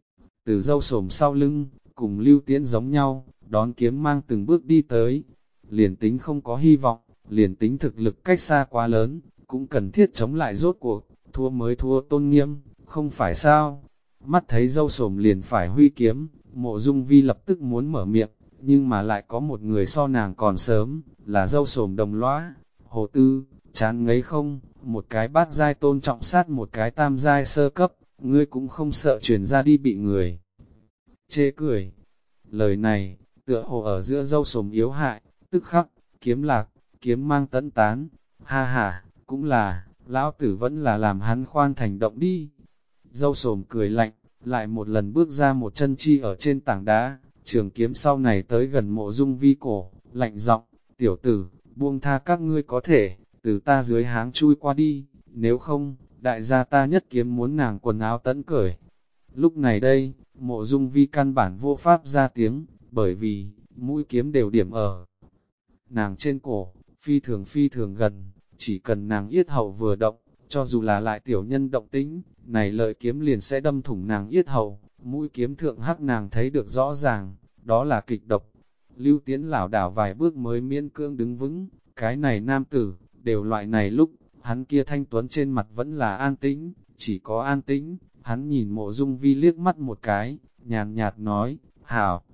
Từ dâu xồm sau lưng, cùng Lưu Tiễn giống nhau, đón kiếm mang từng bước đi tới. Liền tính không có hy vọng, liền tính thực lực cách xa quá lớn, cũng cần thiết chống lại rốt cuộc, thua mới thua tôn nghiêm, không phải sao. Mắt thấy dâu xồm liền phải huy kiếm, Mộ Dung Vi lập tức muốn mở miệng, nhưng mà lại có một người so nàng còn sớm, là dâu xồm đồng lõa. Hồ Tư, chán ngấy không, một cái bát giai tôn trọng sát một cái tam giai sơ cấp, ngươi cũng không sợ truyền ra đi bị người chê cười. Lời này, tựa hồ ở giữa dâu sồm yếu hại, tức khắc, kiếm lạc, kiếm mang tấn tán, ha ha, cũng là, lão tử vẫn là làm hắn khoan thành động đi. Dâu sồm cười lạnh, lại một lần bước ra một chân chi ở trên tảng đá, trường kiếm sau này tới gần Mộ Dung Vi cổ, lạnh giọng, tiểu tử, buông tha các ngươi có thể, từ ta dưới háng chui qua đi, nếu không, đại gia ta nhất kiếm muốn nàng quần áo tẫn cởi. Lúc này đây, Mộ Dung Vi căn bản vô pháp ra tiếng, bởi vì, mũi kiếm đều điểm ở nàng trên cổ, phi thường gần, chỉ cần nàng yết hầu vừa động, cho dù là lại tiểu nhân động tĩnh, này lợi kiếm liền sẽ đâm thủng nàng yết hầu, mũi kiếm thượng hắc nàng thấy được rõ ràng, đó là kịch độc. Lưu Tiễn lảo đảo vài bước mới miễn cưỡng đứng vững, cái này nam tử, đều loại này lúc, hắn kia thanh tuấn trên mặt vẫn là an tĩnh, chỉ có an tĩnh, hắn nhìn Mộ Dung Vi liếc mắt một cái, nhàn nhạt nói, hảo,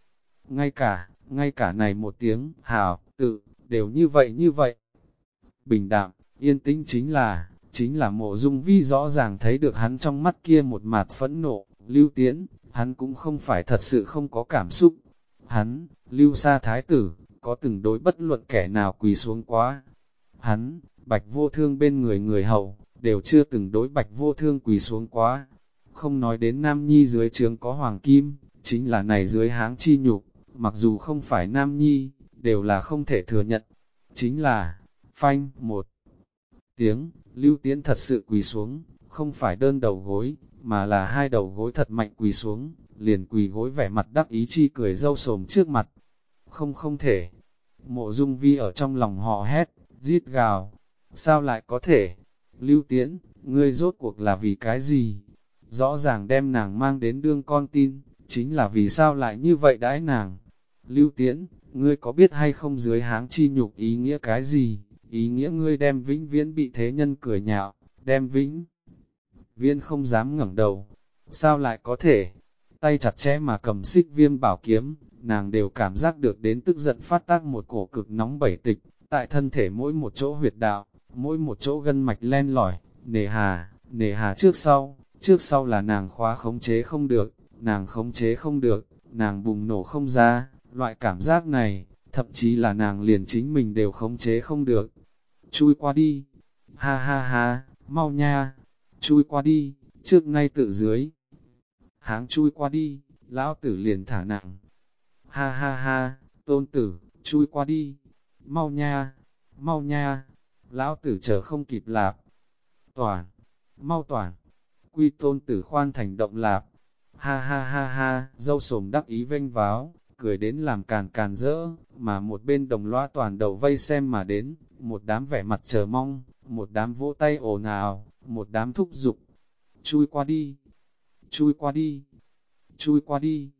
ngay cả này một tiếng, hảo, tự, đều như vậy. Bình đạm, yên tĩnh chính là Mộ Dung Vi rõ ràng thấy được hắn trong mắt kia một mạt phẫn nộ, Lưu Tiễn, hắn cũng không phải thật sự không có cảm xúc. Hắn, Lưu Sa Thái tử, có từng đối bất luận kẻ nào quỳ xuống quá. Hắn, Bạch Vô Thương bên người hầu, đều chưa từng đối Bạch Vô Thương quỳ xuống quá. Không nói đến Nam Nhi dưới trướng có hoàng kim, chính là này dưới háng chi nhục, mặc dù không phải Nam Nhi, đều là không thể thừa nhận. Chính là, phanh, một tiếng, Lưu Tiễn thật sự quỳ xuống, không phải đơn đầu gối, mà là hai đầu gối thật mạnh quỳ xuống, liền quỳ gối vẻ mặt đắc ý chi cười râu sồm trước mặt. Không thể. Mộ Dung Vi ở trong lòng họ hét, rít gào. Sao lại có thể? Lưu Tiễn, ngươi rốt cuộc là vì cái gì? Rõ ràng đem nàng mang đến đương con tin, chính là vì sao lại như vậy đãi nàng? Lưu Tiễn, ngươi có biết hay không dưới háng chi nhục ý nghĩa cái gì? Ý nghĩa ngươi đem vĩnh viễn bị thế nhân cười nhạo, đem vĩnh viễn không dám ngẩng đầu. Sao lại có thể? Tay chặt chẽ mà cầm xích viêm bảo kiếm, nàng đều cảm giác được đến tức giận phát tác một cổ cực nóng bẩy tịch, tại thân thể mỗi một chỗ huyệt đạo, mỗi một chỗ gân mạch len lỏi, nề hà trước sau là nàng khóa khống chế không được, nàng khống chế không được, nàng bùng nổ không ra, loại cảm giác này, thậm chí là nàng liền chính mình đều khống chế không được. Chui qua đi, ha, mau nha, chui qua đi, trước nay tự dưới. Háng chui qua đi, lão tử liền thả nặng. Ha, tôn tử, chui qua đi, mau nha, lão tử chờ không kịp lạp. Mau toàn, quy tôn tử khoan thành động lạp. Ha, dâu sồm đắc ý vênh váo, cười đến làm càn rỡ, mà một bên đồng loa toàn đầu vây xem mà đến, một đám vẻ mặt chờ mong, một đám vỗ tay ồn ào, một đám thúc giục. Chui qua đi,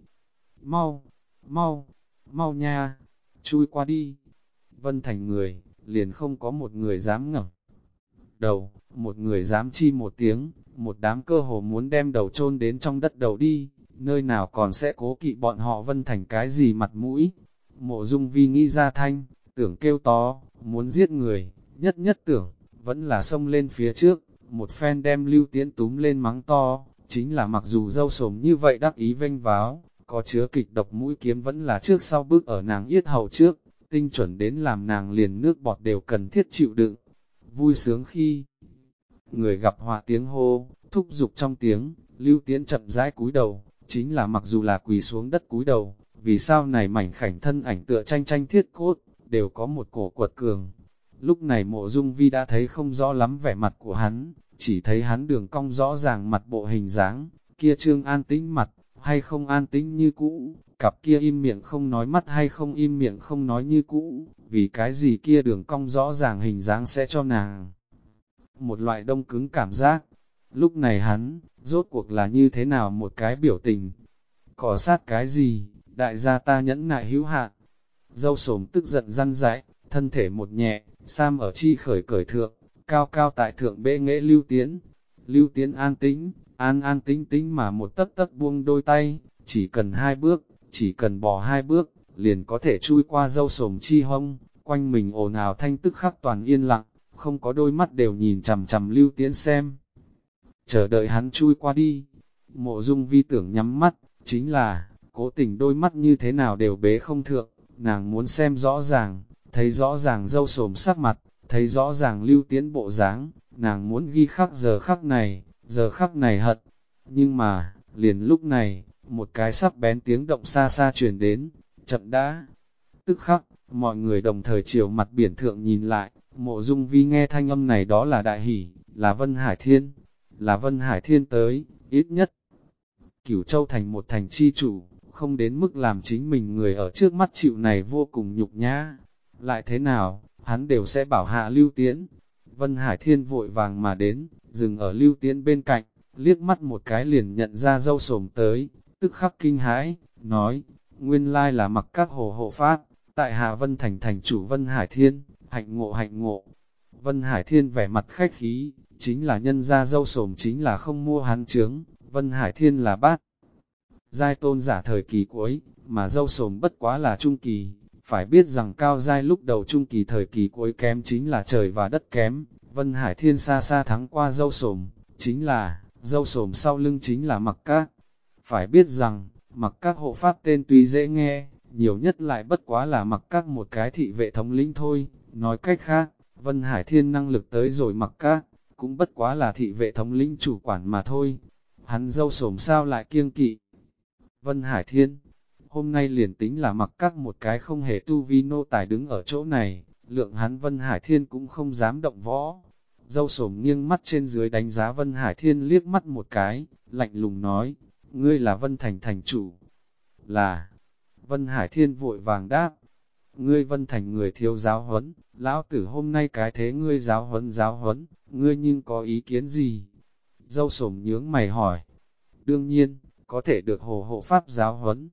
mau nha, chui qua đi. Vân Thành người, liền không có một người dám ngẩng đầu, một người dám chi một tiếng, một đám cơ hồ muốn đem đầu chôn đến trong đất đầu đi, nơi nào còn sẽ cố kỵ bọn họ Vân Thành cái gì mặt mũi. Mộ Dung Vi nghĩ ra thanh, tưởng kêu to, muốn giết người, nhất tưởng, vẫn là xông lên phía trước, một phen đem Lưu Tiễn túm lên mắng to, chính là mặc dù dâu sồm như vậy đắc ý vênh váo, có chứa kịch độc mũi kiếm vẫn là trước sau bước ở nàng yết hầu trước, tinh chuẩn đến làm nàng liền nước bọt đều cần thiết chịu đựng. Vui sướng khi người gặp họa tiếng hô, thúc giục trong tiếng, Lưu Tiễn chậm rãi cúi đầu, chính là mặc dù là quỳ xuống đất cúi đầu, vì sao này mảnh khảnh thân ảnh tựa tranh thiết cốt, đều có một cổ quật cường. Lúc này Mộ Dung Vi đã thấy không rõ lắm vẻ mặt của hắn, chỉ thấy hắn đường cong rõ ràng mặt bộ hình dáng, kia trương an tĩnh mặt, hay không an tĩnh như cũ, cặp kia im miệng không nói mắt hay không im miệng không nói như cũ, vì cái gì kia đường cong rõ ràng hình dáng sẽ cho nàng một loại đông cứng cảm giác. Lúc này hắn, rốt cuộc là như thế nào một cái biểu tình? Cỏ sát cái gì, đại gia ta nhẫn nại hữu hạn. Dâu sồm tức giận răn dãi, thân thể một nhẹ, sam ở chi khởi cởi thượng, cao tại thượng bệ nghệ Lưu Tiễn. Lưu Tiễn an tĩnh, an tĩnh mà một tấc tấc buông đôi tay, chỉ cần 2 bước, chỉ cần bỏ 2 bước, liền có thể chui qua dâu sồm chi hông, quanh mình ồn ào thanh tức khắc toàn yên lặng, không có đôi mắt đều nhìn chằm chằm Lưu Tiễn xem. Chờ đợi hắn chui qua đi, Mộ Dung Vi tưởng nhắm mắt, chính là, cố tình đôi mắt như thế nào đều bế không thượng, nàng muốn xem rõ ràng, thấy rõ ràng dâu sồm sắc mặt, thấy rõ ràng Lưu Tiễn bộ dáng, nàng muốn ghi khắc giờ khắc này hận. Nhưng mà, liền lúc này, một cái sắc bén tiếng động xa xa truyền đến, chậm đã. Tức khắc, mọi người đồng thời chiều mặt biển thượng nhìn lại, Mộ Dung Vi nghe thanh âm này đó là đại hỷ, là Vân Hải Thiên, là Vân Hải Thiên tới, ít nhất. Cửu Châu thành một thành chi chủ, không đến mức làm chính mình người ở trước mắt chịu này vô cùng nhục nhã. Lại thế nào, hắn đều sẽ bảo hạ Lưu Tiễn. Vân Hải Thiên vội vàng mà đến, dừng ở Lưu Tiễn bên cạnh, liếc mắt một cái liền nhận ra dâu sồm tới, tức khắc kinh hãi, nói, nguyên lai là Mặc Các hồ hộ pháp, tại hạ Vân Thành thành chủ Vân Hải Thiên, hạnh ngộ hạnh ngộ. Vân Hải Thiên vẻ mặt khách khí, chính là nhân ra dâu sồm chính là không mua hắn chướng, Vân Hải Thiên là bát. Giai tôn giả thời kỳ cuối, mà dâu sồm bất quá là trung kỳ, phải biết rằng cao giai lúc đầu trung kỳ thời kỳ cuối kém chính là trời và đất kém, Vân Hải Thiên xa xa thắng qua dâu sồm, chính là, dâu sồm sau lưng chính là Mặc Các. Phải biết rằng, Mặc Các hộ pháp tên tuy dễ nghe, nhiều nhất lại bất quá là Mặc Các một cái thị vệ thống lĩnh thôi, nói cách khác, Vân Hải Thiên năng lực tới rồi Mặc Các, cũng bất quá là thị vệ thống lĩnh chủ quản mà thôi. Hắn dâu sồm sao lại kiêng kỵ Vân Hải Thiên, hôm nay liền tính là Mặc Các một cái không hề tu vi nô tài đứng ở chỗ này, lượng hắn Vân Hải Thiên cũng không dám động võ. Dâu sồm nghiêng mắt trên dưới đánh giá Vân Hải Thiên liếc mắt một cái, lạnh lùng nói, ngươi là Vân Thành thành chủ. Là, Vân Hải Thiên vội vàng đáp, ngươi Vân Thành người thiếu giáo huấn, lão tử hôm nay cái thế ngươi giáo huấn, ngươi nhưng có ý kiến gì? Dâu sồm nhướng mày hỏi, đương nhiên, có thể được hồ hộ pháp giáo huấn.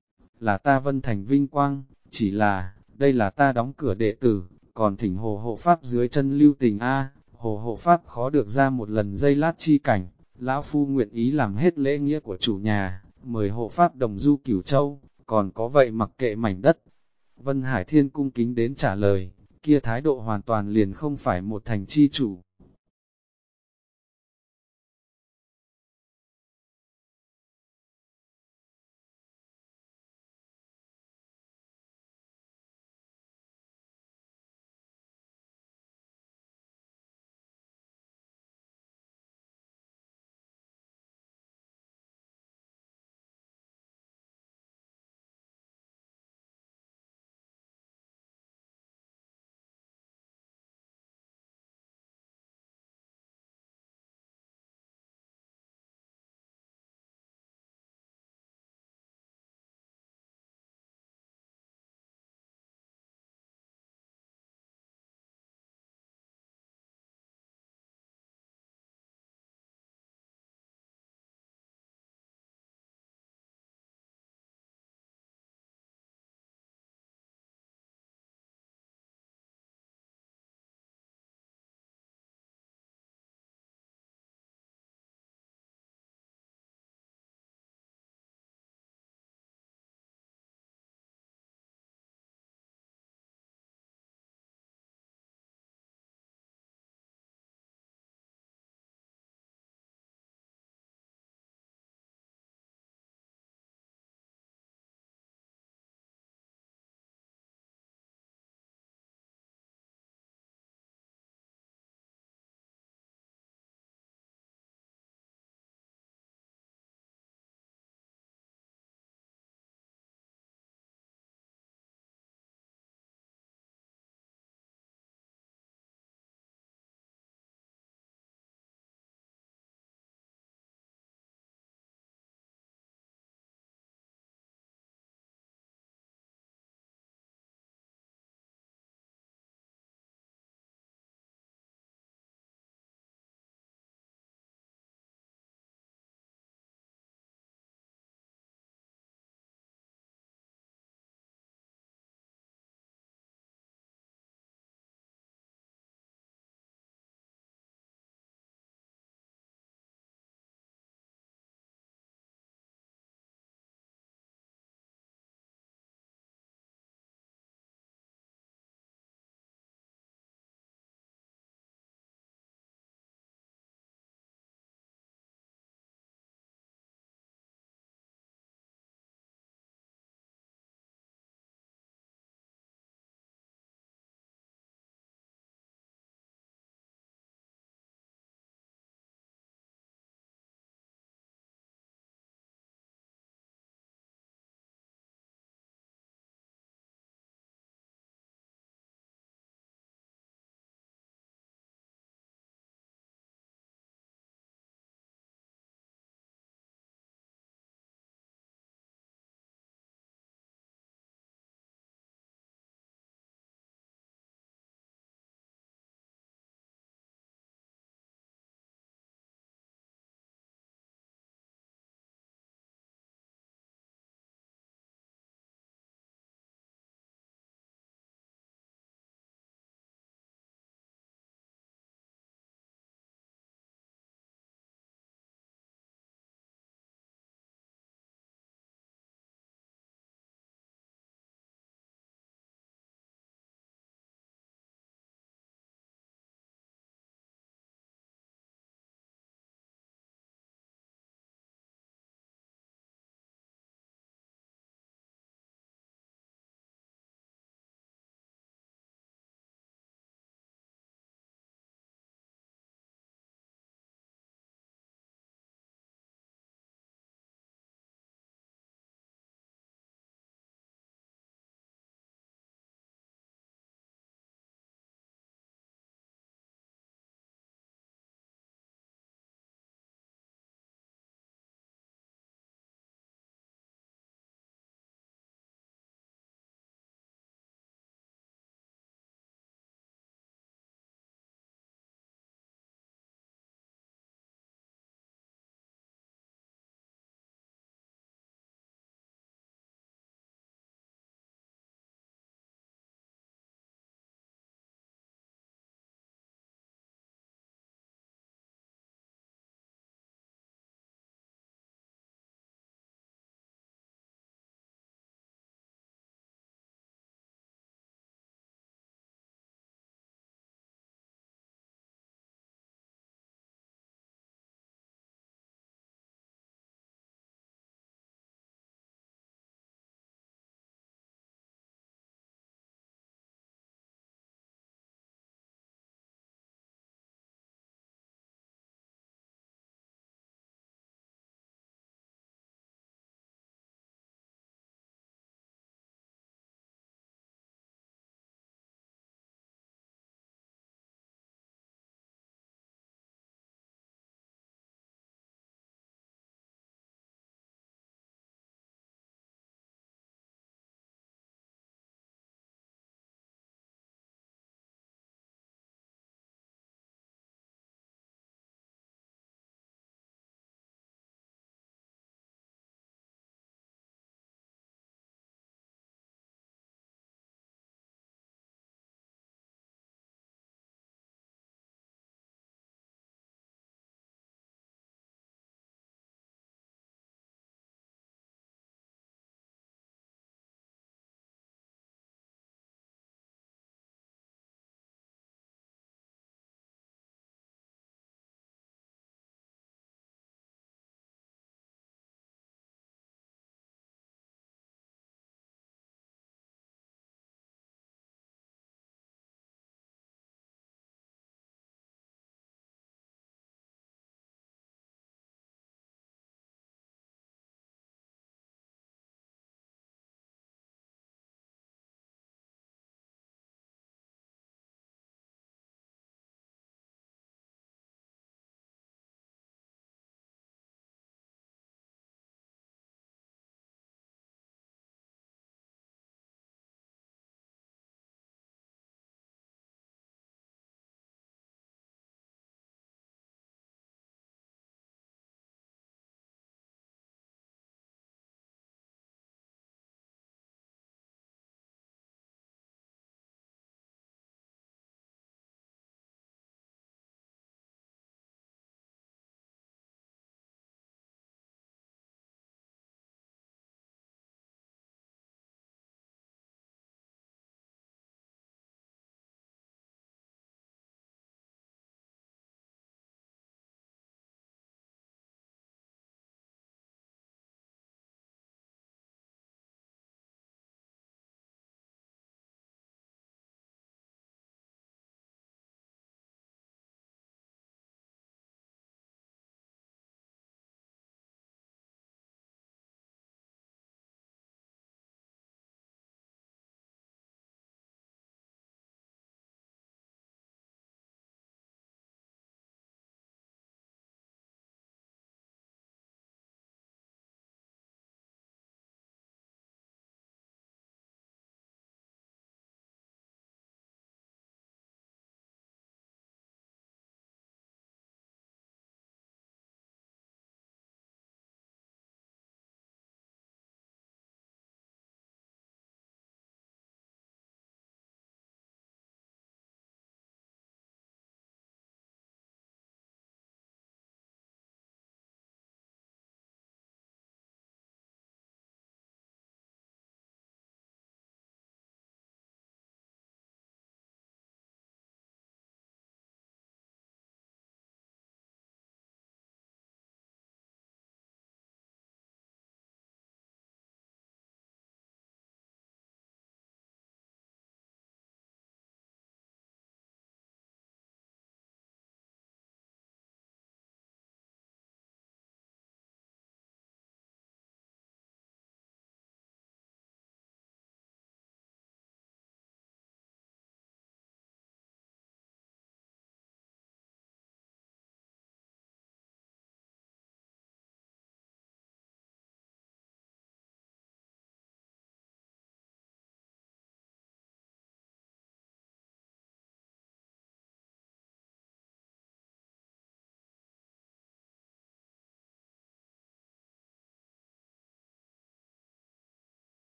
Là ta Vân Thành vinh quang, chỉ là, đây là ta đóng cửa đệ tử, còn thỉnh hồ hộ pháp dưới chân lưu tình A, hồ hộ pháp khó được ra một lần giây lát chi cảnh, lão phu nguyện ý làm hết lễ nghĩa của chủ nhà, mời hộ pháp đồng du Cửu Châu, còn có vậy mặc kệ mảnh đất. Vân Hải Thiên cung kính đến trả lời, kia thái độ hoàn toàn liền không phải một thành chi chủ.